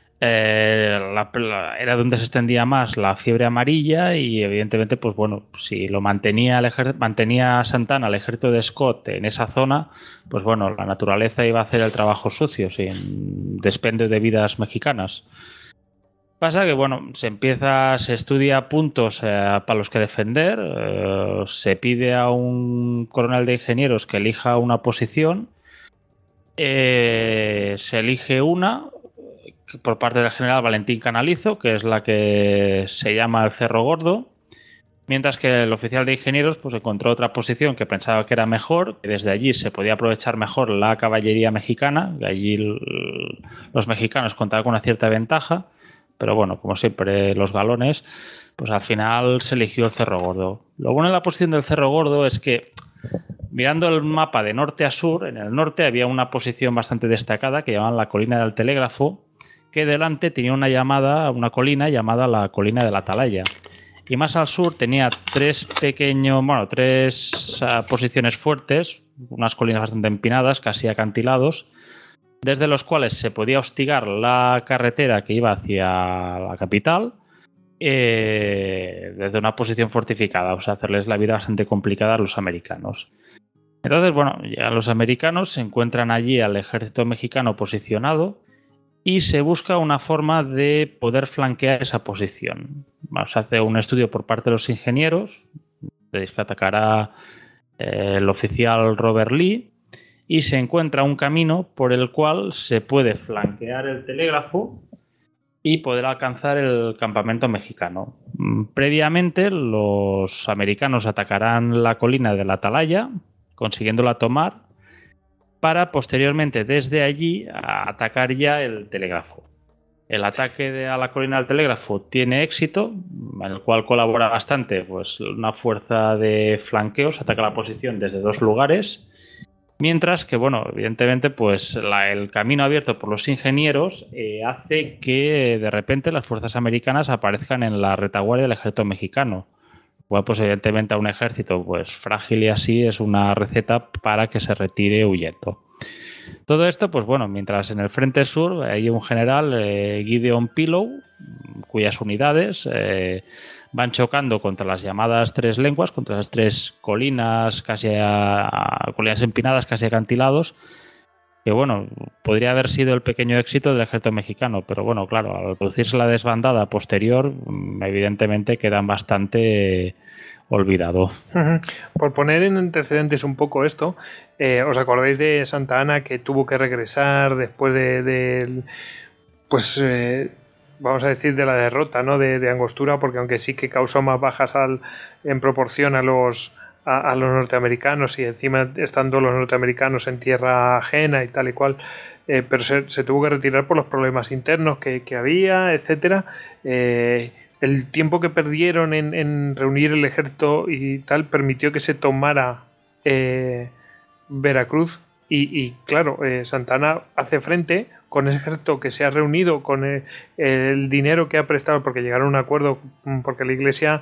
era donde se extendía más la fiebre amarilla y evidentemente, pues bueno, si lo mantenía Santana el ejército de Scott en esa zona, pues bueno, la naturaleza iba a hacer el trabajo sucio sin despendio de vidas mexicanas. Pasa que, bueno, se estudia puntos para los que defender, se pide a un coronel de ingenieros que elija una posición, se elige una por parte del general Valentín Canalizo, que es la que se llama el Cerro Gordo, mientras que el oficial de ingenieros pues encontró otra posición que pensaba que era mejor, que desde allí se podía aprovechar mejor la caballería mexicana, que allí los mexicanos contaban con una cierta ventaja. Pero bueno, como siempre, los galones, pues al final se eligió el Cerro Gordo. Lo bueno de la posición del Cerro Gordo es que, mirando el mapa de norte a sur, en el norte había una posición bastante destacada que llamaban la colina del Telégrafo, que delante tenía una colina llamada la colina de la Atalaya. Y más al sur tenía tres posiciones fuertes, unas colinas bastante empinadas, casi acantilados, desde los cuales se podía hostigar la carretera que iba hacia la capital desde una posición fortificada, o sea, hacerles la vida bastante complicada a los americanos. Entonces, bueno, ya los americanos se encuentran allí al ejército mexicano posicionado y se busca una forma de poder flanquear esa posición. Se hace un estudio por parte de los ingenieros, que atacará el oficial Robert Lee, y se encuentra un camino por el cual se puede flanquear el telégrafo y poder alcanzar el campamento mexicano. Previamente, los americanos atacarán la colina de la Atalaya, consiguiéndola tomar, para posteriormente desde allí atacar ya el telégrafo. El ataque a la colina del telégrafo tiene éxito, en el cual colabora bastante pues, una fuerza de flanqueos, ataca la posición desde dos lugares. Mientras que, bueno, evidentemente, pues el camino abierto por los ingenieros hace que de repente las fuerzas americanas aparezcan en la retaguardia del ejército mexicano. Bueno, pues evidentemente a un ejército pues frágil y así es una receta para que se retire huyendo. Todo esto, pues bueno, mientras en el frente sur hay un general, Gideon Pillow, cuyas unidades van chocando contra las llamadas tres lenguas, contra las tres colinas, colinas empinadas, casi acantilados, que bueno, podría haber sido el pequeño éxito del ejército mexicano, pero bueno, claro, al producirse la desbandada posterior, evidentemente quedan bastante olvidado. Por poner en antecedentes un poco esto, ¿os acordáis de Santa Anna que tuvo que regresar después vamos a decir de la derrota, ¿no? de Angostura, porque aunque sí que causó más bajas en proporción a los norteamericanos y encima estando los norteamericanos en tierra ajena y tal y cual, pero se tuvo que retirar por los problemas internos que había, etcétera. El tiempo que perdieron en reunir el ejército y tal permitió que se tomara Veracruz y claro, Santana hace frente con ese ejército que se ha reunido, con el dinero que ha prestado, porque llegaron a un acuerdo, porque la iglesia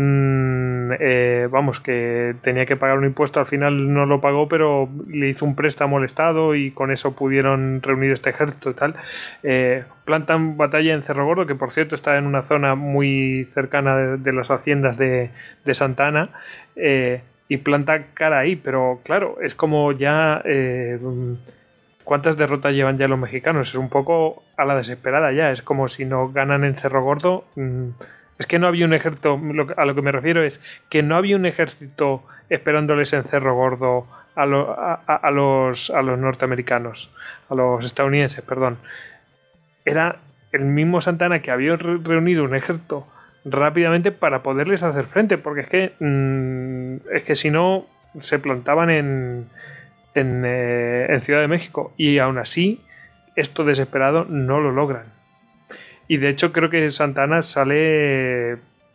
que tenía que pagar un impuesto, al final no lo pagó, pero le hizo un préstamo al Estado y con eso pudieron reunir este ejército y tal. Plantan batalla en Cerro Gordo, que por cierto está en una zona muy cercana de las haciendas de Santa Anna, y planta cara ahí, pero claro, es como ya ¿cuántas derrotas llevan ya los mexicanos? Es un poco a la desesperada ya, es como si no ganan en Cerro Gordo, Es que no había un ejército, a lo que me refiero es que no había un ejército esperándoles en Cerro Gordo a los norteamericanos, a los estadounidenses, perdón. Era el mismo Santana que había reunido un ejército rápidamente para poderles hacer frente, porque es que si no se plantaban en Ciudad de México, y aún así esto desesperado no lo logran. Y de hecho creo que Santana sale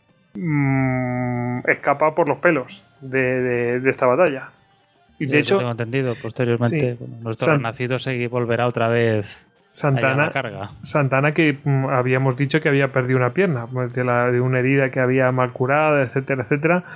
escapa por los pelos de esta batalla. Y de hecho tengo entendido posteriormente, sí, nuestro renacido se volverá otra vez a la carga. Santana, que habíamos dicho que había perdido una pierna de una herida que había mal curada, etcétera, etcétera,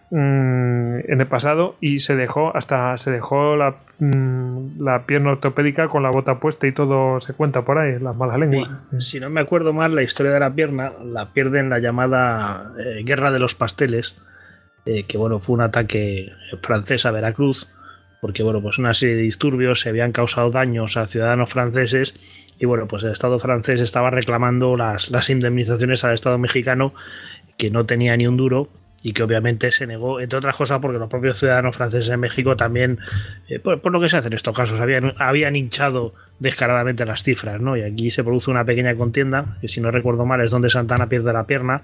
en el pasado, y se dejó la pierna ortopédica con la bota puesta, y todo se cuenta por ahí, las malas lenguas. Sí. Si no me acuerdo mal, la historia de la pierna la pierde en la llamada Guerra de los Pasteles, que bueno, fue un ataque francés a Veracruz, porque bueno, pues una serie de disturbios, se habían causado daños a ciudadanos franceses, y bueno, pues el Estado francés estaba reclamando las indemnizaciones al Estado mexicano, que no tenía ni un duro, y que obviamente se negó, entre otras cosas porque los propios ciudadanos franceses en México también, por lo que se hace en estos casos, habían hinchado descaradamente las cifras, ¿no? Y aquí se produce una pequeña contienda, que si no recuerdo mal es donde Santana pierde la pierna,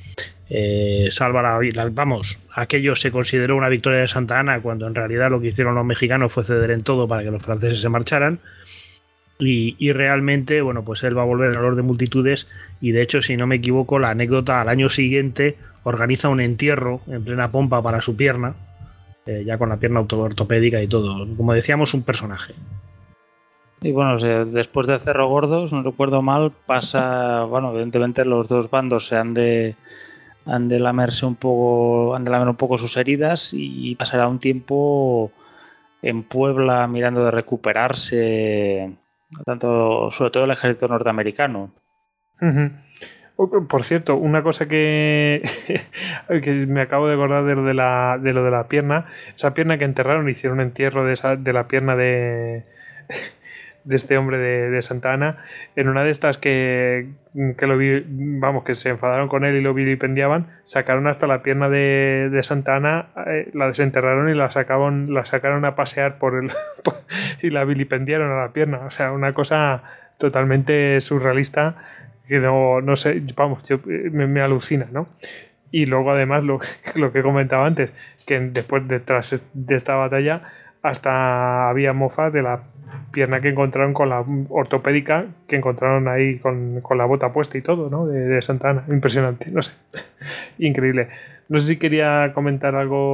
salva la vida. Vamos, aquello se consideró una victoria de Santa Anna, cuando en realidad lo que hicieron los mexicanos fue ceder en todo para que los franceses se marcharan. Y realmente, bueno, pues él va a volver al olor de multitudes, y de hecho, si no me equivoco, la anécdota, al año siguiente organiza un entierro en plena pompa para su pierna, ya con la pierna ortopédica y todo. Como decíamos, un personaje. Y bueno, después de Cerro Gordo, si no recuerdo mal, pasa, bueno, evidentemente los dos bandos se han de lamer un poco sus heridas, y pasará un tiempo en Puebla mirando de recuperarse, sobre todo el ejército norteamericano. Uh-huh. Por cierto, una cosa que me acabo de acordar de lo de la pierna, esa pierna que enterraron, hicieron un entierro de la pierna de este hombre de Santa Anna, en una de estas que lo vi, vamos, que se enfadaron con él y lo vilipendiaban, sacaron hasta la pierna de Santa Anna, la desenterraron y la sacaron a pasear y la vilipendiaron a la pierna. O sea, una cosa totalmente surrealista que no sé, vamos, me alucina, ¿no? Y luego además lo que comentaba antes, que detrás de esta batalla hasta había mofas de la pierna que encontraron con la ortopédica, que encontraron ahí con la bota puesta y todo, ¿no? De Santa Anna. Impresionante, no sé. Increíble. No sé si quería comentar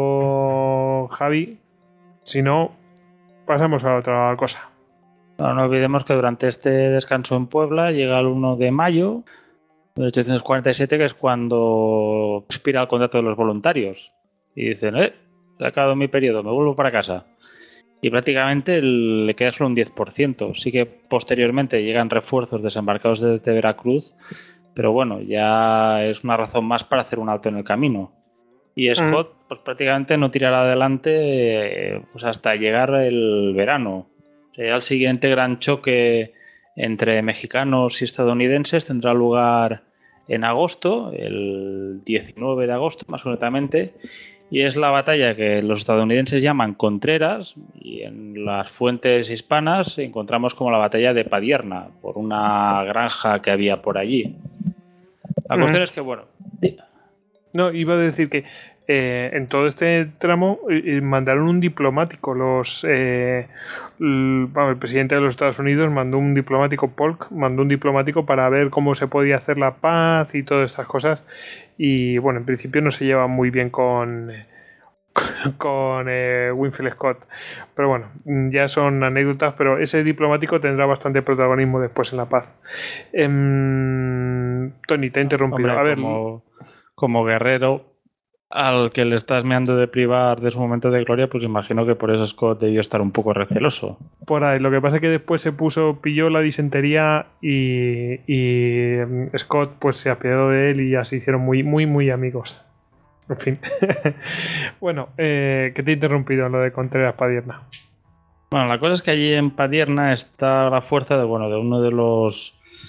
algo, Javi. Si no, pasamos a otra cosa. No olvidemos que durante este descanso en Puebla llega el 1 de mayo de 1847, que es cuando expira el contrato de los voluntarios. Y dicen, se ha acabado mi periodo, me vuelvo para casa. Y prácticamente le queda solo un 10%. Sí que posteriormente llegan refuerzos desembarcados desde Veracruz, pero bueno, ya es una razón más para hacer un alto en el camino. Y Scott pues prácticamente no tirará adelante pues hasta llegar el verano. El siguiente gran choque entre mexicanos y estadounidenses tendrá lugar en agosto, el 19 de agosto más concretamente, y es la batalla que los estadounidenses llaman Contreras, y en las fuentes hispanas encontramos como la batalla de Padierna, por una granja que había por allí. La cuestión es que, bueno... No, iba a decir que en todo este tramo mandaron un diplomático. El presidente de los Estados Unidos mandó un diplomático, Polk, mandó un diplomático para ver cómo se podía hacer la paz y todas estas cosas. Y bueno, en principio no se lleva muy bien con Winfield Scott. Pero bueno, ya son anécdotas, pero ese diplomático tendrá bastante protagonismo después en la paz. Tony, te he interrumpido. Hombre, a ver, como guerrero al que le estás meando de privar de su momento de gloria, pues imagino que por eso Scott debió estar un poco receloso. Por ahí, lo que pasa es que después pilló la disentería y Scott pues se apiadó de él y ya se hicieron muy, muy, muy amigos. En fin. Bueno, que te he interrumpido en lo de Contreras Padierna. Bueno, la cosa es que allí en Padierna está la fuerza de uno de los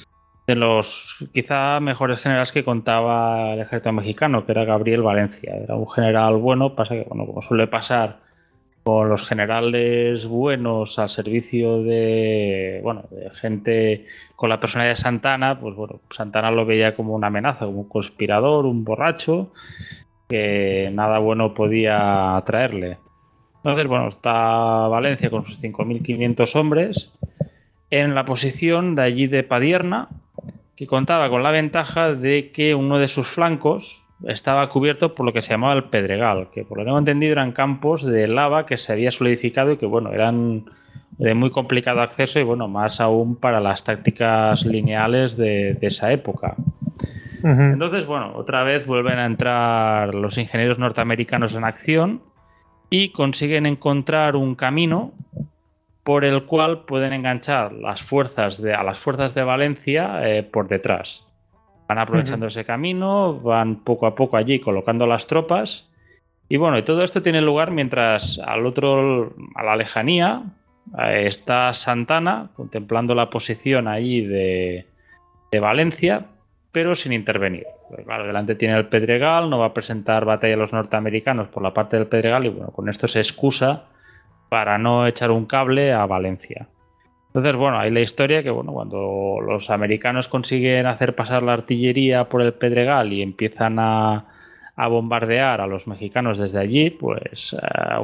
de los quizá mejores generales que contaba el ejército mexicano, que era Gabriel Valencia. Era un general bueno, pasa que, bueno, como suele pasar con los generales buenos al servicio de, bueno, de gente con la personalidad de Santana, pues bueno, Santana lo veía como una amenaza, como un conspirador, un borracho, que nada bueno podía traerle. Entonces, bueno, está Valencia con sus 5.500 hombres en la posición de allí de Padierna, que contaba con la ventaja de que uno de sus flancos estaba cubierto por lo que se llamaba el Pedregal, que por lo que tengo entendido eran campos de lava que se había solidificado y que bueno, eran de muy complicado acceso y bueno, más aún para las tácticas lineales de esa época. Entonces, bueno, otra vez vuelven a entrar los ingenieros norteamericanos en acción y consiguen encontrar un camino por el cual pueden enganchar a las fuerzas de Valencia por detrás. Van aprovechando ese camino, van poco a poco allí colocando las tropas y bueno, y todo esto tiene lugar mientras a la lejanía, está Santana contemplando la posición allí de Valencia, pero sin intervenir. Pues claro, delante tiene el Pedregal, no va a presentar batalla a los norteamericanos por la parte del Pedregal y bueno, con esto se excusa para no echar un cable a Valencia. Entonces, bueno, hay la historia que, bueno, cuando los americanos consiguen hacer pasar la artillería por el Pedregal y empiezan a bombardear a los mexicanos desde allí, pues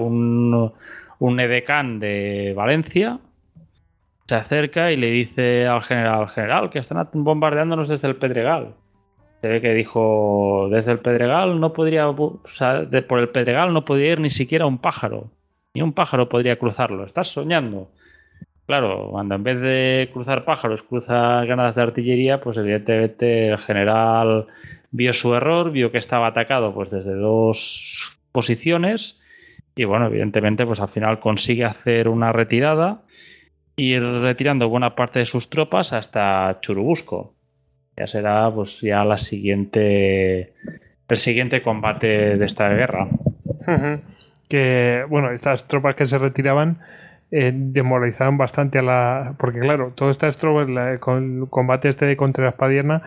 un edecán de Valencia se acerca y le dice al general, que están bombardeándonos desde el Pedregal. Se ve que dijo, desde el Pedregal no podría, o sea, por el Pedregal no podría ir ni siquiera un pájaro. Ni un pájaro podría cruzarlo. ¿Estás soñando? Claro, cuando en vez de cruzar pájaros cruza granadas de artillería, pues evidentemente el general vio su error, vio que estaba atacado pues desde dos posiciones y bueno, evidentemente pues al final consigue hacer una retirada y ir retirando buena parte de sus tropas hasta Churubusco. Ya será pues ya el siguiente combate de esta guerra. Que bueno, estas tropas que se retiraban demoralizaban bastante porque claro, todas estas tropas con el combate este de Contreras Padierna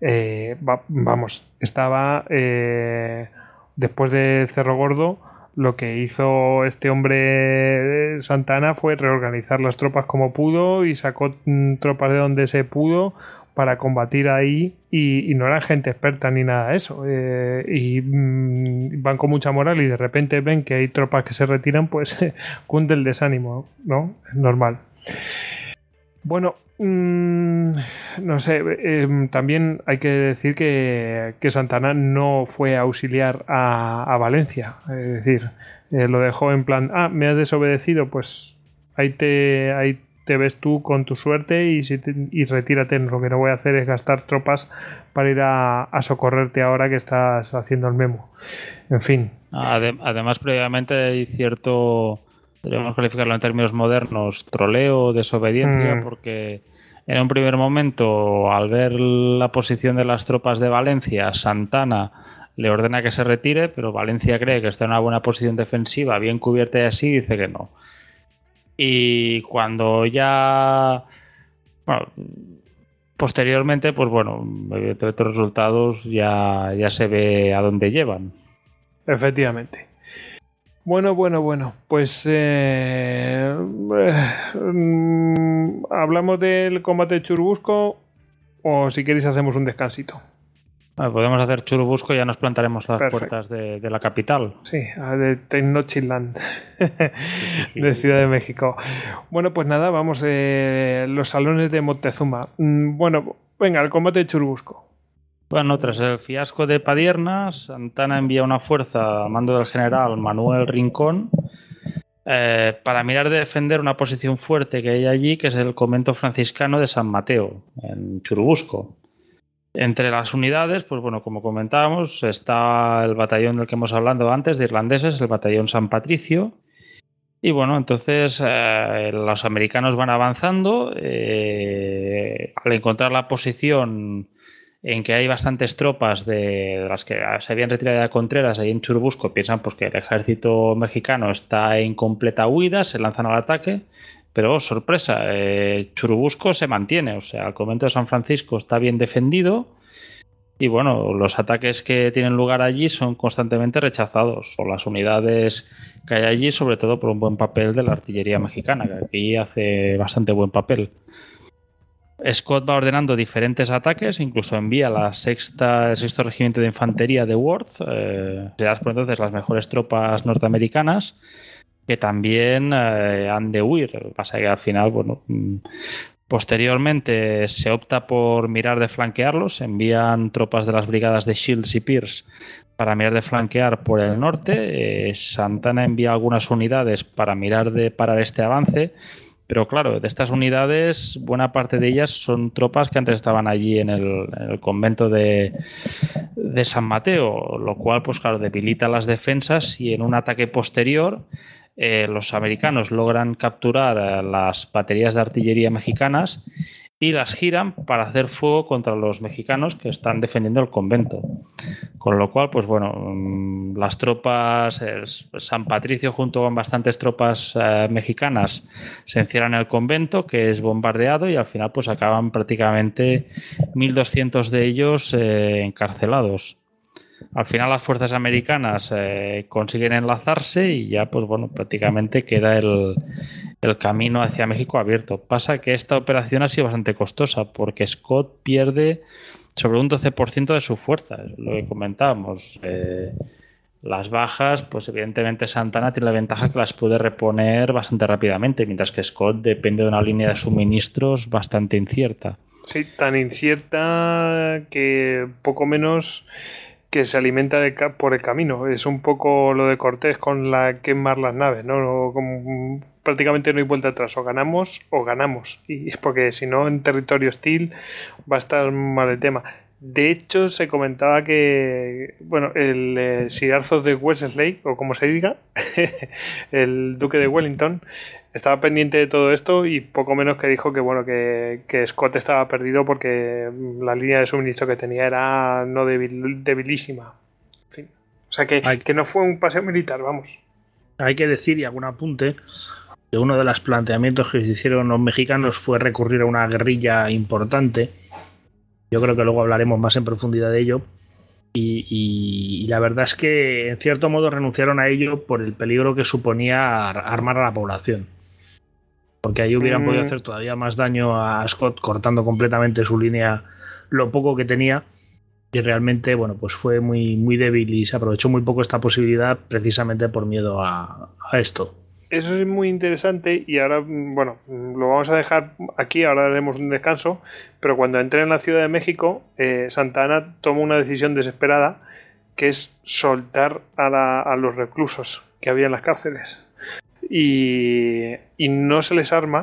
estaba después de Cerro Gordo. Lo que hizo este hombre Santana fue reorganizar las tropas como pudo y sacó tropas de donde se pudo para combatir ahí y no eran gente experta ni nada de eso y van con mucha moral y de repente ven que hay tropas que se retiran, pues cunde el desánimo, ¿no? Es normal. Bueno, no sé, también hay que decir que Santana no fue a auxiliar a Valencia, es decir, lo dejó en plan, me has desobedecido, pues ahí te ves tú con tu suerte y retírate. Lo que no voy a hacer es gastar tropas para ir a socorrerte ahora que estás haciendo el memo. En fin. Además, previamente hay cierto, debemos calificarlo en términos modernos, troleo, desobediencia, porque en un primer momento, al ver la posición de las tropas de Valencia, Santana le ordena que se retire, pero Valencia cree que está en una buena posición defensiva, bien cubierta y así, dice que no. Y cuando ya, bueno, posteriormente, pues bueno, estos resultados ya se ve a dónde llevan. Efectivamente. Bueno, pues hablamos del combate de Churubusco o si queréis hacemos un descansito. Bueno, podemos hacer Churubusco y ya nos plantaremos las puertas de la capital. Sí, de Tenochtitlan, de Ciudad de México. Bueno, pues nada, vamos los salones de Moctezuma. Bueno, venga, el combate de Churubusco. Bueno, tras el fiasco de Padierna, Santana envía una fuerza a mando del general Manuel Rincón para mirar de defender una posición fuerte que hay allí, que es el convento franciscano de San Mateo, en Churubusco. Entre las unidades, pues bueno, como comentábamos, está el batallón del que hemos hablado antes, de irlandeses, el batallón San Patricio. Y bueno, entonces los americanos van avanzando. Al encontrar la posición en que hay bastantes tropas de las que se habían retirado de Contreras, ahí en Churubusco, piensan pues, que el ejército mexicano está en completa huida, se lanzan al ataque. Pero, oh, sorpresa, Churubusco se mantiene, o sea, el convento de San Francisco está bien defendido y bueno, los ataques que tienen lugar allí son constantemente rechazados por las unidades que hay allí, sobre todo por un buen papel de la artillería mexicana, que aquí hace bastante buen papel. Scott va ordenando diferentes ataques, incluso envía el sexto regimiento de infantería de Worth, por entonces las mejores tropas norteamericanas, que también han de huir. Lo que pasa es que al final, bueno, posteriormente se opta por mirar de flanquearlos, envían tropas de las brigadas de Shields y Pierce para mirar de flanquear por el norte. Santana envía algunas unidades para mirar de parar este avance. Pero claro, de estas unidades, buena parte de ellas son tropas que antes estaban allí en el convento de San Mateo, lo cual, pues claro, debilita las defensas y en un ataque posterior los americanos logran capturar las baterías de artillería mexicanas y las giran para hacer fuego contra los mexicanos que están defendiendo el convento. Con lo cual, pues bueno, las tropas, San Patricio junto con bastantes tropas mexicanas se encierran en el convento, que es bombardeado, y al final pues acaban prácticamente 1.200 de ellos encarcelados. Al final las fuerzas americanas consiguen enlazarse y ya pues bueno, prácticamente queda el camino hacia México abierto. Pasa que esta operación ha sido bastante costosa porque Scott pierde sobre un 12% de su fuerza, es lo que comentábamos. Las bajas, pues evidentemente Santana tiene la ventaja que las puede reponer bastante rápidamente, mientras que Scott depende de una línea de suministros bastante incierta. Sí, tan incierta que poco menos que se alimenta por el camino. Es un poco lo de Cortés con la quemar las naves, ¿no? Prácticamente no hay vuelta atrás, o ganamos, y porque si no en territorio hostil va a estar mal el tema. De hecho, se comentaba que, bueno, el Sir Arthur de Wellesley, o como se diga, el duque de Wellington, estaba pendiente de todo esto y poco menos que dijo que, bueno, que Scott estaba perdido porque la línea de suministro que tenía era no debilísima. En fin. O sea que no fue un paseo militar, vamos. Hay que decir, y algún apunte, que uno de los planteamientos que se hicieron los mexicanos fue recurrir a una guerrilla importante. Yo creo que luego hablaremos más en profundidad de ello. Y la verdad es que en cierto modo renunciaron a ello por el peligro que suponía armar a la población. Porque ahí hubieran podido hacer todavía más daño a Scott cortando completamente su línea, lo poco que tenía. Y realmente, bueno, pues fue muy, muy débil y se aprovechó muy poco esta posibilidad precisamente por miedo a esto. Eso es muy interesante y ahora, bueno, lo vamos a dejar aquí, ahora haremos un descanso, pero cuando entré en la Ciudad de México, Santa Anna toma una decisión desesperada, que es soltar a los reclusos que había en las cárceles. Y no se les arma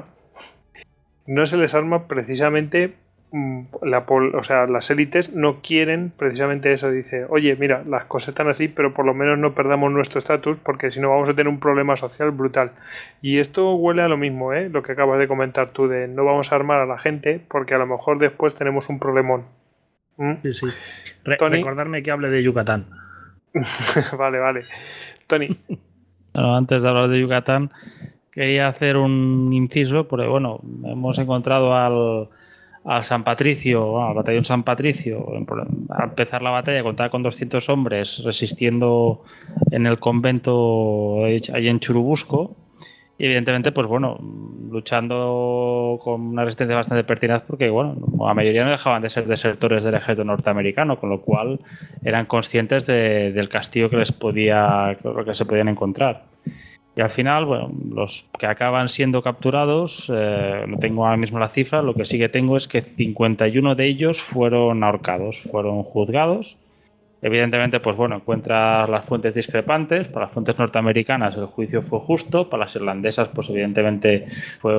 precisamente, las élites no quieren precisamente eso. Dice, oye, mira, las cosas están así, pero por lo menos no perdamos nuestro estatus, porque si no vamos a tener un problema social brutal. Y esto huele a lo mismo, lo que acabas de comentar tú, de no vamos a armar a la gente porque a lo mejor después tenemos un problemón. Sí, sí. Recordarme que hable de Yucatán. Vale. Tony. Bueno, antes de hablar de Yucatán, quería hacer un inciso, porque bueno, hemos encontrado al San Patricio, al batallón San Patricio, al empezar la batalla contaba con 200 hombres resistiendo en el convento allí en Churubusco y evidentemente pues bueno, luchando con una resistencia bastante pertinaz porque bueno, la mayoría no dejaban de ser desertores del ejército norteamericano, con lo cual eran conscientes del castigo que se podían encontrar. Y al final, bueno, los que acaban siendo capturados, no tengo ahora mismo la cifra, lo que sí que tengo es que 51 de ellos fueron ahorcados, fueron juzgados. Evidentemente, pues bueno, encuentras las fuentes discrepantes. Para las fuentes norteamericanas el juicio fue justo, para las irlandesas, pues evidentemente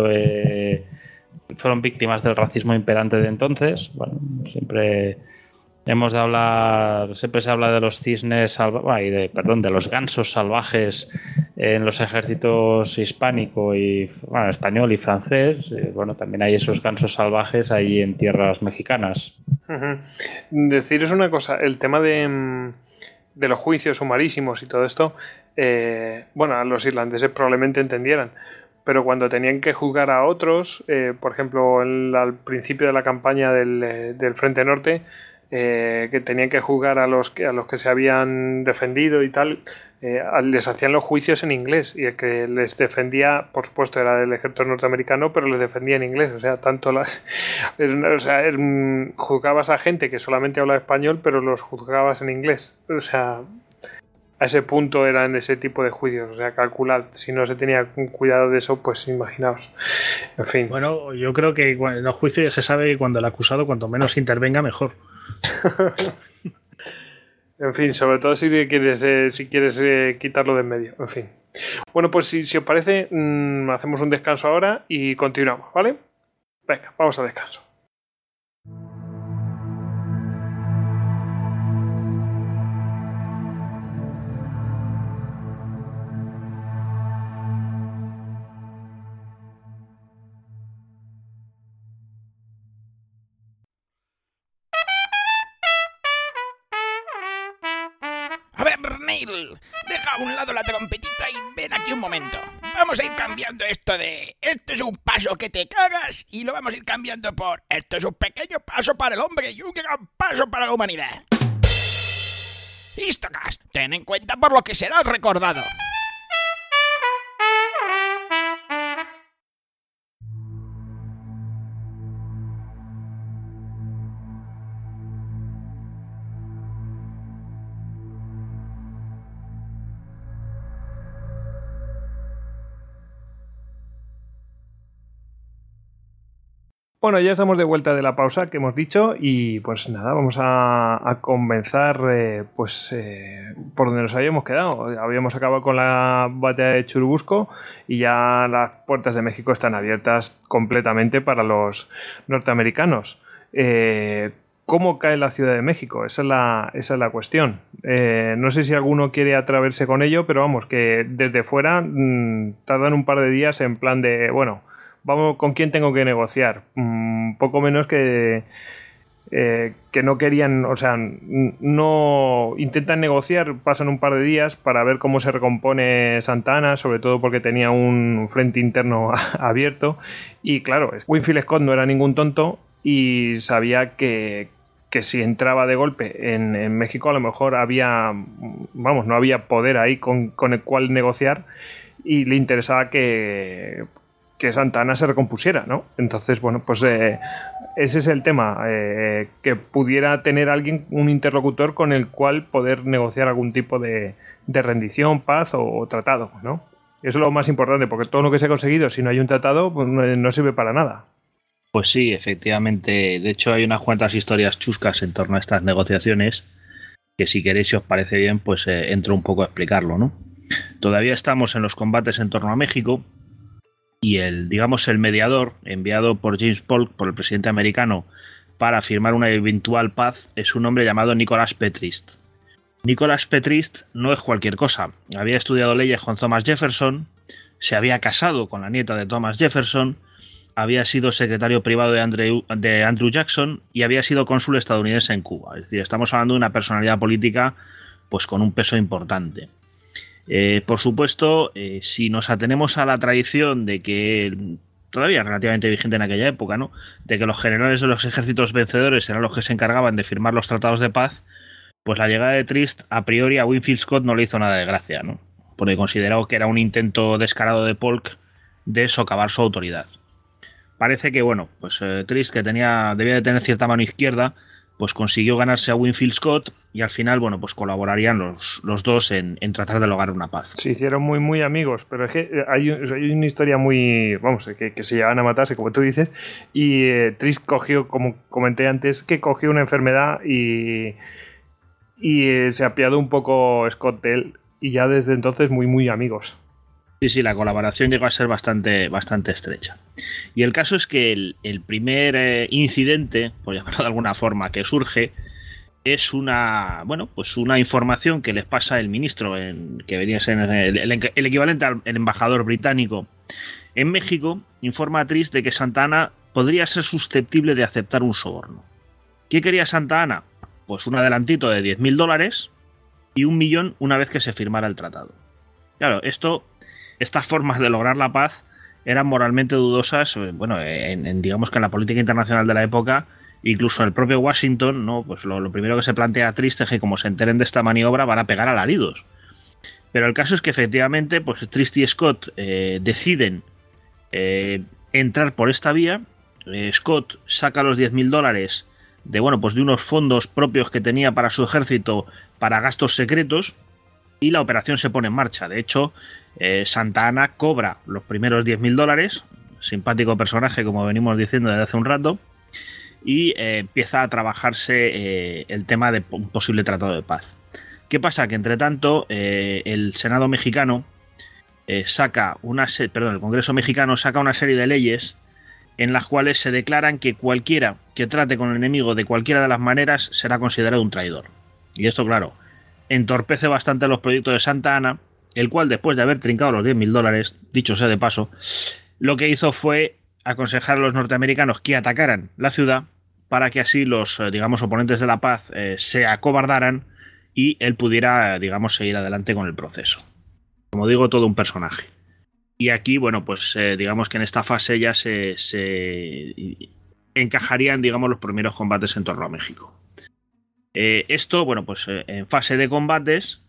fueron víctimas del racismo imperante de entonces. Bueno, siempre se habla de los cisnes de los gansos salvajes en los ejércitos español y francés. Bueno, también hay esos gansos salvajes ahí en tierras mexicanas. Uh-huh. Deciros una cosa, el tema de los juicios sumarísimos y todo esto, bueno, a los irlandeses probablemente entendieran, pero cuando tenían que juzgar a otros, por ejemplo, al principio de la campaña del Frente Norte, que tenían que juzgar a los que se habían defendido y tal, les hacían los juicios en inglés, y el que les defendía, por supuesto, era del ejército norteamericano, pero les defendía en inglés. O sea, juzgabas a gente que solamente hablaba español, pero los juzgabas en inglés. O sea, a ese punto eran ese tipo de juicios. O sea, calculad, si no se tenía cuidado de eso, pues imaginaos. En fin. Bueno, yo creo que en los juicios se sabe que cuando el acusado, cuanto menos intervenga, mejor. En fin, sobre todo si quieres quitarlo de en medio. En fin. Bueno, pues si os parece, hacemos un descanso ahora y continuamos, ¿vale? Venga, vamos a descanso. A ver, Neil, deja a un lado la trompetita y ven aquí un momento. Vamos a ir cambiando esto es un paso que te cagas, y lo vamos a ir cambiando por esto es un pequeño paso para el hombre y un gran paso para la humanidad. Histocast, ten en cuenta por lo que serás recordado. Bueno, ya estamos de vuelta de la pausa que hemos dicho y pues nada, vamos a comenzar por donde nos habíamos quedado. Habíamos acabado con la batalla de Churubusco y ya las puertas de México están abiertas completamente para los norteamericanos. ¿Cómo cae la Ciudad de México? Esa es la cuestión. No sé si alguno quiere atreverse con ello, pero vamos, que desde fuera tardan un par de días en plan de, bueno, vamos, ¿con quién tengo que negociar? Poco menos que no querían, o sea, no intentan negociar, pasan un par de días para ver cómo se recompone Santa Anna, sobre todo porque tenía un frente interno abierto. Y claro, Winfield Scott no era ningún tonto y sabía que si entraba de golpe en México, a lo mejor no había poder ahí con el cual negociar, y le interesaba que Santa Anna se recompusiera, ¿no? Entonces, bueno, pues ese es el tema, que pudiera tener alguien, un interlocutor con el cual poder negociar algún tipo de rendición, paz o tratado, ¿no? Eso es lo más importante, porque todo lo que se ha conseguido, si no hay un tratado, pues no sirve para nada. Pues sí, efectivamente. De hecho, hay unas cuantas historias chuscas en torno a estas negociaciones que, si queréis, si os parece bien, pues entro un poco a explicarlo, ¿no? Todavía estamos en los combates en torno a México y el mediador enviado por James Polk, por el presidente americano, para firmar una eventual paz es un hombre llamado Nicholas P. Trist. Nicholas P. Trist no es cualquier cosa. Había estudiado leyes con Thomas Jefferson, se había casado con la nieta de Thomas Jefferson, había sido secretario privado de Andrew Jackson y había sido cónsul estadounidense en Cuba. Es decir, estamos hablando de una personalidad política pues con un peso importante. Por supuesto, si nos atenemos a la tradición de que, todavía relativamente vigente en aquella época, ¿no?, de que los generales de los ejércitos vencedores eran los que se encargaban de firmar los tratados de paz, pues la llegada de Trist a priori a Winfield Scott no le hizo nada de gracia, ¿no?, porque consideró que era un intento descarado de Polk de socavar su autoridad. Parece que, bueno, pues Trist, que debía de tener cierta mano izquierda, pues consiguió ganarse a Winfield Scott y al final, bueno, pues colaborarían los dos en tratar de lograr una paz. Se hicieron muy, muy amigos, pero es que hay una historia muy, vamos, que se llevaban a matarse, como tú dices, y Trist cogió, como comenté antes, que cogió una enfermedad y se apiadó un poco Scott de él, y ya desde entonces muy, muy amigos. Sí, la colaboración llegó a ser bastante estrecha. Y el caso es que el primer incidente, por llamarlo de alguna forma, que surge es una información que les pasa el ministro, que venía a ser el equivalente al embajador británico en México, informa a Trist de que Santa Anna podría ser susceptible de aceptar un soborno. ¿Qué quería Santa Anna? Pues un adelantito de $10,000 y $1 millón una vez que se firmara el tratado. Claro, estas formas de lograr la paz eran moralmente dudosas, bueno, digamos que en la política internacional de la época, incluso el propio Washington, ¿no? Pues lo primero que se plantea triste es que como se enteren de esta maniobra van a pegar alaridos. Pero el caso es que efectivamente, pues Trist y Scott deciden entrar por esta vía. Scott saca los $10.000 de, bueno, pues de unos fondos propios que tenía para su ejército para gastos secretos, y la operación se pone en marcha. De hecho, Santa Anna cobra los primeros $10.000, simpático personaje como venimos diciendo desde hace un rato, y empieza a trabajarse el tema de un posible tratado de paz. ¿Qué pasa? Que entre tanto el Senado mexicano el Congreso mexicano saca una serie de leyes en las cuales se declaran que cualquiera que trate con el enemigo de cualquiera de las maneras será considerado un traidor. Y esto, claro, entorpece bastante los proyectos de Santa Anna, el cual, después de haber trincado los $10.000, dicho sea de paso, lo que hizo fue aconsejar a los norteamericanos que atacaran la ciudad para que así los, digamos, oponentes de la paz se acobardaran y él pudiera, digamos, seguir adelante con el proceso. Como digo, todo un personaje. Y aquí, bueno, pues digamos que en esta fase ya se encajarían, digamos, los primeros combates en torno a México. Esto, bueno, pues en fase de combates,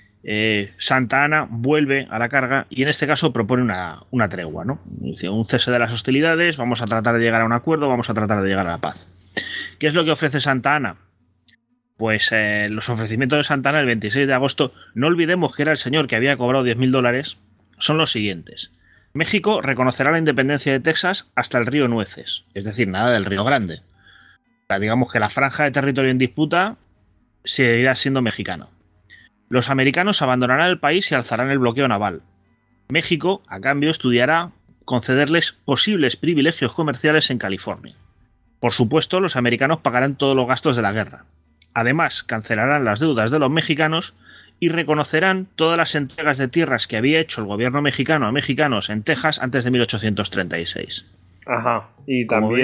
Santa Anna vuelve a la carga y en este caso propone una tregua, ¿no? Dice, un cese de las hostilidades, vamos a tratar de llegar a un acuerdo, vamos a tratar de llegar a la paz. ¿Qué es lo que ofrece Santa Anna? Pues los ofrecimientos de Santa Anna el 26 de agosto, no olvidemos que era el señor que había cobrado $10.000, son los siguientes. México reconocerá la independencia de Texas hasta el río Nueces, es decir, nada del Río Grande. O sea, digamos que la franja de territorio en disputa seguirá siendo mexicana. Los americanos abandonarán el país y alzarán el bloqueo naval. México, a cambio, estudiará concederles posibles privilegios comerciales en California. Por supuesto, los americanos pagarán todos los gastos de la guerra. Además, cancelarán las deudas de los mexicanos y reconocerán todas las entregas de tierras que había hecho el gobierno mexicano a mexicanos en Texas antes de 1836. Ajá, y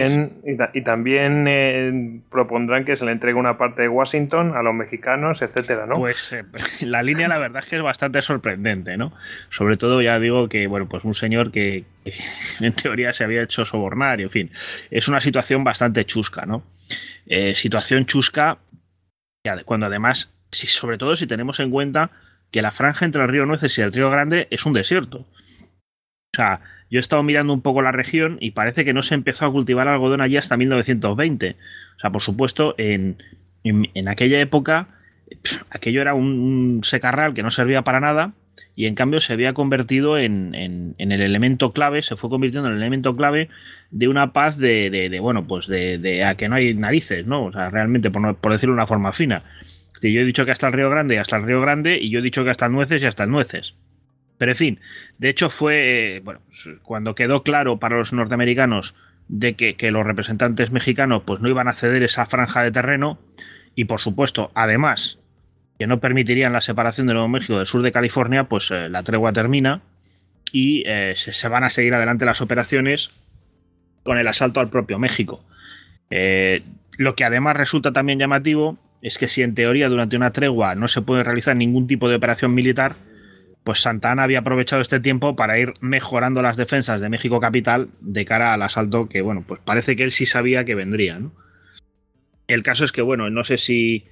también propondrán que se le entregue una parte de Washington a los mexicanos, etcétera, ¿no? Pues la línea la verdad es que es bastante sorprendente, ¿no? Sobre todo ya digo que, bueno, pues un señor que en teoría se había hecho sobornar, y en fin, es una situación bastante chusca, ¿no? Situación chusca cuando además, sobre todo si tenemos en cuenta que la franja entre el río Nueces y el río Grande es un desierto. O sea, yo he estado mirando un poco la región y parece que no se empezó a cultivar algodón allí hasta 1920. O sea, por supuesto, en aquella época aquello era un secarral que no servía para nada y en cambio se había convertido en el elemento clave, se fue convirtiendo en el elemento clave de una paz bueno, pues de a que no hay narices, ¿no? O sea, realmente, por decirlo de una forma fina. Yo he dicho que hasta el Río Grande y hasta el Río Grande, y yo he dicho que hasta el Nueces y hasta el Nueces. Pero en fin, de hecho fue, bueno, cuando quedó claro para los norteamericanos de que los representantes mexicanos pues no iban a ceder esa franja de terreno, y por supuesto, además, que no permitirían la separación de Nuevo México del sur de California, pues la tregua termina y se van a seguir adelante las operaciones con el asalto al propio México. Lo que además resulta también llamativo es que si en teoría durante una tregua no se puede realizar ningún tipo de operación militar, pues Santa Anna había aprovechado este tiempo para ir mejorando las defensas de México capital de cara al asalto que, bueno, pues parece que él sí sabía que vendría, ¿no? El caso es que, bueno, no sé si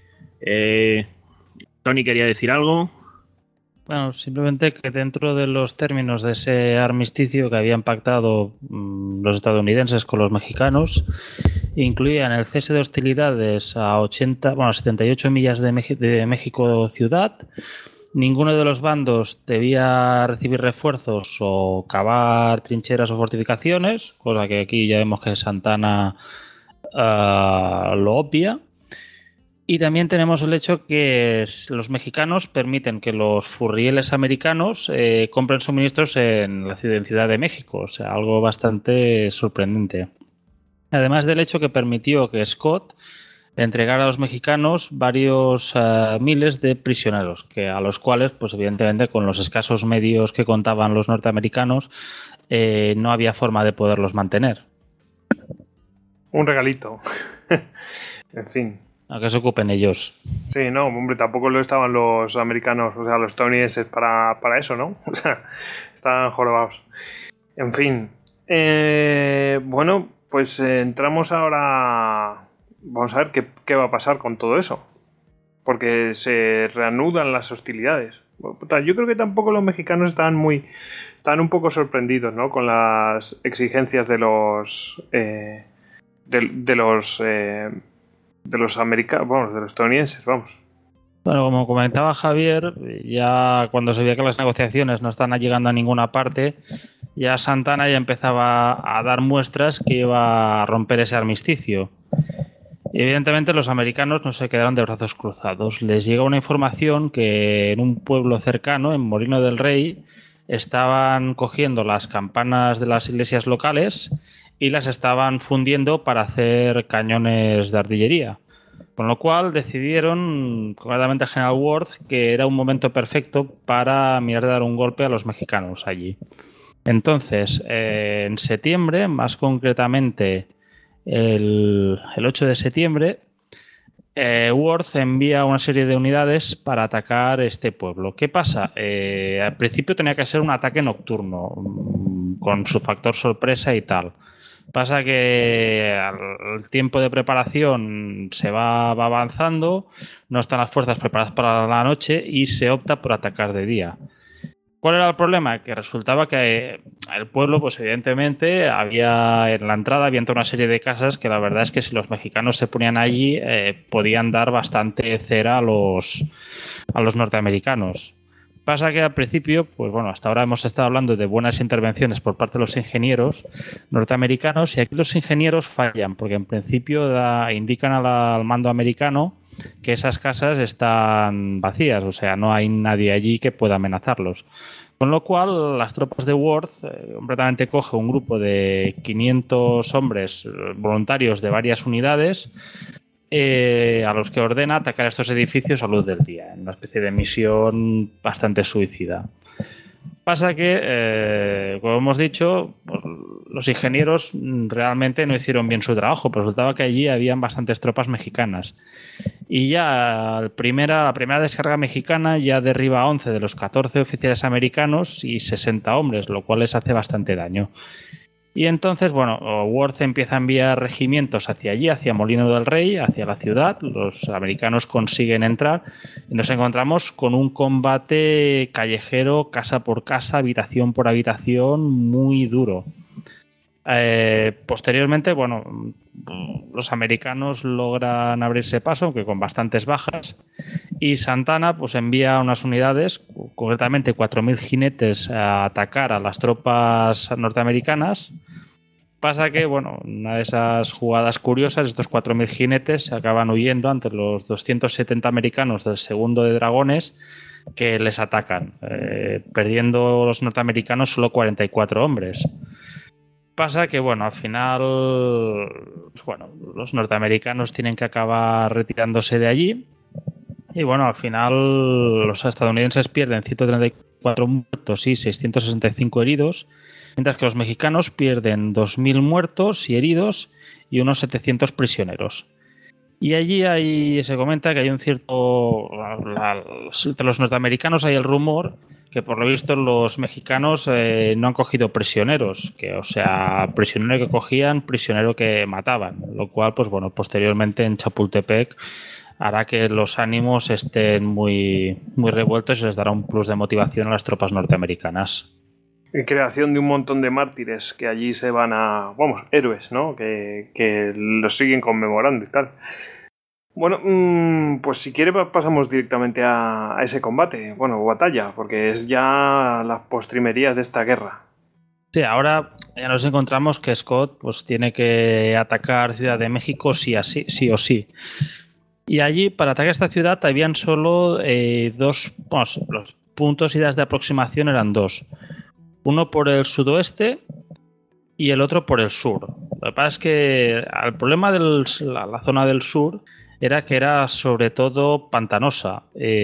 Tony quería decir algo. Bueno, simplemente que dentro de los términos de ese armisticio que habían pactado los estadounidenses con los mexicanos, incluían el cese de hostilidades a 78 millas de México ciudad. Ninguno de los bandos debía recibir refuerzos o cavar trincheras o fortificaciones, cosa que aquí ya vemos que Santa Anna lo obvia. Y también tenemos el hecho que los mexicanos permiten que los furrieles americanos compren suministros en Ciudad de México, o sea, algo bastante sorprendente. Además del hecho que permitió que Scott entregara a los mexicanos varios miles de prisioneros, a los cuales, pues evidentemente, con los escasos medios que contaban los norteamericanos, no había forma de poderlos mantener. Un regalito. En fin. A que se ocupen ellos. Sí, no, hombre, tampoco lo estaban los americanos, o sea, los estadounidenses para eso, ¿no? O sea, estaban jorobados. En fin. Bueno, pues entramos ahora. Vamos a ver qué va a pasar con todo eso. Porque se reanudan las hostilidades. Yo creo que tampoco los mexicanos están un poco sorprendidos, ¿no? Con las exigencias de los de los americanos, vamos, de los estadounidenses, vamos. Bueno, como comentaba Javier, ya cuando se veía que las negociaciones no están llegando a ninguna parte, ya Santana ya empezaba a dar muestras que iba a romper ese armisticio. Y evidentemente los americanos no se quedaron de brazos cruzados. Les llega una información que en un pueblo cercano, en Molino del Rey, estaban cogiendo las campanas de las iglesias locales y las estaban fundiendo para hacer cañones de artillería. Con lo cual decidieron, concretamente General Worth, que era un momento perfecto para mirar de dar un golpe a los mexicanos allí. Entonces, en septiembre, más concretamente el 8 de septiembre, Worth envía una serie de unidades para atacar este pueblo. ¿Qué pasa? Al principio tenía que ser un ataque nocturno, con su factor sorpresa y tal. Pasa que al tiempo de preparación se va avanzando, no están las fuerzas preparadas para la noche y se opta por atacar de día. ¿Cuál era el problema? Que resultaba que el pueblo, pues evidentemente, en la entrada había toda una serie de casas que la verdad es que si los mexicanos se ponían allí podían dar bastante cera a los norteamericanos. Pasa que al principio, pues bueno, hasta ahora hemos estado hablando de buenas intervenciones por parte de los ingenieros norteamericanos y aquí los ingenieros fallan porque en principio indican al mando americano que esas casas están vacías, o sea, no hay nadie allí que pueda amenazarlos. Con lo cual, las tropas de Worth completamente coge un grupo de 500 hombres voluntarios de varias unidades a los que ordena atacar estos edificios a luz del día, en una especie de misión bastante suicida. Pasa que, como hemos dicho, los ingenieros realmente no hicieron bien su trabajo, pero resultaba que allí habían bastantes tropas mexicanas. Y ya la primera descarga mexicana ya derriba a 11 de los 14 oficiales americanos y 60 hombres, lo cual les hace bastante daño. Y entonces, bueno, Worth empieza a enviar regimientos hacia allí, hacia Molino del Rey, hacia la ciudad. Los americanos consiguen entrar y nos encontramos con un combate callejero, casa por casa, habitación por habitación, muy duro. Posteriormente, bueno, los americanos logran abrirse paso, aunque con bastantes bajas, y Santana pues envía unas unidades, concretamente 4.000 jinetes, a atacar a las tropas norteamericanas. Pasa que, bueno, una de esas jugadas curiosas, estos 4.000 jinetes se acaban huyendo ante los 270 americanos del segundo de dragones que les atacan, perdiendo los norteamericanos solo 44 hombres. Pasa que, bueno, al final, pues bueno, los norteamericanos tienen que acabar retirándose de allí y, bueno, al final los estadounidenses pierden 134 muertos y 665 heridos, mientras que los mexicanos pierden 2.000 muertos y heridos y unos 700 prisioneros. Y allí se comenta que hay un cierto... Entre los norteamericanos hay el rumor que por lo visto los mexicanos no han cogido prisioneros, o sea, prisionero que cogían, prisionero que mataban, lo cual, pues bueno, posteriormente en Chapultepec hará que los ánimos estén muy, muy revueltos y les dará un plus de motivación a las tropas norteamericanas. Y creación de un montón de mártires que allí se van héroes, ¿no? Que los siguen conmemorando y tal. Bueno, pues si quiere pasamos directamente a ese combate, batalla, porque es ya las postrimerías de esta guerra. Sí, ahora ya nos encontramos que Scott pues tiene que atacar Ciudad de México sí o sí. Y allí, para atacar esta ciudad, habían solo los puntos y ideas de aproximación eran dos. Uno por el sudoeste y el otro por el sur. Lo que pasa es que el problema de la zona del sur era que era sobre todo pantanosa.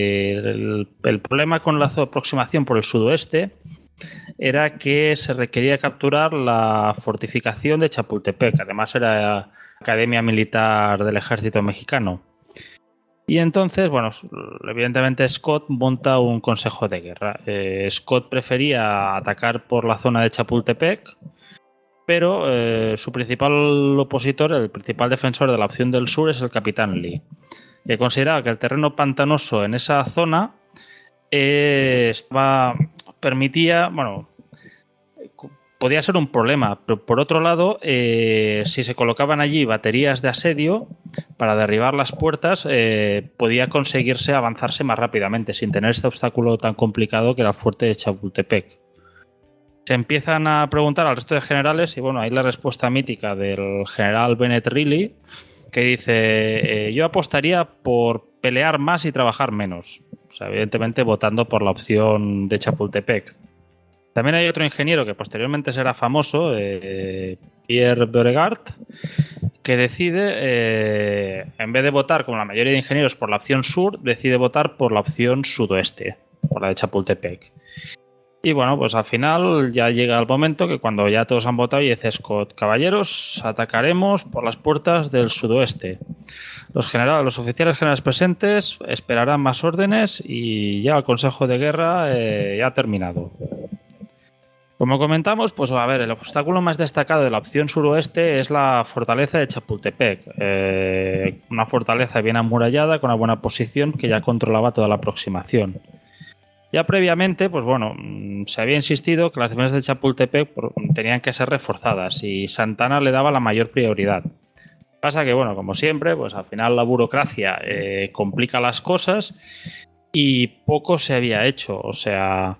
El problema con la aproximación por el sudoeste era que se requería capturar la fortificación de Chapultepec, además era academia militar del ejército mexicano. Y entonces, bueno, evidentemente Scott monta un consejo de guerra. Scott prefería atacar por la zona de Chapultepec, pero su principal opositor, el principal defensor de la opción del sur, es el capitán Lee, que consideraba que el terreno pantanoso en esa zona podía ser un problema, pero por otro lado, si se colocaban allí baterías de asedio para derribar las puertas, podía conseguirse avanzarse más rápidamente, sin tener este obstáculo tan complicado que era el fuerte de Chapultepec. Se empiezan a preguntar al resto de generales y bueno, hay la respuesta mítica del general Bennett Reilly, que dice, yo apostaría por pelear más y trabajar menos. O sea, evidentemente votando por la opción de Chapultepec. También hay otro ingeniero que posteriormente será famoso, Pierre Beauregard, que decide, en vez de votar como la mayoría de ingenieros por la opción sur, decide votar por la opción sudoeste, por la de Chapultepec. Y bueno, pues al final ya llega el momento que cuando ya todos han votado y dice Scott, caballeros, atacaremos por las puertas del sudoeste. Los oficiales generales presentes esperarán más órdenes y ya el consejo de guerra ya ha terminado. Como comentamos, pues a ver, el obstáculo más destacado de la opción suroeste es la fortaleza de Chapultepec. Una fortaleza bien amurallada con una buena posición que ya controlaba toda la aproximación. Ya previamente, pues bueno, se había insistido que las defensas de Chapultepec tenían que ser reforzadas y Santana le daba la mayor prioridad. Pasa que, bueno, como siempre, pues al final la burocracia complica las cosas y poco se había hecho. O sea,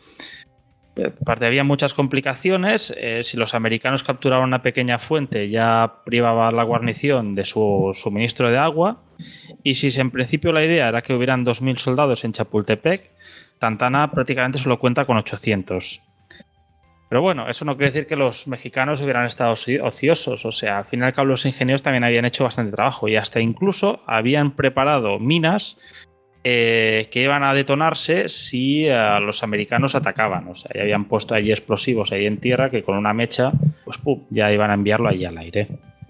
aparte había muchas complicaciones. Si los americanos capturaban una pequeña fuente, ya privaba a la guarnición de su suministro de agua. Y si en principio la idea era que hubieran 2.000 soldados en Chapultepec, Santana prácticamente solo cuenta con 800. Pero bueno, eso no quiere decir que los mexicanos hubieran estado ociosos. O sea, al fin y al cabo los ingenieros también habían hecho bastante trabajo y hasta incluso habían preparado minas que iban a detonarse si los americanos atacaban. O sea, ya habían puesto allí explosivos ahí en tierra que con una mecha, pues pum, ya iban a enviarlo allí al aire.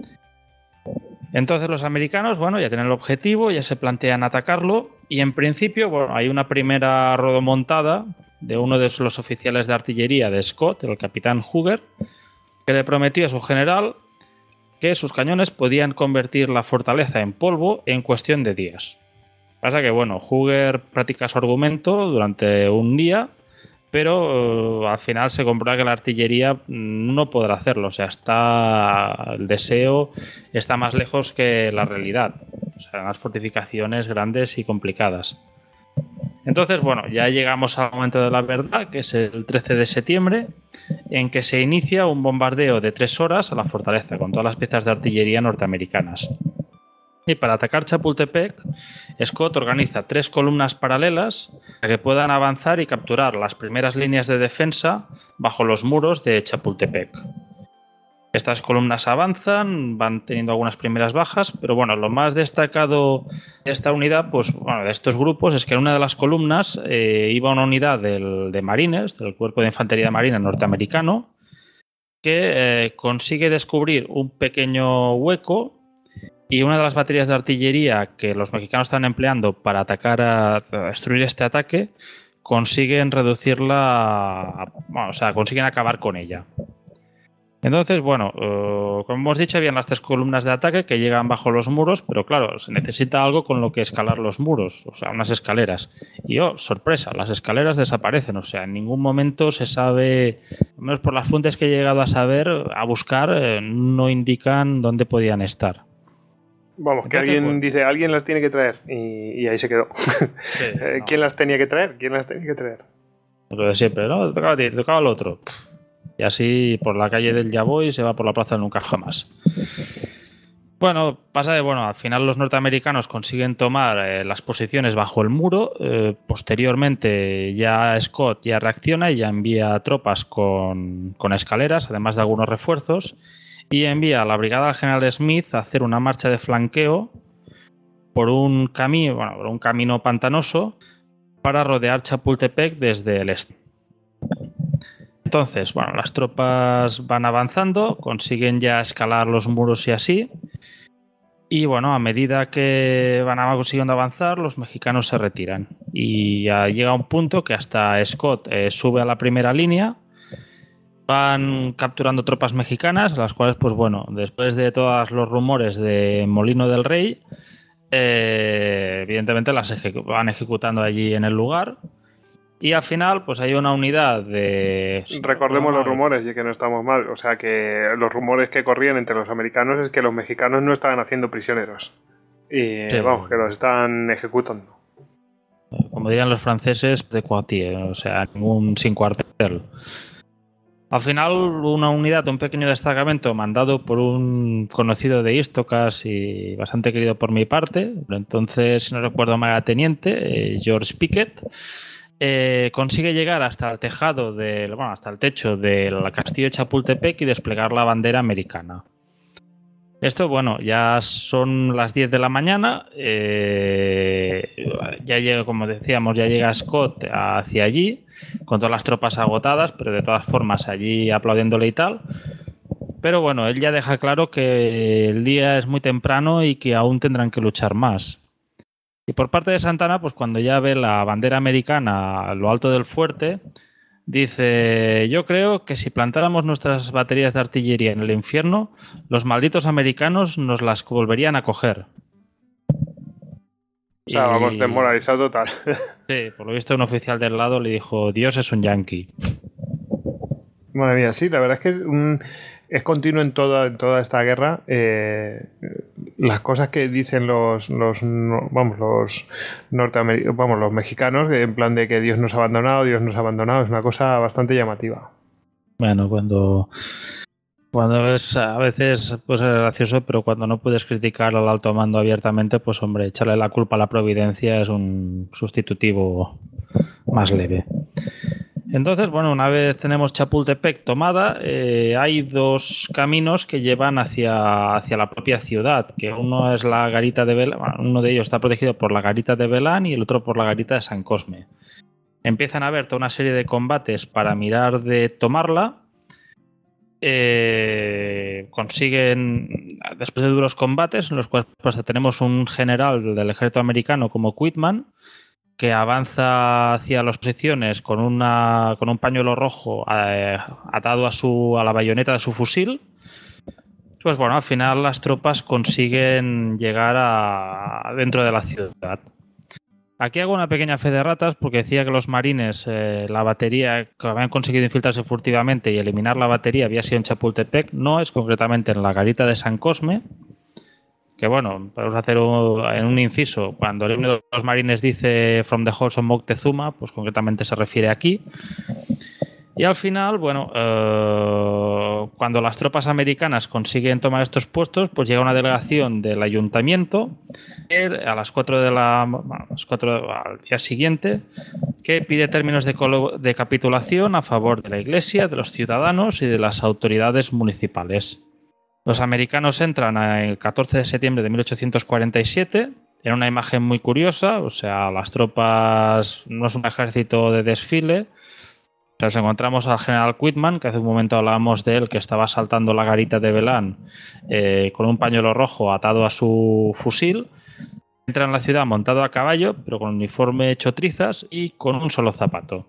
Entonces los americanos, bueno, ya tienen el objetivo, ya se plantean atacarlo y en principio, bueno, hay una primera rodomontada de uno de los oficiales de artillería de Scott, el capitán Huger, que le prometió a su general que sus cañones podían convertir la fortaleza en polvo en cuestión de días. Pasa que, bueno, Huger practica su argumento durante un día, pero al final se comprueba que la artillería no podrá hacerlo. O sea, el deseo está más lejos que la realidad. O sea, unas fortificaciones grandes y complicadas. Entonces, bueno, ya llegamos al momento de la verdad, que es el 13 de septiembre, en que se inicia un bombardeo de 3 horas a la fortaleza con todas las piezas de artillería norteamericanas. Y para atacar Chapultepec, Scott organiza 3 columnas paralelas para que puedan avanzar y capturar las primeras líneas de defensa bajo los muros de Chapultepec. Estas columnas avanzan, van teniendo algunas primeras bajas, pero bueno, lo más destacado de esta unidad, pues bueno, de estos grupos, es que en una de las columnas iba una unidad de marines, del Cuerpo de Infantería de Marina norteamericano, que consigue descubrir un pequeño hueco y una de las baterías de artillería que los mexicanos estaban empleando para atacar a destruir este ataque, consiguen reducirla, bueno, o sea, consiguen acabar con ella. Entonces, bueno, como hemos dicho, habían las 3 columnas de ataque que llegan bajo los muros, pero claro, se necesita algo con lo que escalar los muros, o sea, unas escaleras. Y sorpresa, las escaleras desaparecen, o sea, en ningún momento se sabe, al menos por las fuentes que he llegado a buscar, no indican dónde podían estar. Vamos, que entonces, alguien dice, alguien las tiene que traer, y ahí se quedó. Sí, no. ¿Quién las tenía que traer? Lo de siempre, ¿no? Te tocaba al otro. Y así por la calle del Ya Voy se va por la plaza de Nunca Jamás. Bueno, pasa de, al final los norteamericanos consiguen tomar las posiciones bajo el muro. Posteriormente ya Scott ya reacciona y ya envía tropas con escaleras, además de algunos refuerzos, y envía a la brigada general Smith a hacer una marcha de flanqueo por un camino pantanoso para rodear Chapultepec desde el este. Entonces, las tropas van avanzando, consiguen ya escalar los muros y así. Y bueno, a medida que van consiguiendo avanzar, los mexicanos se retiran. Y ya llega un punto que hasta Scott sube a la primera línea. Van capturando tropas mexicanas, las cuales, pues bueno, después de todos los rumores de Molino del Rey, evidentemente las van ejecutando allí en el lugar. Y al final, pues hay una unidad de... Recordemos los rumores y que no estamos mal. O sea, que los rumores que corrían entre los americanos es que los mexicanos no estaban haciendo prisioneros. Y sí, vamos, que los estaban ejecutando. Como dirían los franceses, de quartier, o sea, ningún sin cuartel. Al final, una unidad, un pequeño destacamento mandado por un conocido de Istocas y bastante querido por mi parte, entonces, si no recuerdo mal, era teniente, George Pickett, consigue llegar hasta el tejado hasta el techo del castillo de Chapultepec y desplegar la bandera americana. Esto, bueno, ya son las 10 de la mañana, ya llega, como decíamos, ya llega Scott hacia allí, con todas las tropas agotadas, pero de todas formas allí aplaudiéndole y tal. Pero bueno, él ya deja claro que el día es muy temprano y que aún tendrán que luchar más. Y por parte de Santana, pues cuando ya ve la bandera americana a lo alto del fuerte, dice: yo creo que si plantáramos nuestras baterías de artillería en el infierno, los malditos americanos nos las volverían a coger. O sea, vamos, desmoralizado total. Sí, por lo visto un oficial del lado le dijo: Dios es un yanqui. Madre mía, sí, la verdad es que es continuo en toda esta guerra. Las cosas que dicen los mexicanos, en plan de que Dios nos ha abandonado, es una cosa bastante llamativa. Bueno, cuando es a veces pues es gracioso, pero cuando no puedes criticar al alto mando abiertamente, pues hombre, echarle la culpa a la providencia es un sustitutivo más leve. Entonces, bueno, una vez tenemos Chapultepec tomada, hay dos caminos que llevan hacia la propia ciudad, que uno es la garita de Belán, uno de ellos está protegido por la garita de Belán y el otro por la garita de San Cosme. Empiezan a haber toda una serie de combates para mirar de tomarla. Consiguen, después de duros combates, en los cuales pues, tenemos un general del ejército americano como Quitman, que avanza hacia las posiciones con un pañuelo rojo atado a la bayoneta de su fusil. Pues bueno, al final las tropas consiguen llegar dentro de la ciudad. Aquí hago una pequeña fe de ratas porque decía que los marines, la batería, que habían conseguido infiltrarse furtivamente y eliminar la batería había sido en Chapultepec. No, es concretamente en la garita de San Cosme. Que bueno, podemos hacer en un inciso, cuando el himno de los marines dice From the halls of Moctezuma, pues concretamente se refiere aquí. Y al final, bueno, cuando las tropas americanas consiguen tomar estos puestos, pues llega una delegación del ayuntamiento a las 4 al día siguiente, que pide términos de capitulación a favor de la Iglesia, de los ciudadanos y de las autoridades municipales. Los americanos entran el 14 de septiembre de 1847 en una imagen muy curiosa, o sea, las tropas no es un ejército de desfile. O sea, nos encontramos al general Quitman, que hace un momento hablábamos de él, que estaba saltando la garita de Belán con un pañuelo rojo atado a su fusil. Entra en la ciudad montado a caballo, pero con uniforme hecho trizas y con un solo zapato.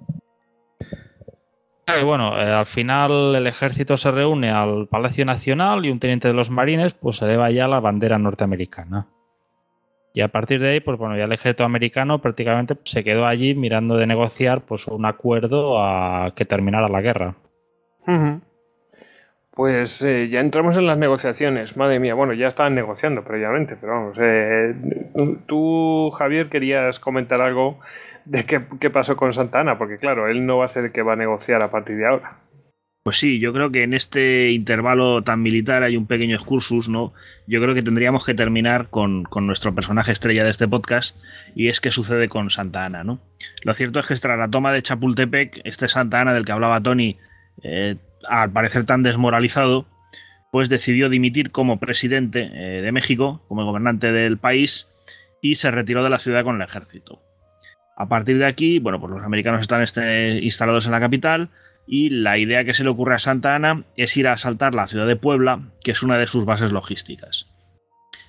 Y bueno, al final el ejército se reúne al Palacio Nacional y un teniente de los marines pues eleva ya la bandera norteamericana. Y a partir de ahí, pues bueno, ya el ejército americano prácticamente se quedó allí mirando de negociar pues un acuerdo a que terminara la guerra. Uh-huh. Pues ya entramos en las negociaciones. Madre mía, bueno, ya estaban negociando previamente, pero vamos. Tú, Javier, querías comentar algo de qué pasó con Santa Anna, porque claro, él no va a ser el que va a negociar a partir de ahora. Pues sí, yo creo que en este intervalo tan militar hay un pequeño excursus, ¿no? Yo creo que tendríamos que terminar con nuestro personaje estrella de este podcast, y es qué sucede con Santa Anna, ¿no? Lo cierto es que tras la toma de Chapultepec, este Santa Anna del que hablaba Tony, al parecer tan desmoralizado, pues decidió dimitir como presidente de México, como gobernante del país, y se retiró de la ciudad con el ejército. A partir de aquí, bueno, pues los americanos están instalados en la capital y la idea que se le ocurre a Santa Anna es ir a asaltar la ciudad de Puebla, que es una de sus bases logísticas.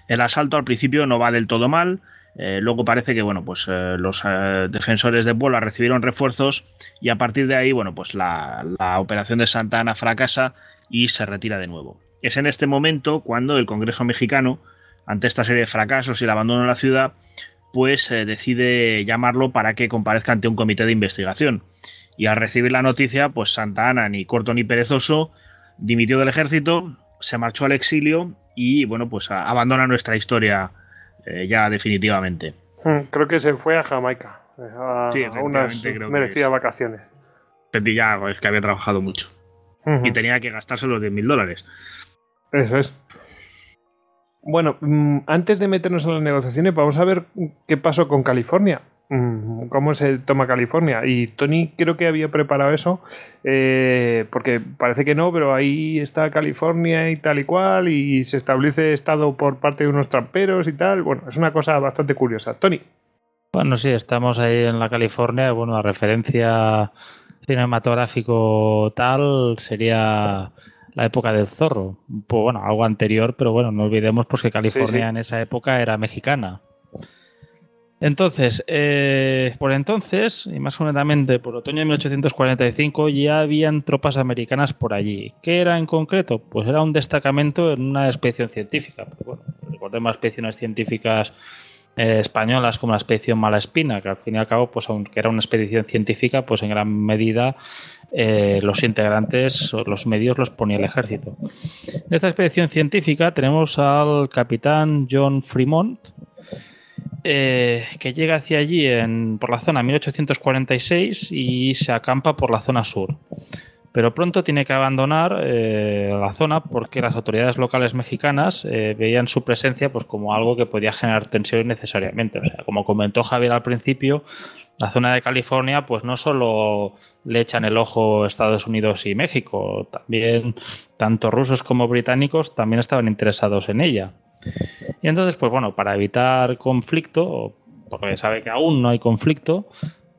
El asalto al principio no va del todo mal. Luego parece que bueno, pues los defensores de Puebla recibieron refuerzos y a partir de ahí bueno, pues la operación de Santa Anna fracasa y se retira de nuevo. Es en este momento cuando el Congreso mexicano, ante esta serie de fracasos y el abandono de la ciudad, pues decide llamarlo para que comparezca ante un comité de investigación. Y al recibir la noticia, pues Santa Anna, ni corto ni perezoso, dimitió del ejército, se marchó al exilio y bueno, pues abandona nuestra historia ya definitivamente. Creo que se fue a Jamaica Sí, a unas merecidas vacaciones. Ya, es que había trabajado mucho y tenía que gastarse los $10.000. Eso es. Bueno, antes de meternos en las negociaciones, vamos a ver qué pasó con California. Cómo se toma California. Y Tony creo que había preparado eso, porque parece que no, pero ahí está California y tal y cual, y se establece estado por parte de unos tramperos y tal. Bueno, es una cosa bastante curiosa. Tony. Bueno, sí, estamos ahí en la California. Bueno, la referencia cinematográfico tal sería la época del Zorro. Pues bueno, algo anterior, pero bueno, no olvidemos pues que California en esa época era mexicana. Entonces, por entonces, y más concretamente por otoño de 1845, ya habían tropas americanas por allí. ¿Qué era en concreto? Pues era un destacamento en una expedición científica. Pero bueno, recordemos expediciones científicas españolas como la expedición Malaspina, que al fin y al cabo, pues aunque era una expedición científica, pues en gran medida los integrantes, los medios los ponía el ejército. En esta expedición científica tenemos al capitán John Fremont, que llega hacia allí por la zona 1846 y se acampa por la zona sur. Pero pronto tiene que abandonar la zona porque las autoridades locales mexicanas veían su presencia pues, como algo que podía generar tensión innecesariamente. O sea, como comentó Javier al principio, la zona de California pues no solo le echan el ojo Estados Unidos y México, también tanto rusos como británicos también estaban interesados en ella. Y entonces, pues bueno, para evitar conflicto, porque sabe que aún no hay conflicto,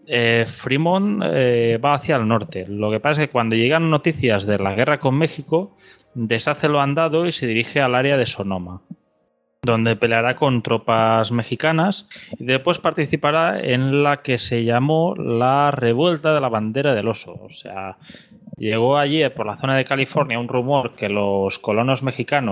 Fremont va hacia el norte. Lo que pasa es que cuando llegan noticias de la guerra con México, deshace lo andado y se dirige al área de Sonoma, donde peleará con tropas mexicanas y después participará en la que se llamó la Revuelta de la Bandera del Oso. O sea, llegó allí por la zona de California un rumor que los colonos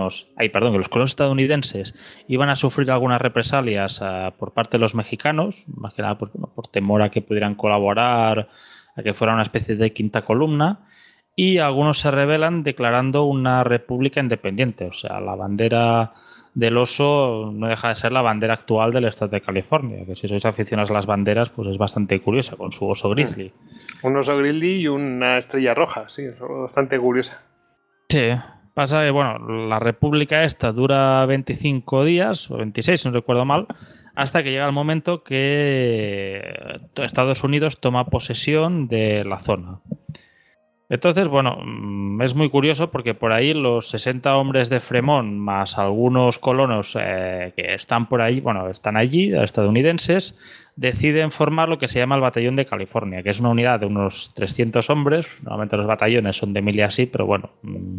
estadounidenses iban a sufrir algunas represalias por parte de los mexicanos, más que nada por temor a que pudieran colaborar, a que fuera una especie de quinta columna, y algunos se rebelan declarando una república independiente. O sea, la bandera del oso no deja de ser la bandera actual del estado de California, que si sois aficionados a las banderas, pues es bastante curiosa, con su oso grizzly. Un oso grizzly y una estrella roja, sí, es bastante curiosa. Sí, pasa que, bueno, la república esta dura 25 días, o 26, si no recuerdo mal, hasta que llega el momento que Estados Unidos toma posesión de la zona. Entonces, bueno, es muy curioso porque por ahí los 60 hombres de Fremont más algunos colonos que están por ahí, bueno, están allí, estadounidenses, deciden formar lo que se llama el Batallón de California, que es una unidad de unos 300 hombres. Normalmente los batallones son de 1000 y así, pero bueno,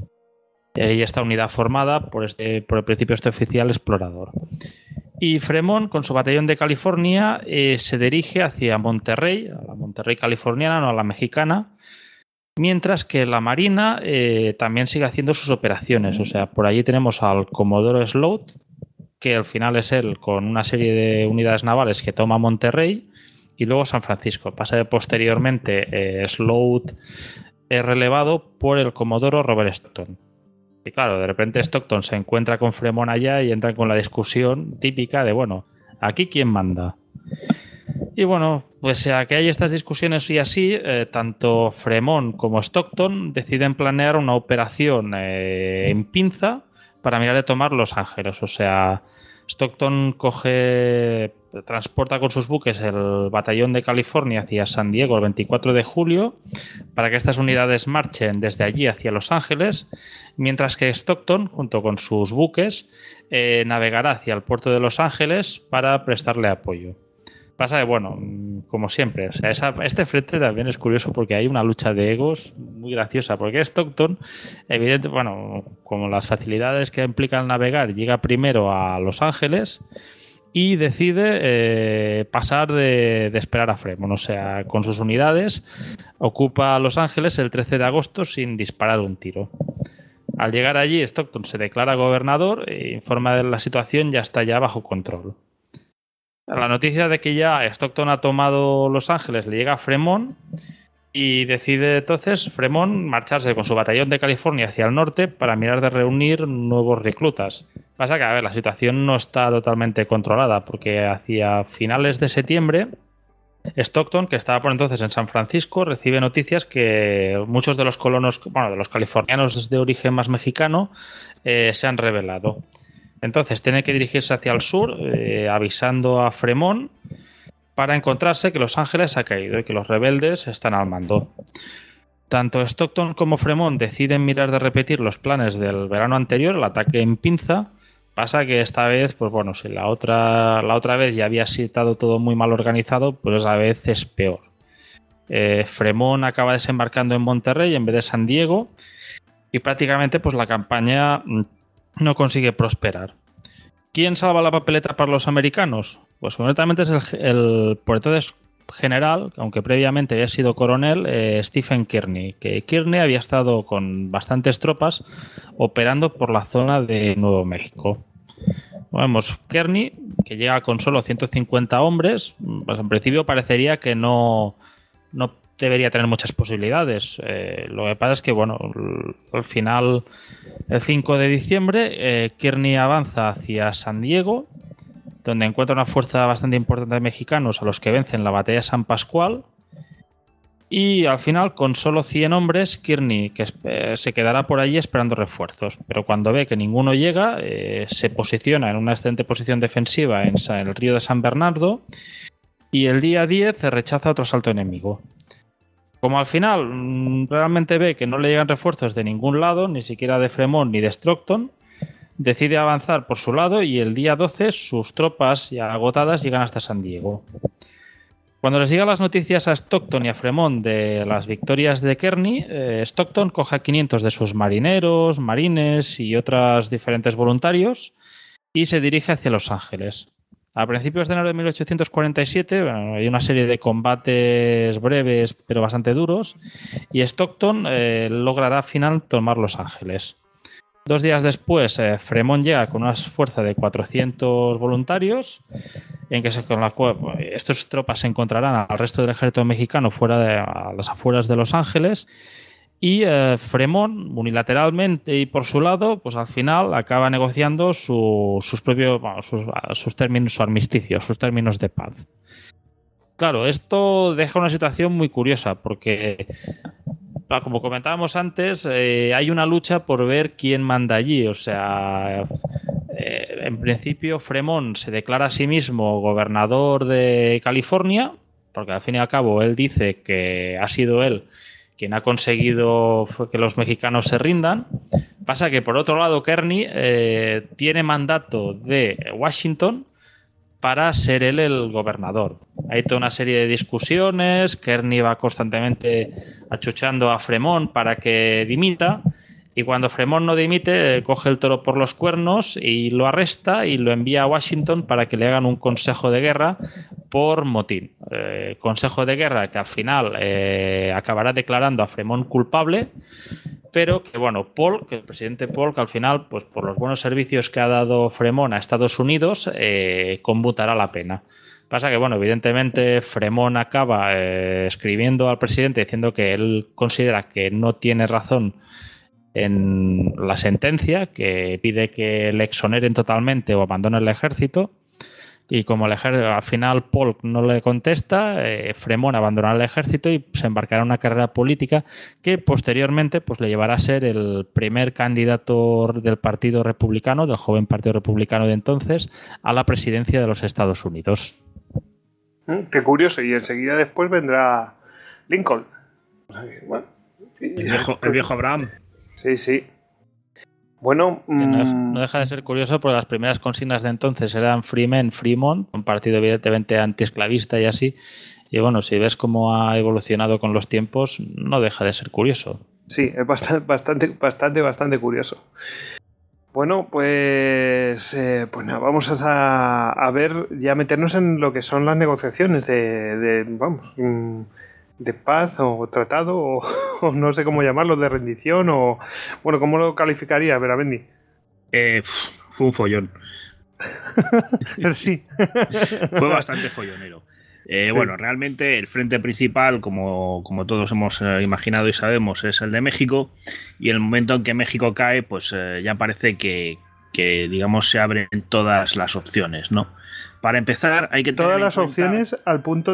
ahí está unidad formada por el principio este oficial explorador. Y Fremont, con su Batallón de California, se dirige hacia Monterrey, a la Monterrey californiana, no a la mexicana, mientras que la Marina también sigue haciendo sus operaciones. O sea, por allí tenemos al Comodoro Sloat, que al final es él con una serie de unidades navales que toma Monterrey, y luego San Francisco. Pasa posteriormente Sloat es relevado por el Comodoro Robert Stockton. Y claro, de repente Stockton se encuentra con Fremont allá y entran con la discusión típica de, bueno, ¿aquí quién manda? Y bueno, pues a que hay estas discusiones y así, tanto Fremont como Stockton deciden planear una operación en pinza para mirar de tomar Los Ángeles. O sea, Stockton transporta con sus buques el batallón de California hacia San Diego el 24 de julio para que estas unidades marchen desde allí hacia Los Ángeles, mientras que Stockton, junto con sus buques, navegará hacia el puerto de Los Ángeles para prestarle apoyo. Pasa que, bueno, como siempre, o sea, este frente también es curioso porque hay una lucha de egos muy graciosa, porque Stockton, evidente, bueno, como las facilidades que implica el navegar, llega primero a Los Ángeles y decide pasar de esperar a Fremont, o sea, con sus unidades ocupa Los Ángeles el 13 de agosto sin disparar un tiro. Al llegar allí, Stockton se declara gobernador e informa de la situación ya está ya bajo control. La noticia de que ya Stockton ha tomado Los Ángeles le llega a Fremont y decide entonces Fremont marcharse con su batallón de California hacia el norte para mirar de reunir nuevos reclutas. Pasa que, a ver, la situación no está totalmente controlada porque hacia finales de septiembre Stockton, que estaba por entonces en San Francisco, recibe noticias que muchos de los colonos, bueno, de los californianos de origen más mexicano, se han rebelado. Entonces tiene que dirigirse hacia el sur, avisando a Fremont para encontrarse que Los Ángeles ha caído y que los rebeldes están al mando. Tanto Stockton como Fremont deciden mirar de repetir los planes del verano anterior, el ataque en pinza. Pasa que esta vez, pues bueno, si la otra vez ya había estado todo muy mal organizado, pues esa vez es peor. Fremont acaba desembarcando en Monterrey en vez de San Diego y prácticamente pues la campaña no consigue prosperar. ¿Quién salva la papeleta para los americanos? Pues concretamente es el por entonces general, aunque previamente había sido coronel, Stephen Kearny, que Kearny había estado con bastantes tropas operando por la zona de Nuevo México. Vemos, Kearny, que llega con solo 150 hombres, pues en principio parecería que no debería tener muchas posibilidades. Lo que pasa es que, bueno, al final, el 5 de diciembre, Kearny avanza hacia San Diego, donde encuentra una fuerza bastante importante de mexicanos a los que vence en la batalla de San Pascual. Y al final, con solo 100 hombres, Kearny se quedará por allí esperando refuerzos. Pero cuando ve que ninguno llega, se posiciona en una excelente posición defensiva en el río de San Bernardo y el día 10 rechaza otro asalto enemigo. Como al final realmente ve que no le llegan refuerzos de ningún lado, ni siquiera de Fremont ni de Stockton, decide avanzar por su lado y el día 12 sus tropas ya agotadas llegan hasta San Diego. Cuando les llegan las noticias a Stockton y a Fremont de las victorias de Kearny, Stockton coge a 500 de sus marineros, marines y otros diferentes voluntarios y se dirige hacia Los Ángeles. A principios de enero de 1847 hay una serie de combates breves pero bastante duros y Stockton logrará al final tomar Los Ángeles. 2 días después, Fremont llega con una fuerza de 400 voluntarios, en que con la cual estas tropas se encontrarán al resto del ejército mexicano a las afueras de Los Ángeles. Y Fremont, unilateralmente y por su lado, pues al final acaba negociando sus propios sus términos, su armisticio, sus términos de paz. Claro, esto deja una situación muy curiosa porque, como comentábamos antes, hay una lucha por ver quién manda allí. O sea, en principio Fremont se declara a sí mismo gobernador de California, porque al fin y al cabo él dice que ha sido él quien ha conseguido que los mexicanos se rindan. Pasa que por otro lado Kearny tiene mandato de Washington para ser él el gobernador. Hay toda una serie de discusiones, Kearny va constantemente achuchando a Fremont para que dimita, y cuando Fremont no dimite, coge el toro por los cuernos y lo arresta y lo envía a Washington para que le hagan un consejo de guerra por motín. Consejo de guerra que al final acabará declarando a Fremont culpable, pero que, bueno, que el presidente Polk al final, pues por los buenos servicios que ha dado Fremont a Estados Unidos, conmutará la pena. Pasa que, bueno, evidentemente Fremont acaba escribiendo al presidente diciendo que él considera que no tiene razón en la sentencia, que pide que le exoneren totalmente o abandone el ejército. Y como el ejército, al final Polk no le contesta, Fremont abandonará el ejército y se embarcará en una carrera política que posteriormente pues, le llevará a ser el primer candidato del Partido Republicano, del joven Partido Republicano de entonces, a la presidencia de los Estados Unidos. Qué curioso, y enseguida después vendrá Lincoln. O sea, bueno, el viejo Abraham. Sí. Bueno, no deja de ser curioso porque las primeras consignas de entonces eran Free Men, Fremont, un partido evidentemente antiesclavista y así. Y bueno, si ves cómo ha evolucionado con los tiempos, no deja de ser curioso. Sí, es bastante curioso. Bueno, pues nada, vamos a ver, ya meternos en lo que son las negociaciones de paz o tratado o no sé cómo llamarlo, de rendición o... Bueno, ¿cómo lo calificaría, Berabendi? Fue un follón. Sí. Fue bastante follonero. Sí. Bueno, realmente el frente principal, como todos hemos imaginado y sabemos, es el de México, y en el momento en que México cae, pues ya parece que digamos se abren todas las opciones, ¿no? Para empezar, hay que tener todas las opciones al punto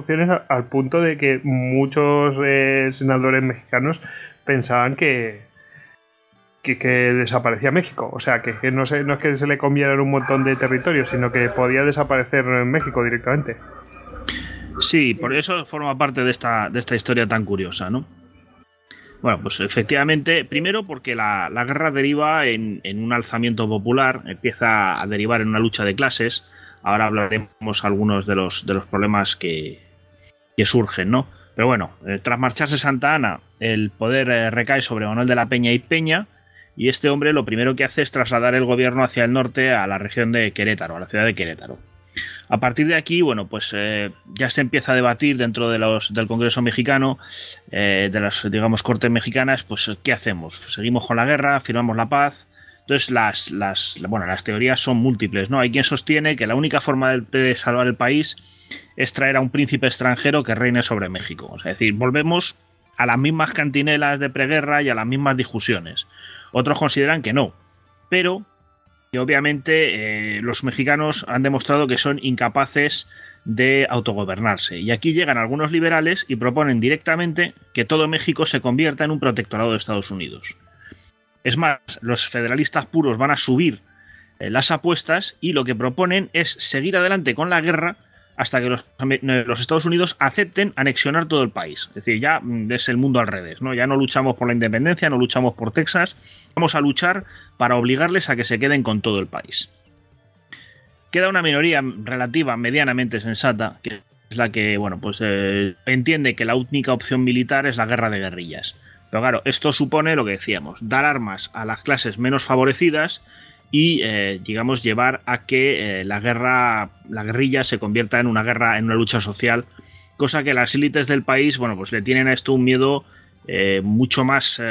de que muchos senadores mexicanos pensaban que desaparecía México. O sea, que no es que se le convieran un montón de territorios, sino que podía desaparecer en México directamente. Sí, por eso forma parte de esta historia tan curiosa, ¿no? Bueno, pues efectivamente, primero porque la guerra deriva en un alzamiento popular, empieza a derivar en una lucha de clases. Ahora hablaremos algunos de los problemas que surgen, ¿no? Pero bueno, tras marcharse Santa Anna, el poder recae sobre Manuel de la Peña y Peña, y este hombre lo primero que hace es trasladar el gobierno hacia el norte, a la región de Querétaro, a la ciudad de Querétaro. A partir de aquí, bueno, pues ya se empieza a debatir dentro del Congreso mexicano, de las, digamos, Cortes mexicanas, pues ¿qué hacemos? ¿Seguimos con la guerra? ¿Firmamos la paz? Entonces las teorías son múltiples, ¿no? Hay quien sostiene que la única forma de salvar el país es traer a un príncipe extranjero que reine sobre México. O sea, es decir, volvemos a las mismas cantinelas de preguerra y a las mismas discusiones. Otros consideran que no, pero que obviamente los mexicanos han demostrado que son incapaces de autogobernarse. Y aquí llegan algunos liberales y proponen directamente que todo México se convierta en un protectorado de Estados Unidos. Es más, los federalistas puros van a subir las apuestas y lo que proponen es seguir adelante con la guerra hasta que los Estados Unidos acepten anexionar todo el país. Es decir, ya es el mundo al revés, ¿no? Ya no luchamos por la independencia, no luchamos por Texas, vamos a luchar para obligarles a que se queden con todo el país. Queda una minoría relativa, medianamente sensata, que es la que, bueno, pues entiende que la única opción militar es la guerra de guerrillas. Pero claro, esto supone lo que decíamos, dar armas a las clases menos favorecidas y, digamos, llevar a que la guerrilla se convierta en una guerra, en una lucha social, cosa que las élites del país, bueno, pues le tienen a esto un miedo mucho más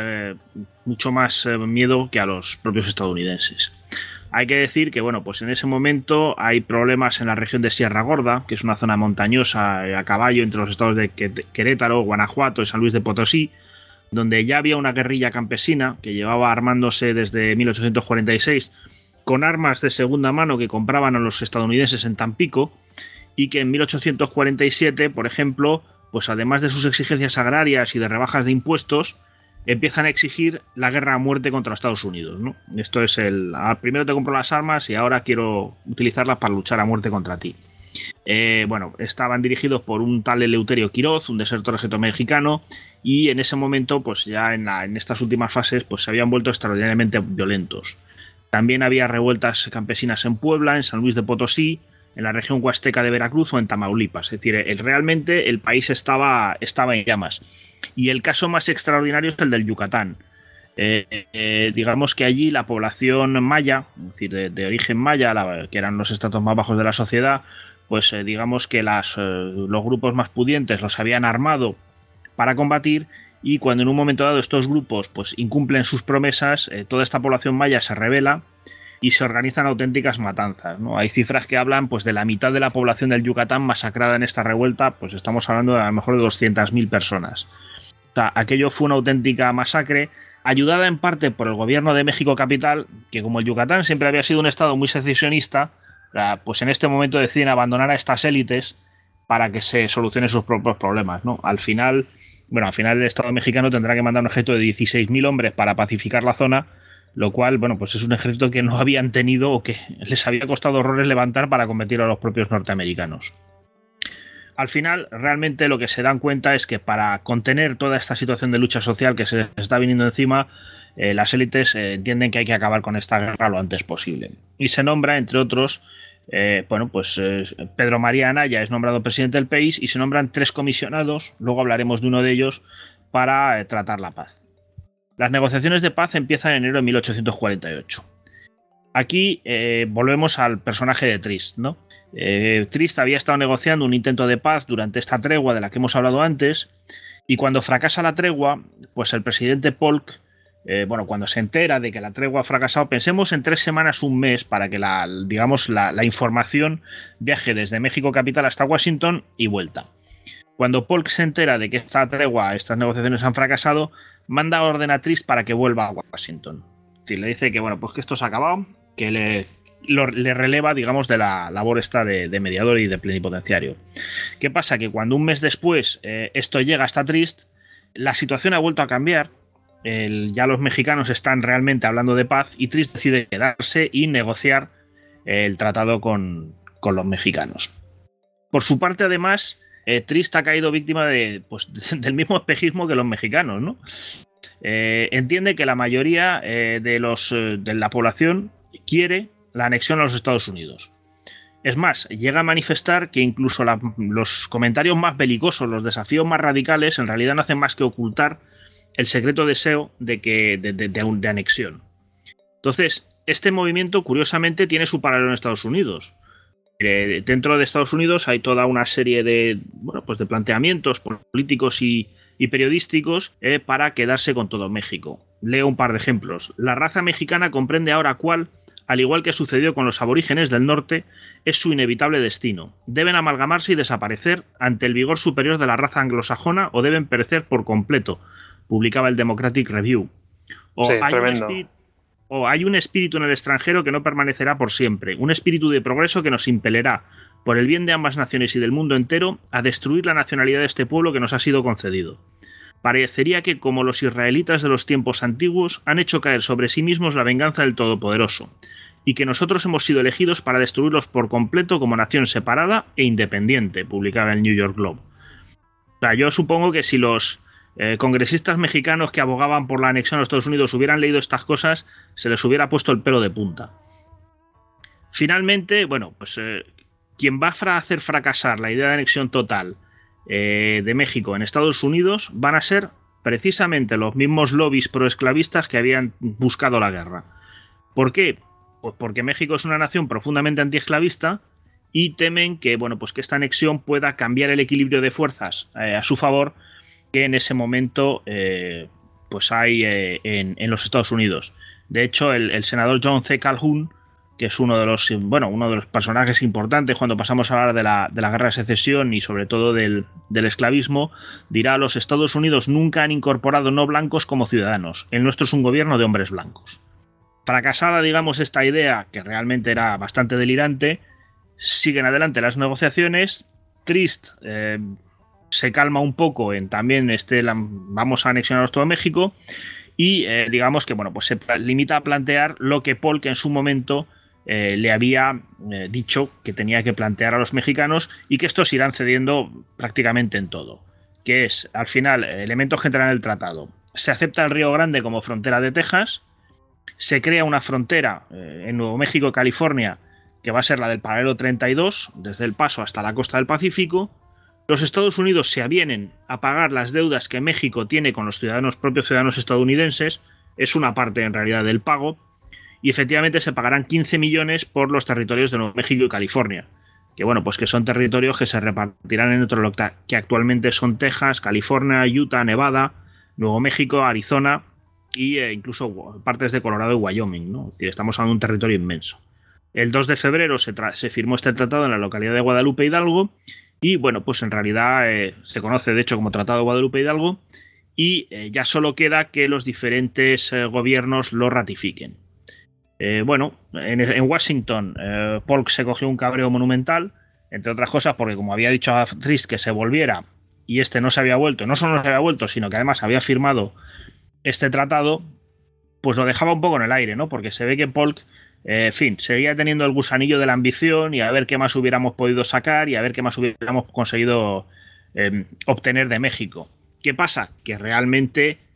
miedo que a los propios estadounidenses. Hay que decir que, bueno, pues en ese momento hay problemas en la región de Sierra Gorda, que es una zona montañosa a caballo entre los estados de Querétaro, Guanajuato y San Luis de Potosí, donde ya había una guerrilla campesina que llevaba armándose desde 1846 con armas de segunda mano que compraban a los estadounidenses en Tampico, y que en 1847, por ejemplo, pues además de sus exigencias agrarias y de rebajas de impuestos, empiezan a exigir la guerra a muerte contra Estados Unidos, ¿no? Esto es primero te compro las armas y ahora quiero utilizarlas para luchar a muerte contra ti. Bueno, estaban dirigidos por un tal Eleuterio Quiroz, un desertor mexicano, y en ese momento, pues ya en estas últimas fases, pues se habían vuelto extraordinariamente violentos. También había revueltas campesinas en Puebla, en San Luis de Potosí, en la región huasteca de Veracruz o en Tamaulipas. Es decir, realmente el país estaba en llamas. Y el caso más extraordinario es el del Yucatán. Digamos que allí la población maya, es decir, de origen maya, que eran los estratos más bajos de la sociedad, pues digamos que los grupos más pudientes los habían armado para combatir, y cuando en un momento dado estos grupos pues incumplen sus promesas, toda esta población maya se rebela y se organizan auténticas matanzas, ¿no? Hay cifras que hablan pues de la mitad de la población del Yucatán masacrada en esta revuelta, pues estamos hablando de a lo mejor de 200.000 personas. O sea, aquello fue una auténtica masacre, ayudada en parte por el gobierno de México capital, que como el Yucatán siempre había sido un estado muy secesionista, pues en este momento deciden abandonar a estas élites para que se solucionen sus propios problemas, ¿no? Al final el Estado mexicano tendrá que mandar un ejército de 16.000 hombres para pacificar la zona, lo cual, bueno, pues es un ejército que no habían tenido o que les había costado horrores levantar para combatir a los propios norteamericanos. Al final, realmente lo que se dan cuenta es que para contener toda esta situación de lucha social que se está viniendo encima, las élites entienden que hay que acabar con esta guerra lo antes posible. Y se nombra, entre otros, Pedro María Anaya es nombrado presidente del país y se nombran 3 comisionados, luego hablaremos de uno de ellos, para tratar la paz. Las negociaciones de paz empiezan en enero de 1848. Aquí volvemos al personaje de Trist, ¿no? Trist había estado negociando un intento de paz durante esta tregua de la que hemos hablado antes, y cuando fracasa la tregua, pues el presidente Polk, cuando se entera de que la tregua ha fracasado, pensemos en 3 semanas, un mes, para que la información viaje desde México capital hasta Washington y vuelta. Cuando Polk se entera de que esta tregua, estas negociaciones han fracasado, manda orden a Trist para que vuelva a Washington. Sí, le dice que que esto se ha acabado, que le releva, digamos, de la labor esta de mediador y de plenipotenciario. ¿Qué pasa? Que cuando un mes después esto llega hasta Trist, la situación ha vuelto a cambiar. Ya los mexicanos están realmente hablando de paz y Trist decide quedarse y negociar el tratado con los mexicanos. Por su parte, además, Trist ha caído víctima del mismo espejismo que los mexicanos, ¿no? Entiende que la mayoría de la población quiere la anexión a los Estados Unidos. Es más, llega a manifestar que incluso los comentarios más belicosos, los desafíos más radicales, en realidad no hacen más que ocultar el secreto deseo de anexión. Entonces, este movimiento, curiosamente, tiene su paralelo en Estados Unidos. Dentro de Estados Unidos hay toda una serie de planteamientos políticos y periodísticos para quedarse con todo México. Leo un par de ejemplos. La raza mexicana comprende ahora cuál, al igual que sucedió con los aborígenes del norte, es su inevitable destino. Deben amalgamarse y desaparecer ante el vigor superior de la raza anglosajona o deben perecer por completo, publicaba el Democratic Review. Hay un espíritu en el extranjero que no permanecerá por siempre, un espíritu de progreso que nos impelerá, por el bien de ambas naciones y del mundo entero, a destruir la nacionalidad de este pueblo que nos ha sido concedido. Parecería que, como los israelitas de los tiempos antiguos, han hecho caer sobre sí mismos la venganza del Todopoderoso, y que nosotros hemos sido elegidos para destruirlos por completo como nación separada e independiente, publicaba el New York Globe. O sea, yo supongo que si los congresistas mexicanos que abogaban por la anexión a los Estados Unidos hubieran leído estas cosas, se les hubiera puesto el pelo de punta. Finalmente, quien va a hacer fracasar la idea de anexión total de México en Estados Unidos van a ser precisamente los mismos lobbies proesclavistas que habían buscado la guerra. ¿Por qué? Pues porque México es una nación profundamente antiesclavista y temen que, que esta anexión pueda cambiar el equilibrio de fuerzas a su favor que en ese momento hay en los Estados Unidos. De hecho, el senador John C. Calhoun, que es uno de los personajes importantes cuando pasamos a hablar de la guerra de secesión y sobre todo del esclavismo, dirá: los Estados Unidos nunca han incorporado no blancos como ciudadanos. El nuestro es un gobierno de hombres blancos. Fracasada, digamos, esta idea, que realmente era bastante delirante, siguen adelante las negociaciones. Trist se calma un poco en también vamos a anexionar todo México y digamos que se limita a plantear lo que Polk en su momento le había dicho que tenía que plantear a los mexicanos y que estos irán cediendo prácticamente en todo, que es, al final, elemento general del tratado. Se acepta el Río Grande como frontera de Texas, se crea una frontera en Nuevo México y California que va a ser la del paralelo 32, desde El Paso hasta la costa del Pacífico. Los Estados Unidos se avienen a pagar las deudas que México tiene con los propios ciudadanos estadounidenses, es una parte en realidad del pago, y efectivamente se pagarán 15 millones por los territorios de Nuevo México y California, que son territorios que se repartirán en otro que actualmente son Texas, California, Utah, Nevada, Nuevo México, Arizona e incluso partes de Colorado y Wyoming, ¿no? Es decir, estamos hablando de un territorio inmenso. El 2 de febrero se firmó este tratado en la localidad de Guadalupe Hidalgo. Y en realidad se conoce de hecho como Tratado de Guadalupe Hidalgo y ya solo queda que los diferentes gobiernos lo ratifiquen. En Washington Polk se cogió un cabreo monumental, entre otras cosas porque, como había dicho a Trist que se volviera y no se había vuelto, no solo no se había vuelto, sino que además había firmado este tratado, pues lo dejaba un poco en el aire, ¿no? Porque se ve que Polk seguía teniendo el gusanillo de la ambición y a ver qué más hubiéramos podido sacar y a ver qué más hubiéramos conseguido obtener de México. ¿Qué pasa? Que realmente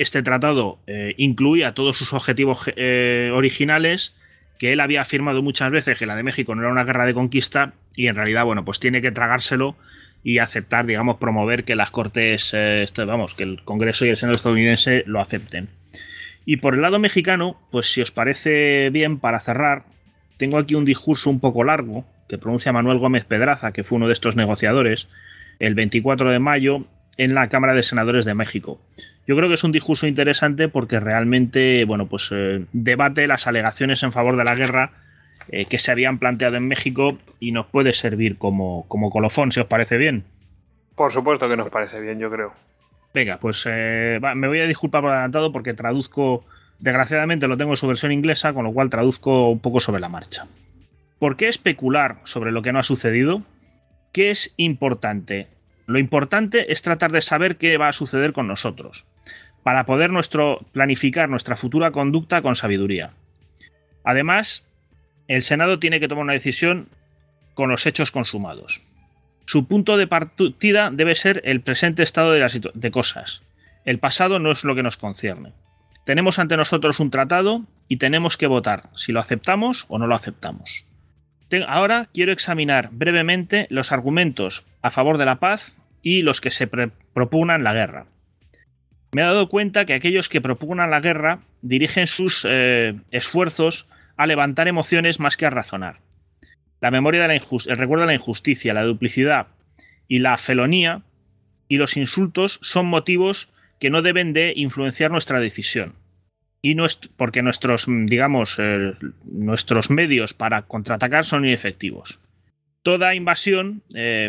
este tratado incluía todos sus objetivos originales, que él había afirmado muchas veces que la de México no era una guerra de conquista, y en realidad, bueno, pues tiene que tragárselo y aceptar, digamos, promover que las Cortes, que el Congreso y el Senado estadounidense lo acepten. Y por el lado mexicano, pues si os parece bien, para cerrar, tengo aquí un discurso un poco largo que pronuncia Manuel Gómez Pedraza, que fue uno de estos negociadores, el 24 de mayo en la Cámara de Senadores de México. Yo creo que es un discurso interesante porque realmente, bueno, pues debate las alegaciones en favor de la guerra que se habían planteado en México y nos puede servir como colofón, si os parece bien. Por supuesto que nos parece bien, yo creo. Venga, pues me voy a disculpar por adelantado porque traduzco, desgraciadamente lo tengo en su versión inglesa, con lo cual traduzco un poco sobre la marcha. ¿Por qué especular sobre lo que no ha sucedido? ¿Qué es importante? Lo importante es tratar de saber qué va a suceder con nosotros, para poder planificar nuestra futura conducta con sabiduría. Además, el Senado tiene que tomar una decisión con los hechos consumados. Su punto de partida debe ser el presente estado de cosas. El pasado no es lo que nos concierne. Tenemos ante nosotros un tratado y tenemos que votar si lo aceptamos o no lo aceptamos. Ahora quiero examinar brevemente los argumentos a favor de la paz y los que se propugnan la guerra. Me he dado cuenta que aquellos que propugnan la guerra dirigen sus esfuerzos a levantar emociones más que a razonar. La memoria de el recuerdo de la injusticia, la duplicidad y la felonía y los insultos son motivos que no deben de influenciar nuestra decisión. Y porque nuestros medios para contraatacar son inefectivos. Toda invasión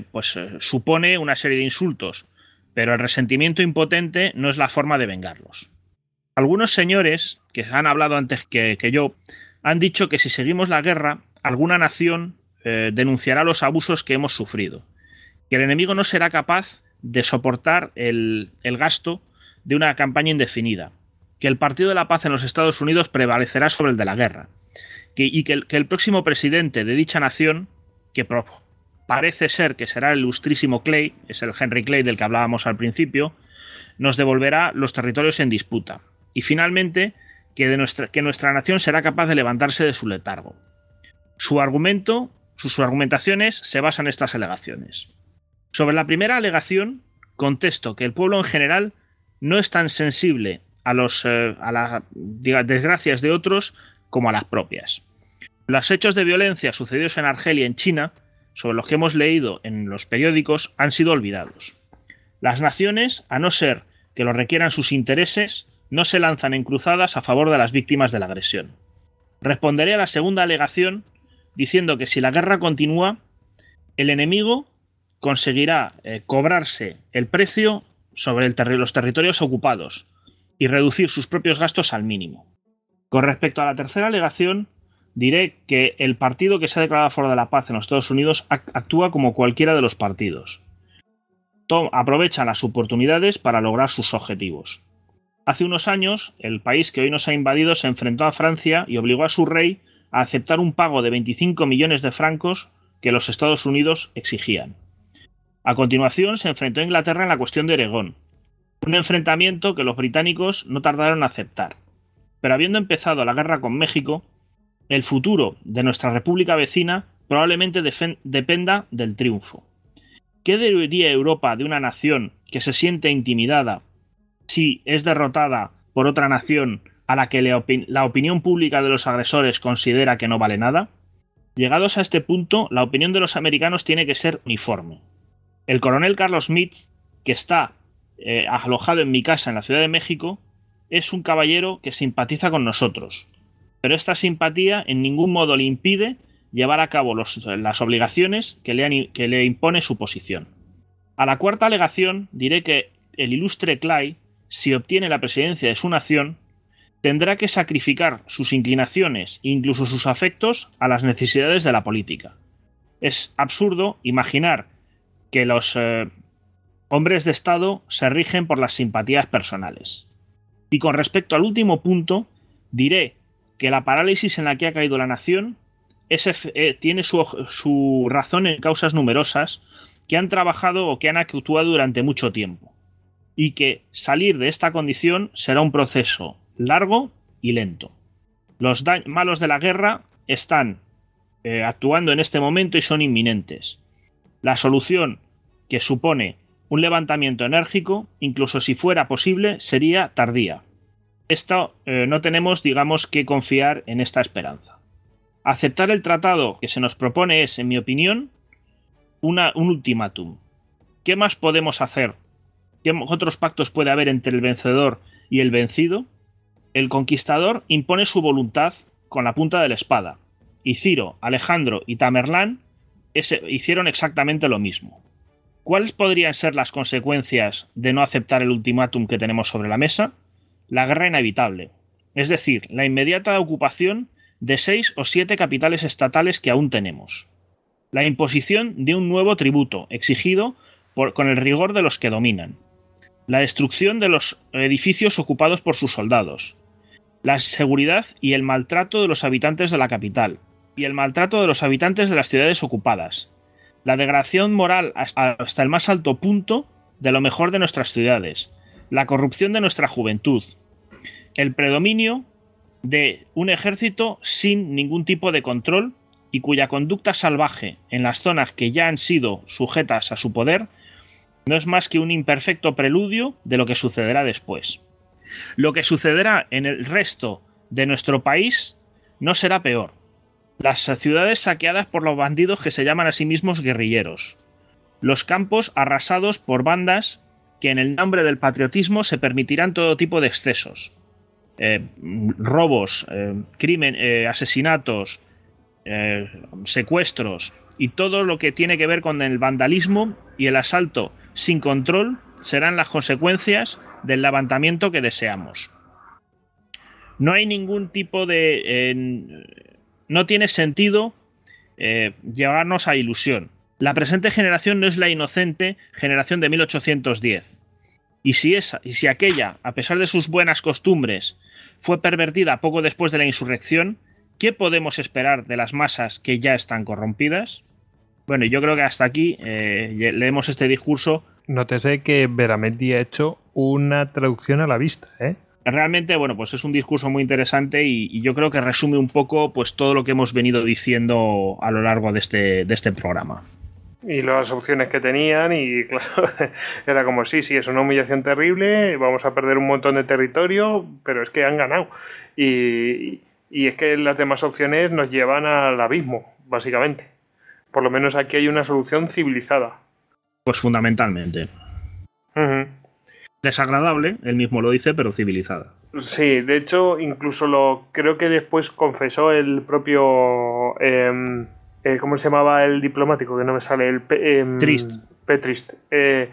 supone una serie de insultos, pero el resentimiento impotente no es la forma de vengarlos. Algunos señores que han hablado antes que yo han dicho que si seguimos la guerra, alguna nación denunciará los abusos que hemos sufrido, que el enemigo no será capaz de soportar el gasto de una campaña indefinida, que el Partido de la Paz en los Estados Unidos prevalecerá sobre el de la guerra, que el próximo presidente de dicha nación, que parece ser que será el ilustrísimo Clay, es el Henry Clay del que hablábamos al principio, nos devolverá los territorios en disputa, y finalmente que nuestra nación será capaz de levantarse de su letargo. Sus argumentaciones se basan en estas alegaciones. Sobre la primera alegación, contesto que el pueblo en general no es tan sensible a las desgracias de otros como a las propias. Los hechos de violencia sucedidos en Argelia, en China, sobre los que hemos leído en los periódicos, han sido olvidados. Las naciones, a no ser que lo requieran sus intereses, no se lanzan en cruzadas a favor de las víctimas de la agresión. Responderé a la segunda alegación diciendo que si la guerra continúa, el enemigo conseguirá cobrarse el precio sobre los territorios ocupados y reducir sus propios gastos al mínimo. Con respecto a la tercera alegación, diré que el partido que se ha declarado a favor de la paz en los Estados Unidos actúa como cualquiera de los partidos. Aprovechan las oportunidades para lograr sus objetivos. Hace unos años, el país que hoy nos ha invadido se enfrentó a Francia y obligó a su rey a aceptar un pago de 25 millones de francos que los Estados Unidos exigían. A continuación, se enfrentó a Inglaterra en la cuestión de Oregón, un enfrentamiento que los británicos no tardaron en aceptar. Pero habiendo empezado la guerra con México, el futuro de nuestra república vecina probablemente dependa del triunfo. ¿Qué diría Europa de una nación que se siente intimidada si es derrotada por otra nación a la que la opinión pública de los agresores considera que no vale nada? Llegados a este punto, la opinión de los americanos tiene que ser uniforme. El coronel Carlos Smith, que está alojado en mi casa en la Ciudad de México, es un caballero que simpatiza con nosotros, pero esta simpatía en ningún modo le impide llevar a cabo las obligaciones que le impone su posición. A la cuarta alegación diré que el ilustre Clay, si obtiene la presidencia de su nación, tendrá que sacrificar sus inclinaciones e incluso sus afectos a las necesidades de la política. Es absurdo imaginar que los hombres de Estado se rigen por las simpatías personales. Y con respecto al último punto, diré que la parálisis en la que ha caído la nación tiene su razón en causas numerosas que han trabajado o que han actuado durante mucho tiempo. y que salir de esta condición será un proceso largo y lento. Los malos de la guerra están actuando en este momento y son inminentes. La solución, que supone un levantamiento enérgico, incluso si fuera posible, sería tardía. No tenemos, digamos, que confiar en esta esperanza. Aceptar el tratado que se nos propone es, en mi opinión, un ultimátum. ¿Qué más podemos hacer? ¿Qué otros pactos puede haber entre el vencedor y el vencido? El conquistador impone su voluntad con la punta de la espada, y Ciro, Alejandro y Tamerlán hicieron exactamente lo mismo. ¿Cuáles podrían ser las consecuencias de no aceptar el ultimátum que tenemos sobre la mesa? La guerra inevitable, es decir, la inmediata ocupación de 6 o 7 capitales estatales que aún tenemos. La imposición de un nuevo tributo, exigido con el rigor de los que dominan. La destrucción de los edificios ocupados por sus soldados. La seguridad y el maltrato de los habitantes de la capital. Y el maltrato de los habitantes de las ciudades ocupadas. La degradación moral hasta el más alto punto de lo mejor de nuestras ciudades. La corrupción de nuestra juventud. El predominio de un ejército sin ningún tipo de control y cuya conducta salvaje en las zonas que ya han sido sujetas a su poder no es más que un imperfecto preludio de lo que sucederá después. Lo que sucederá en el resto de nuestro país no será peor. Las ciudades saqueadas por los bandidos que se llaman a sí mismos guerrilleros. Los campos arrasados por bandas que en el nombre del patriotismo se permitirán todo tipo de excesos. Robos, asesinatos, secuestros y todo lo que tiene que ver con el vandalismo y el asalto sin control serán las consecuencias del levantamiento que deseamos. No hay ningún tipo de... no tiene sentido llevarnos a ilusión. La presente generación no es la inocente generación de 1810. Y si aquella, a pesar de sus buenas costumbres, fue pervertida poco después de la insurrección, ¿qué podemos esperar de las masas que ya están corrompidas? Bueno, yo creo que hasta aquí leemos este discurso. Nótese que Veramendi ha hecho una traducción a la vista, ¿eh? Realmente, bueno, pues es un discurso muy interesante y yo creo que resume un poco pues todo lo que hemos venido diciendo a lo largo de este programa. Y las opciones que tenían, y claro, era como sí, es una humillación terrible, vamos a perder un montón de territorio, pero es que han ganado. Y es que las demás opciones nos llevan al abismo, básicamente. Por lo menos aquí hay una solución civilizada. Pues fundamentalmente. Uh-huh. Desagradable, él mismo lo dice, pero civilizada. Sí, de hecho, incluso creo que después confesó el propio... ¿cómo se llamaba el diplomático? Que no me sale. Trist. Petrist. Él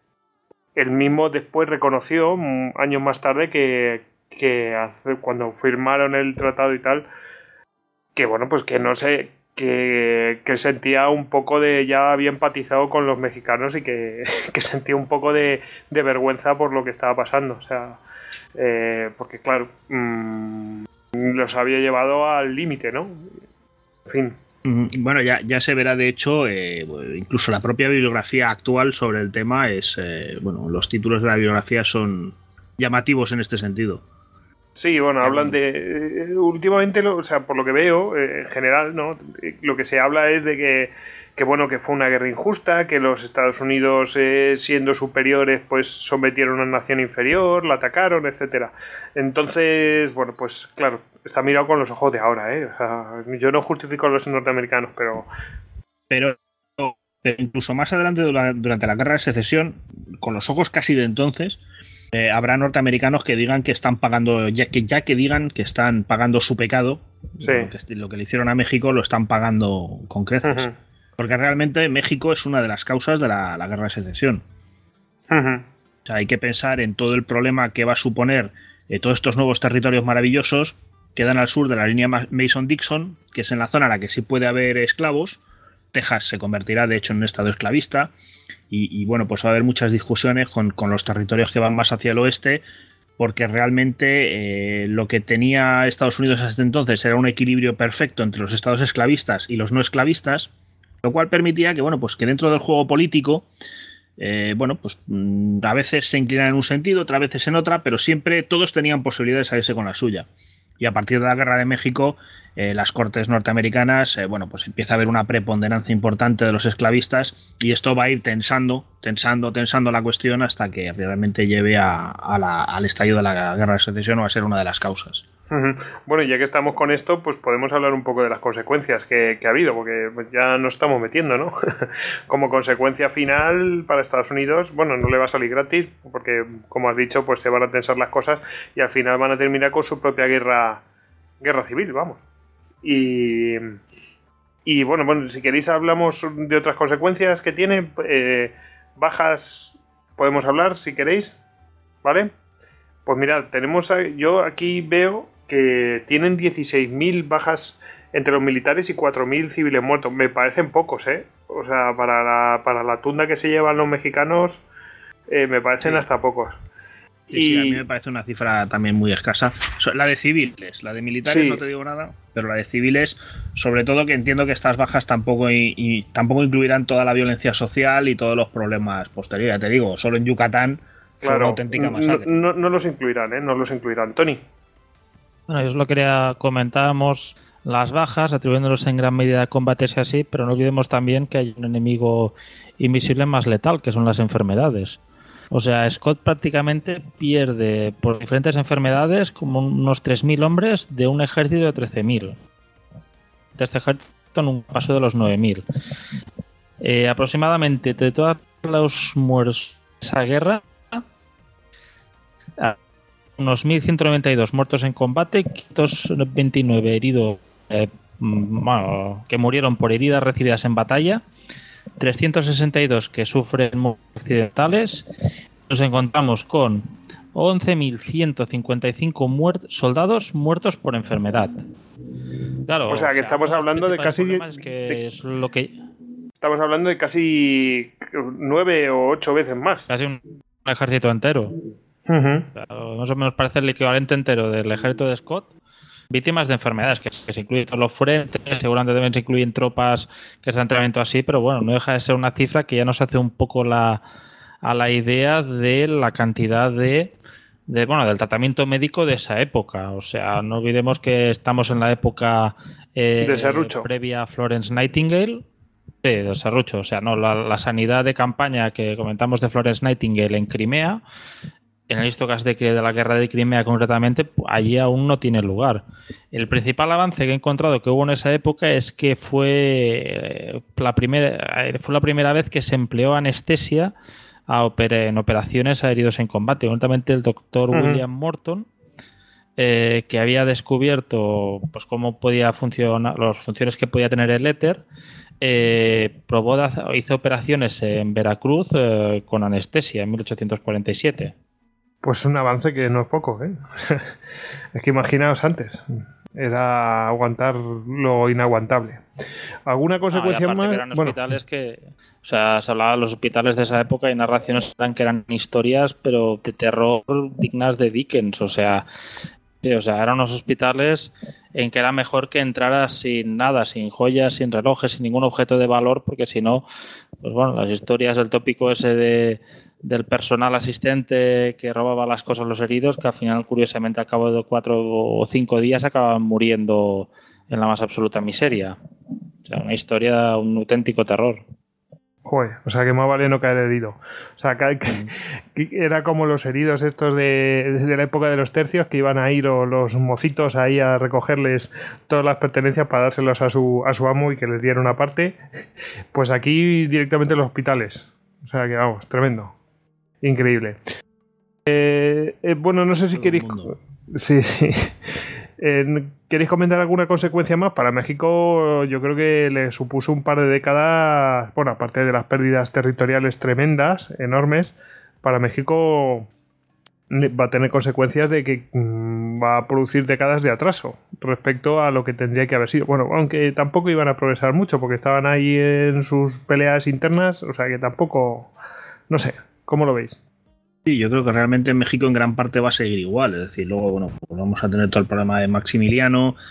mismo después reconoció, años más tarde, que cuando firmaron el tratado y tal, que bueno, pues que no sé, que sentía un poco de... Ya había empatizado con los mexicanos y que sentía un poco de vergüenza por lo que estaba pasando. O sea, porque claro, los había llevado al límite, ¿no? En fin. Bueno, ya se verá, de hecho, incluso la propia bibliografía actual sobre el tema es... bueno, los títulos de la bibliografía son llamativos en este sentido. Sí, bueno, hablan de... últimamente, o sea, por lo que veo, en general, ¿no? Lo que se habla es de que bueno, que fue una guerra injusta, que los Estados Unidos, siendo superiores, pues sometieron a una nación inferior, la atacaron, etcétera. Entonces, bueno, pues claro, está mirado con los ojos de ahora, ¿eh? O sea, yo no justifico a los norteamericanos, pero incluso más adelante, durante la guerra de secesión, con los ojos casi de entonces, habrá norteamericanos que digan que están pagando, que digan que están pagando su pecado, sí. Lo que le hicieron a México lo están pagando con creces. Uh-huh. Porque realmente México es una de las causas de la guerra de secesión. Uh-huh. O sea, hay que pensar en todo el problema que va a suponer todos estos nuevos territorios maravillosos que dan al sur de la línea Mason-Dixon, que es en la zona en la que sí puede haber esclavos. Texas se convertirá, de hecho, en un estado esclavista. Y bueno, pues va a haber muchas discusiones con los territorios que van más hacia el oeste, porque realmente lo que tenía Estados Unidos hasta entonces era un equilibrio perfecto entre los estados esclavistas y los no esclavistas, lo cual permitía que, bueno, pues que dentro del juego político bueno, pues a veces se inclinan en un sentido, otras veces en otra, pero siempre todos tenían posibilidad de salirse con la suya. Y a partir de la Guerra de México, las cortes norteamericanas, bueno, pues empieza a haber una preponderancia importante de los esclavistas y esto va a ir tensando la cuestión hasta que realmente lleve al estallido de la Guerra de Secesión o a ser una de las causas. Bueno, ya que estamos con esto, pues podemos hablar un poco de las consecuencias que ha habido, porque ya nos estamos metiendo, ¿no? Como consecuencia final para Estados Unidos, bueno, no le va a salir gratis, porque como has dicho, pues se van a tensar las cosas y al final van a terminar con su propia guerra civil, vamos. Y bueno, si queréis hablamos de otras consecuencias que tiene, bajas podemos hablar si queréis, ¿vale? Pues mirad, yo aquí veo que tienen 16.000 bajas entre los militares y 4.000 civiles muertos. Me parecen pocos, ¿eh? O sea, para la tunda que se llevan los mexicanos, me parecen hasta pocos. Sí, a mí me parece una cifra también muy escasa. La de civiles, la de militares no te digo nada, pero la de civiles, sobre todo que entiendo que estas bajas tampoco incluirán toda la violencia social y todos los problemas posteriores. Ya te digo, solo en Yucatán fue una auténtica masacre. No los incluirán, ¿eh? No los incluirán. Tony. Bueno, yo os lo quería comentábamos las bajas, atribuyéndolos en gran medida a combates y así, pero no olvidemos también que hay un enemigo invisible más letal, que son las enfermedades. O sea, Scott prácticamente pierde por diferentes enfermedades como unos 3.000 hombres de un ejército de 13.000. De este ejército en un paso de los 9.000. Aproximadamente de todos los muertos de esa guerra, unos 1.192 muertos en combate, 529 heridos que murieron por heridas recibidas en batalla, 362 que sufren muertes accidentales. Nos encontramos con 11.155 soldados muertos por enfermedad. Claro, o sea que estamos hablando de casi... Estamos hablando de casi 9 o 8 veces más. Casi un ejército entero. Claro, más o menos parece el equivalente entero del ejército de Scott. Víctimas de enfermedades, que se incluyen todos los frentes, seguramente también se incluyen tropas que están en entrenamiento así, pero bueno, no deja de ser una cifra que ya nos hace un poco a la idea de la cantidad del tratamiento médico de esa época. O sea, no olvidemos que estamos en la época de Serrucho, previa a Florence Nightingale. Sí, de Serrucho. O sea, no, la sanidad de campaña que comentamos de Florence Nightingale en Crimea, en el histocast de la guerra de Crimea concretamente, allí aún no tiene lugar. El principal avance que he encontrado que hubo en esa época es que fue la primera vez que se empleó anestesia en operaciones a heridos en combate. Concretamente el doctor William Morton, que había descubierto pues cómo podía funcionar, las funciones que podía tener el éter, hizo operaciones en Veracruz con anestesia en 1847. Pues un avance que no es poco, ¿eh? Es que imaginaos antes. Era aguantar lo inaguantable. ¿Alguna consecuencia más? Que eran hospitales que... O sea, se hablaba de los hospitales de esa época y narraciones que eran historias, pero de terror dignas de Dickens. O sea, eran unos hospitales en que era mejor que entraras sin nada, sin joyas, sin relojes, sin ningún objeto de valor, porque si no, pues bueno, las historias, el tópico ese del personal asistente que robaba las cosas a los heridos, que al final, curiosamente, al cabo de 4 o 5 días acababan muriendo en la más absoluta miseria. O sea, una historia, un auténtico terror. Joder, o sea que más vale no caer herido. O sea, que era como los heridos estos de la época de los tercios, que iban a ir los mocitos ahí a recogerles todas las pertenencias para dárselas a su amo y que les diera una parte. Pues aquí directamente en los hospitales. O sea que vamos, tremendo. Increíble. Bueno, no sé si queréis... Sí. ¿Queréis comentar alguna consecuencia más? Para México yo creo que le supuso un par de décadas, bueno, aparte de las pérdidas territoriales tremendas, enormes, para México va a tener consecuencias de que va a producir décadas de atraso respecto a lo que tendría que haber sido. Bueno, aunque tampoco iban a progresar mucho porque estaban ahí en sus peleas internas, o sea que tampoco... No sé, ¿cómo lo veis? Sí, yo creo que realmente en México en gran parte va a seguir igual. Es decir, luego, bueno, pues vamos a tener todo el problema de Maximiliano,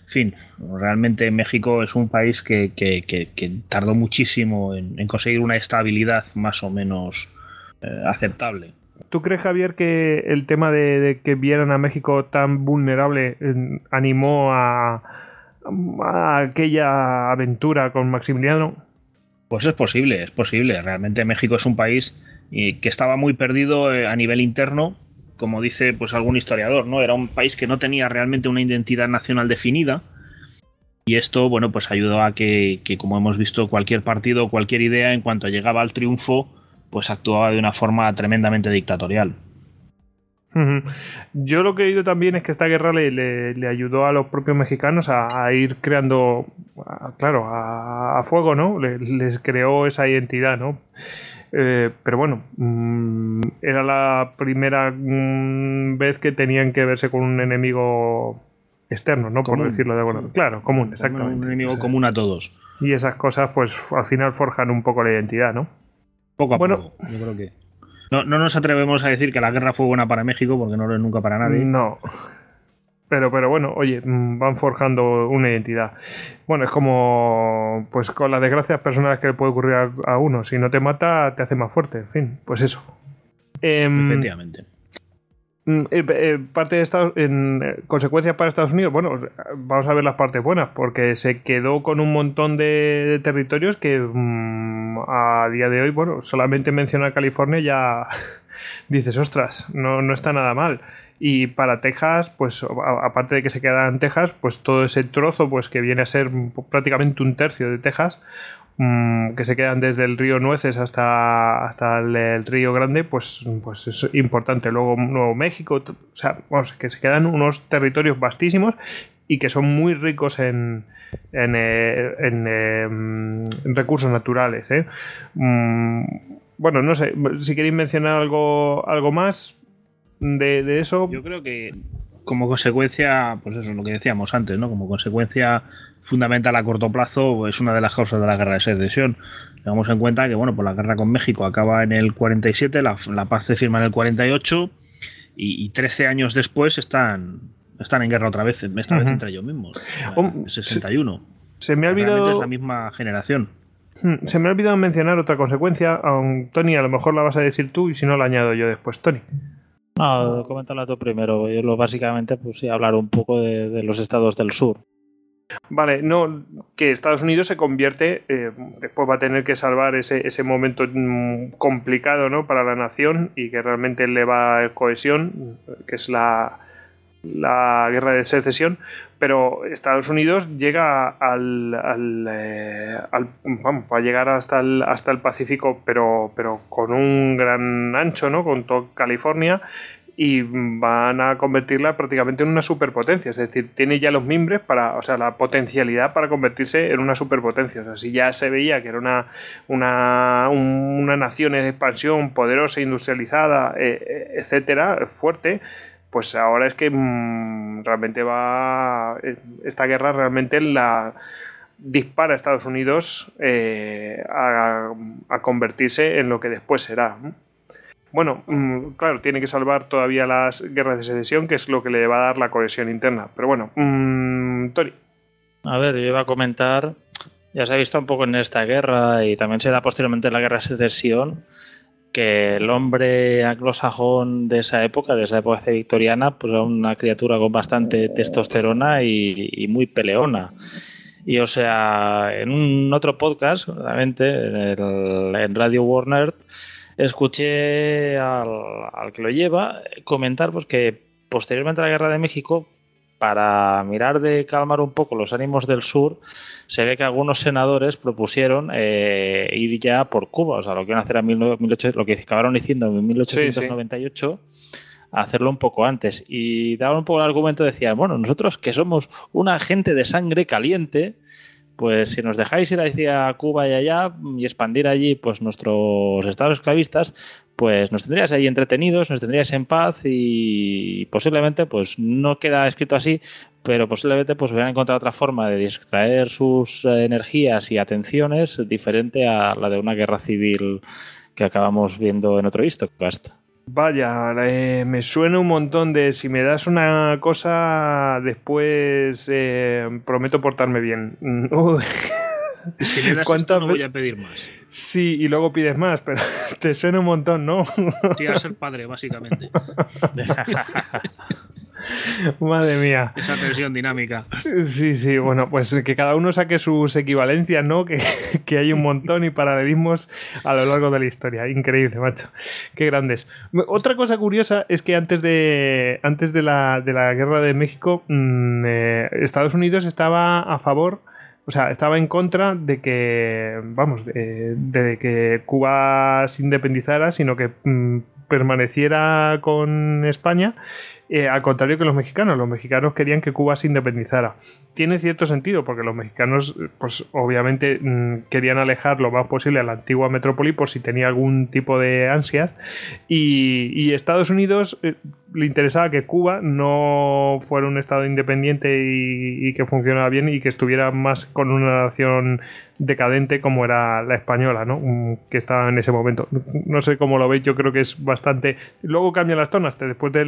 En fin, realmente México es un país que tardó muchísimo en conseguir una estabilidad más o menos aceptable. ¿Tú crees, Javier, que el tema de que vieran a México tan vulnerable animó a aquella aventura con Maximiliano? Pues es posible. Realmente México es un país que estaba muy perdido a nivel interno, como dice pues algún historiador, ¿no? Era un país que no tenía realmente una identidad nacional definida. Y esto, bueno, pues ayudó a que, como hemos visto, cualquier partido, cualquier idea, en cuanto llegaba al triunfo, pues actuaba de una forma tremendamente dictatorial. Yo lo que he oído también es que esta guerra le ayudó a los propios mexicanos a ir creando, claro, a fuego, ¿no? Les creó esa identidad, ¿no? Pero bueno, era la primera vez que tenían que verse con un enemigo externo, ¿no? Común. Por decirlo de alguna manera. Claro, común, exactamente. Un enemigo común a todos. Y esas cosas, pues al final forjan un poco la identidad, ¿no? Poco a poco, yo creo que... No nos atrevemos a decir que la guerra fue buena para México, porque no lo es nunca para nadie. No. Pero bueno, oye, van forjando una identidad. Bueno, es como pues con las desgracias personales que le puede ocurrir a uno. Si no te mata, te hace más fuerte. En fin, pues eso. Efectivamente. Parte de consecuencias para Estados Unidos, bueno, vamos a ver las partes buenas, porque se quedó con un montón de territorios que a día de hoy, bueno, solamente mencionar California ya dices, ostras, no está nada mal. Y para Texas, pues aparte de que se queda en Texas, pues todo ese trozo, pues que viene a ser prácticamente un tercio de Texas, que se quedan desde el río Nueces hasta el río Grande, pues es importante. Luego Nuevo México, o sea, vamos, que se quedan unos territorios vastísimos y que son muy ricos en recursos naturales, ¿eh? Bueno, no sé, si queréis mencionar algo más de eso. Yo creo que como consecuencia, pues eso es lo que decíamos antes, ¿no? Como consecuencia fundamental a corto plazo es una de las causas de la guerra de secesión. Tengamos en cuenta que, bueno, pues la guerra con México acaba en el 47, la paz se firma en el 48 y 13 años después están en guerra otra vez, esta vez entre ellos mismos, en 61. Se me ha olvidado... Realmente es la misma generación. Se me ha olvidado mencionar otra consecuencia. Tony, a lo mejor la vas a decir tú y si no la añado yo después. Tony. No, coméntala tú primero. Yo básicamente pues sí, hablar un poco de los estados del sur. Vale, no, que Estados Unidos se convierte, después va a tener que salvar ese momento complicado, ¿no? Para la nación y que realmente le va a cohesión, que es la guerra de secesión, pero Estados Unidos llega vamos, va a llegar hasta el Pacífico, pero con un gran ancho, ¿no? Con toda California, y van a convertirla prácticamente en una superpotencia, es decir, tiene ya los mimbres o sea, la potencialidad para convertirse en una superpotencia. O sea, si ya se veía que era una nación en expansión, poderosa, industrializada, etcétera, fuerte, pues ahora es que realmente esta guerra realmente dispara a Estados Unidos a convertirse en lo que después será. Bueno, claro, tiene que salvar todavía las guerras de secesión, que es lo que le va a dar la cohesión interna. Pero bueno, Tony. A ver, yo iba a comentar, ya se ha visto un poco en esta guerra y también se da posteriormente en la guerra de secesión, que el hombre anglosajón de esa época victoriana, pues era una criatura con bastante testosterona y muy peleona. Y o sea, en un otro podcast, realmente, en Radio Warner, escuché al que lo lleva comentar pues, que posteriormente a la Guerra de México, para mirar de calmar un poco los ánimos del sur, se ve que algunos senadores propusieron ir ya por Cuba, o sea, lo que iban a hacer lo que acabaron diciendo en 1898, sí. Hacerlo un poco antes. Y daban un poco el argumento, decían, bueno, nosotros que somos una gente de sangre caliente, pues si nos dejáis ir hacia Cuba y allá y expandir allí pues nuestros estados esclavistas, pues nos tendríais ahí entretenidos, nos tendríais en paz y posiblemente, pues no queda escrito así, pero posiblemente pues hubieran encontrado otra forma de distraer sus energías y atenciones diferente a la de una guerra civil que acabamos viendo en otro Histocast. Vaya, me suena un montón de si me das una cosa, después prometo portarme bien. Si me das esto no voy a pedir más. Sí, y luego pides más, pero te suena un montón, ¿no? Sí, a ser padre, básicamente. Madre mía. Esa tensión dinámica. Sí, bueno, pues que cada uno saque sus equivalencias, ¿no? Que hay un montón y paralelismos a lo largo de la historia. Increíble, macho. Qué grandes. Otra cosa curiosa es que antes de la Guerra de México, Estados Unidos estaba a favor, o sea, estaba en contra de que, de que Cuba se independizara, sino que permaneciera con España. Al contrario que los mexicanos querían que Cuba se independizara. Tiene cierto sentido, porque los mexicanos, pues obviamente querían alejar lo más posible a la antigua metrópoli por si tenía algún tipo de ansias, y Estados Unidos le interesaba que Cuba no fuera un estado independiente y que funcionara bien y que estuviera más con una nación decadente como era la española, ¿no? Que estaba en ese momento. No sé cómo lo veis, yo creo que es bastante... Luego cambian las tornas, después de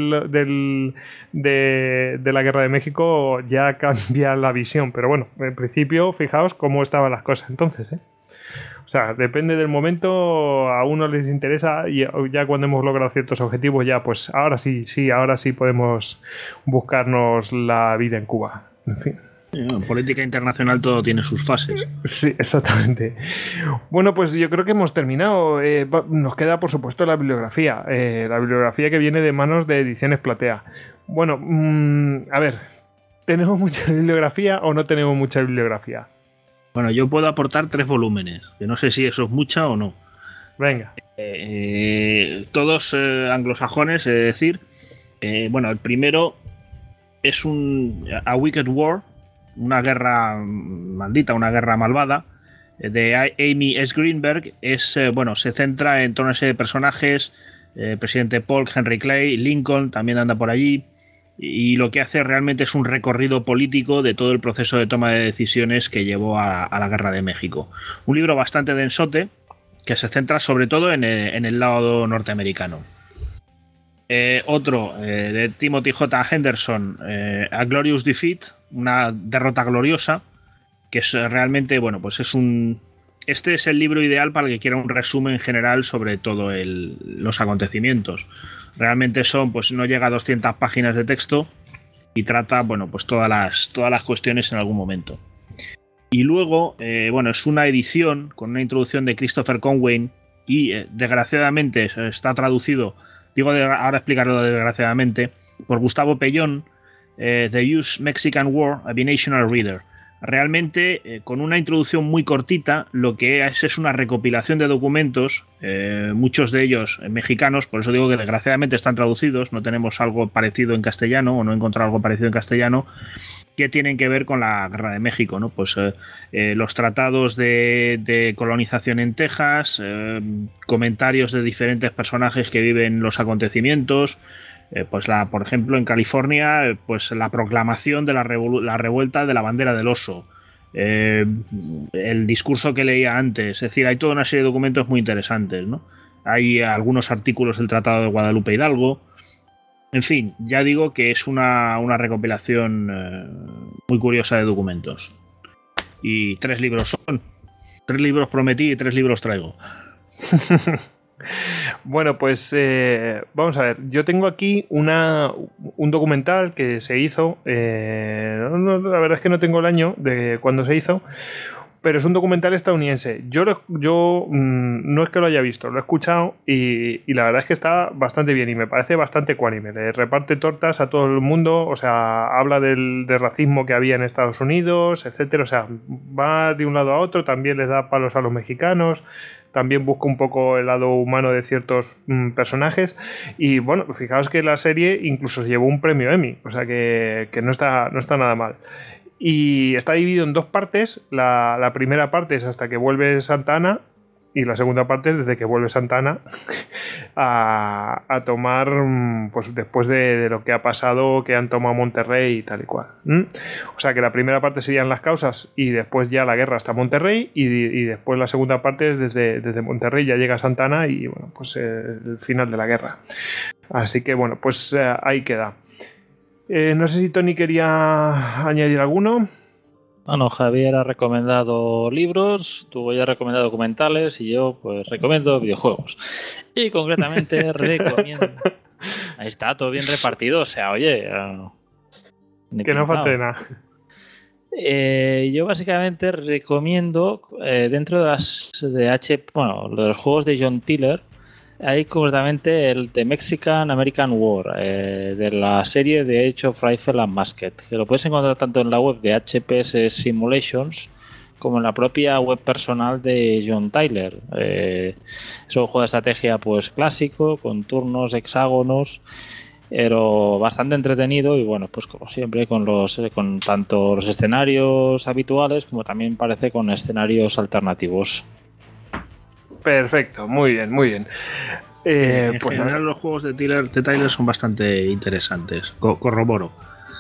la Guerra de México ya cambia la visión, pero bueno, en principio fijaos cómo estaban las cosas entonces, ¿eh? O sea, depende del momento, a unos les interesa y ya cuando hemos logrado ciertos objetivos ya pues ahora sí podemos buscarnos la vida en Cuba, en fin. En política internacional todo tiene sus fases. Sí, exactamente. Bueno, pues yo creo que hemos terminado. Nos queda, por supuesto, la bibliografía. La bibliografía que viene de manos de Ediciones Platea. Bueno, a ver, ¿tenemos mucha bibliografía o no tenemos mucha bibliografía? Bueno, yo puedo aportar 3 volúmenes, que no sé si eso es mucha o no. Venga. Todos anglosajones, es decir. Bueno, el primero es A Wicked War, una guerra maldita, una guerra malvada, de Amy S. Greenberg. Se centra en toda una serie de personajes, presidente Polk, Henry Clay, Lincoln también anda por allí, y lo que hace realmente es un recorrido político de todo el proceso de toma de decisiones que llevó a la Guerra de México. Un libro bastante densote, que se centra sobre todo en el lado norteamericano. Otro de Timothy J. Henderson, A Glorious Defeat, una derrota gloriosa, que es realmente, bueno, pues este es el libro ideal para el que quiera un resumen general sobre todo los acontecimientos. Realmente pues no llega a 200 páginas de texto y trata, bueno, pues todas las cuestiones en algún momento. Y luego, es una edición con una introducción de Christopher Conway y desgraciadamente está traducido, ahora explicarlo desgraciadamente, por Gustavo Pellón, The US Mexican War, a Binational Reader. Realmente, con una introducción muy cortita, lo que es una recopilación de documentos, muchos de ellos mexicanos, por eso digo que desgraciadamente están traducidos, no tenemos algo parecido en castellano, o no he encontrado algo parecido en castellano, que tienen que ver con la Guerra de México, ¿no? Pues los tratados de colonización en Texas, comentarios de diferentes personajes que viven los acontecimientos. Por ejemplo, en California, pues la proclamación de la revuelta de la bandera del oso, el discurso que leía antes, es decir, hay toda una serie de documentos muy interesantes, ¿no? Hay algunos artículos del Tratado de Guadalupe Hidalgo. En fin, ya digo que es una recopilación muy curiosa de documentos. Y 3 libros son. 3 libros prometí y 3 libros traigo. Bueno, pues vamos a ver. Yo tengo aquí un documental que se hizo. La verdad es que no tengo el año de cuando se hizo, pero es un documental estadounidense. Yo no es que lo haya visto, lo he escuchado y la verdad es que está bastante bien y me parece bastante ecuánime. Le reparte tortas a todo el mundo, o sea, habla del racismo que había en Estados Unidos, etcétera. O sea, va de un lado a otro, también les da palos a los mexicanos. También busca un poco el lado humano de ciertos personajes. Y bueno, fijaos que la serie incluso se llevó un premio Emmy. O sea que no está nada mal. Y está dividido en 2 partes. La primera parte es hasta que vuelve Santa Anna. y la segunda parte es desde que vuelve Santana a tomar, pues después de lo que ha pasado, que han tomado Monterrey y tal y cual. O sea que la primera parte serían las causas y después ya la guerra hasta Monterrey y después la segunda parte es desde Monterrey ya llega Santana y bueno, pues el final de la guerra. Así que bueno, pues ahí queda. No sé si Tony quería añadir alguno. Bueno, Javier ha recomendado libros, tú ya has recomendado documentales y yo pues recomiendo videojuegos. Y concretamente recomiendo... Ahí está, todo bien repartido, o sea, oye... que no falte nada. Yo básicamente recomiendo dentro de los juegos de John Tiller, hay concretamente el de Mexican American War, de la serie de Age of Rifle and Musket, que lo puedes encontrar tanto en la web de HPS Simulations como en la propia web personal de John Tyler. Es un juego de estrategia pues clásico, con turnos, hexágonos, pero bastante entretenido y bueno, pues como siempre con tanto los escenarios habituales como también parece con escenarios alternativos. Perfecto, muy bien, muy bien. En general los juegos de Tyler son bastante interesantes. Corroboro.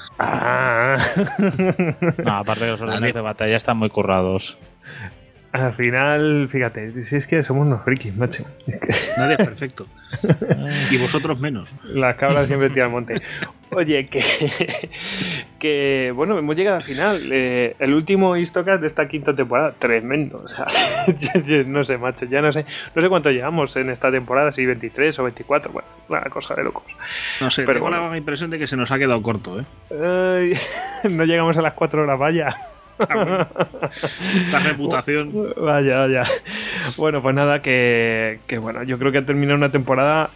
No, aparte de los órdenes de batalla están muy currados. Al final, fíjate, si es que somos unos frikis, macho. Nadie es perfecto. Y vosotros menos. Las cabras siempre tiran al monte. Oye, que bueno, hemos llegado al final. El último Histocast de esta quinta temporada, tremendo. O sea, no sé, macho, ya no sé cuánto llevamos en esta temporada, si 23 o 24, bueno, una cosa de locos. No sé, pero tengo la impresión de que se nos ha quedado corto, no llegamos a las 4 horas, vaya. La reputación. Vaya. Bueno, pues nada, que bueno, yo creo que ha terminado una temporada.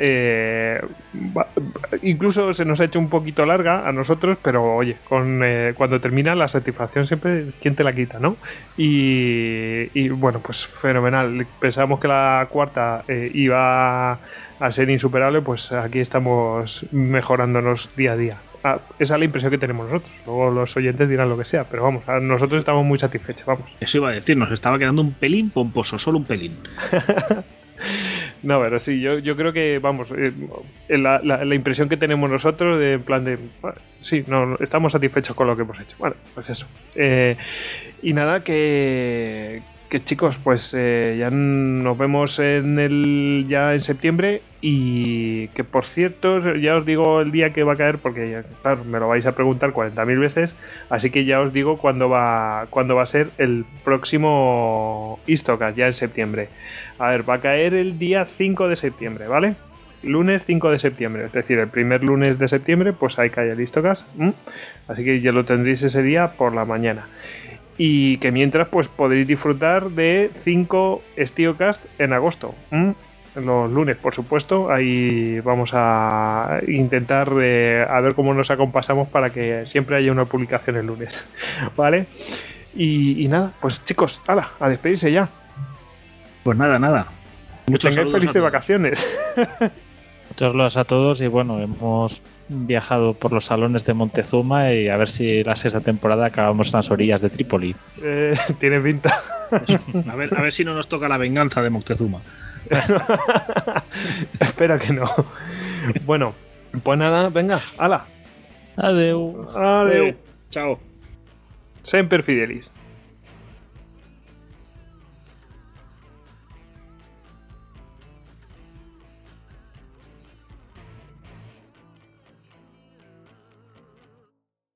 Incluso se nos ha hecho un poquito larga a nosotros, pero oye, cuando termina la satisfacción siempre, ¿quién te la quita, no? Y bueno, pues fenomenal. Pensábamos que la cuarta iba a ser insuperable, pues aquí estamos mejorándonos día a día. Esa es la impresión que tenemos nosotros. Luego los oyentes dirán lo que sea, pero vamos, nosotros estamos muy satisfechos, vamos. Eso iba a decir, nos estaba quedando un pelín pomposo, solo un pelín. No, pero sí, yo creo que, vamos, la impresión que tenemos nosotros, de en plan de, sí, no, estamos satisfechos con lo que hemos hecho. Bueno, pues eso. Y nada, que chicos, pues ya nos vemos ya en septiembre y que por cierto, ya os digo el día que va a caer porque ya, claro, me lo vais a preguntar 40.000 veces, así que ya os digo cuándo va a ser el próximo Histocast, ya en septiembre. A ver, va a caer el día 5 de septiembre, ¿vale? Lunes 5 de septiembre, es decir, el primer lunes de septiembre, pues ahí cae el Histocast, así que ya lo tendréis ese día por la mañana. Y que mientras pues podréis disfrutar de 5 Histocast en agosto. Los lunes, por supuesto. Ahí vamos a intentar a ver cómo nos acompasamos para que siempre haya una publicación el lunes. ¿Vale? Y nada, pues chicos, ¡hala! A despedirse ya. Pues nada. Muchas felices vacaciones. Muchas gracias a todos y bueno, hemos viajado por los salones de Montezuma y a ver si la sexta temporada acabamos en las orillas de Trípoli. Tiene pinta. A ver si no nos toca la venganza de Montezuma. Espero que no. Bueno, pues nada, venga, hala. Adeu. Adeu. Chao. Semper Fidelis.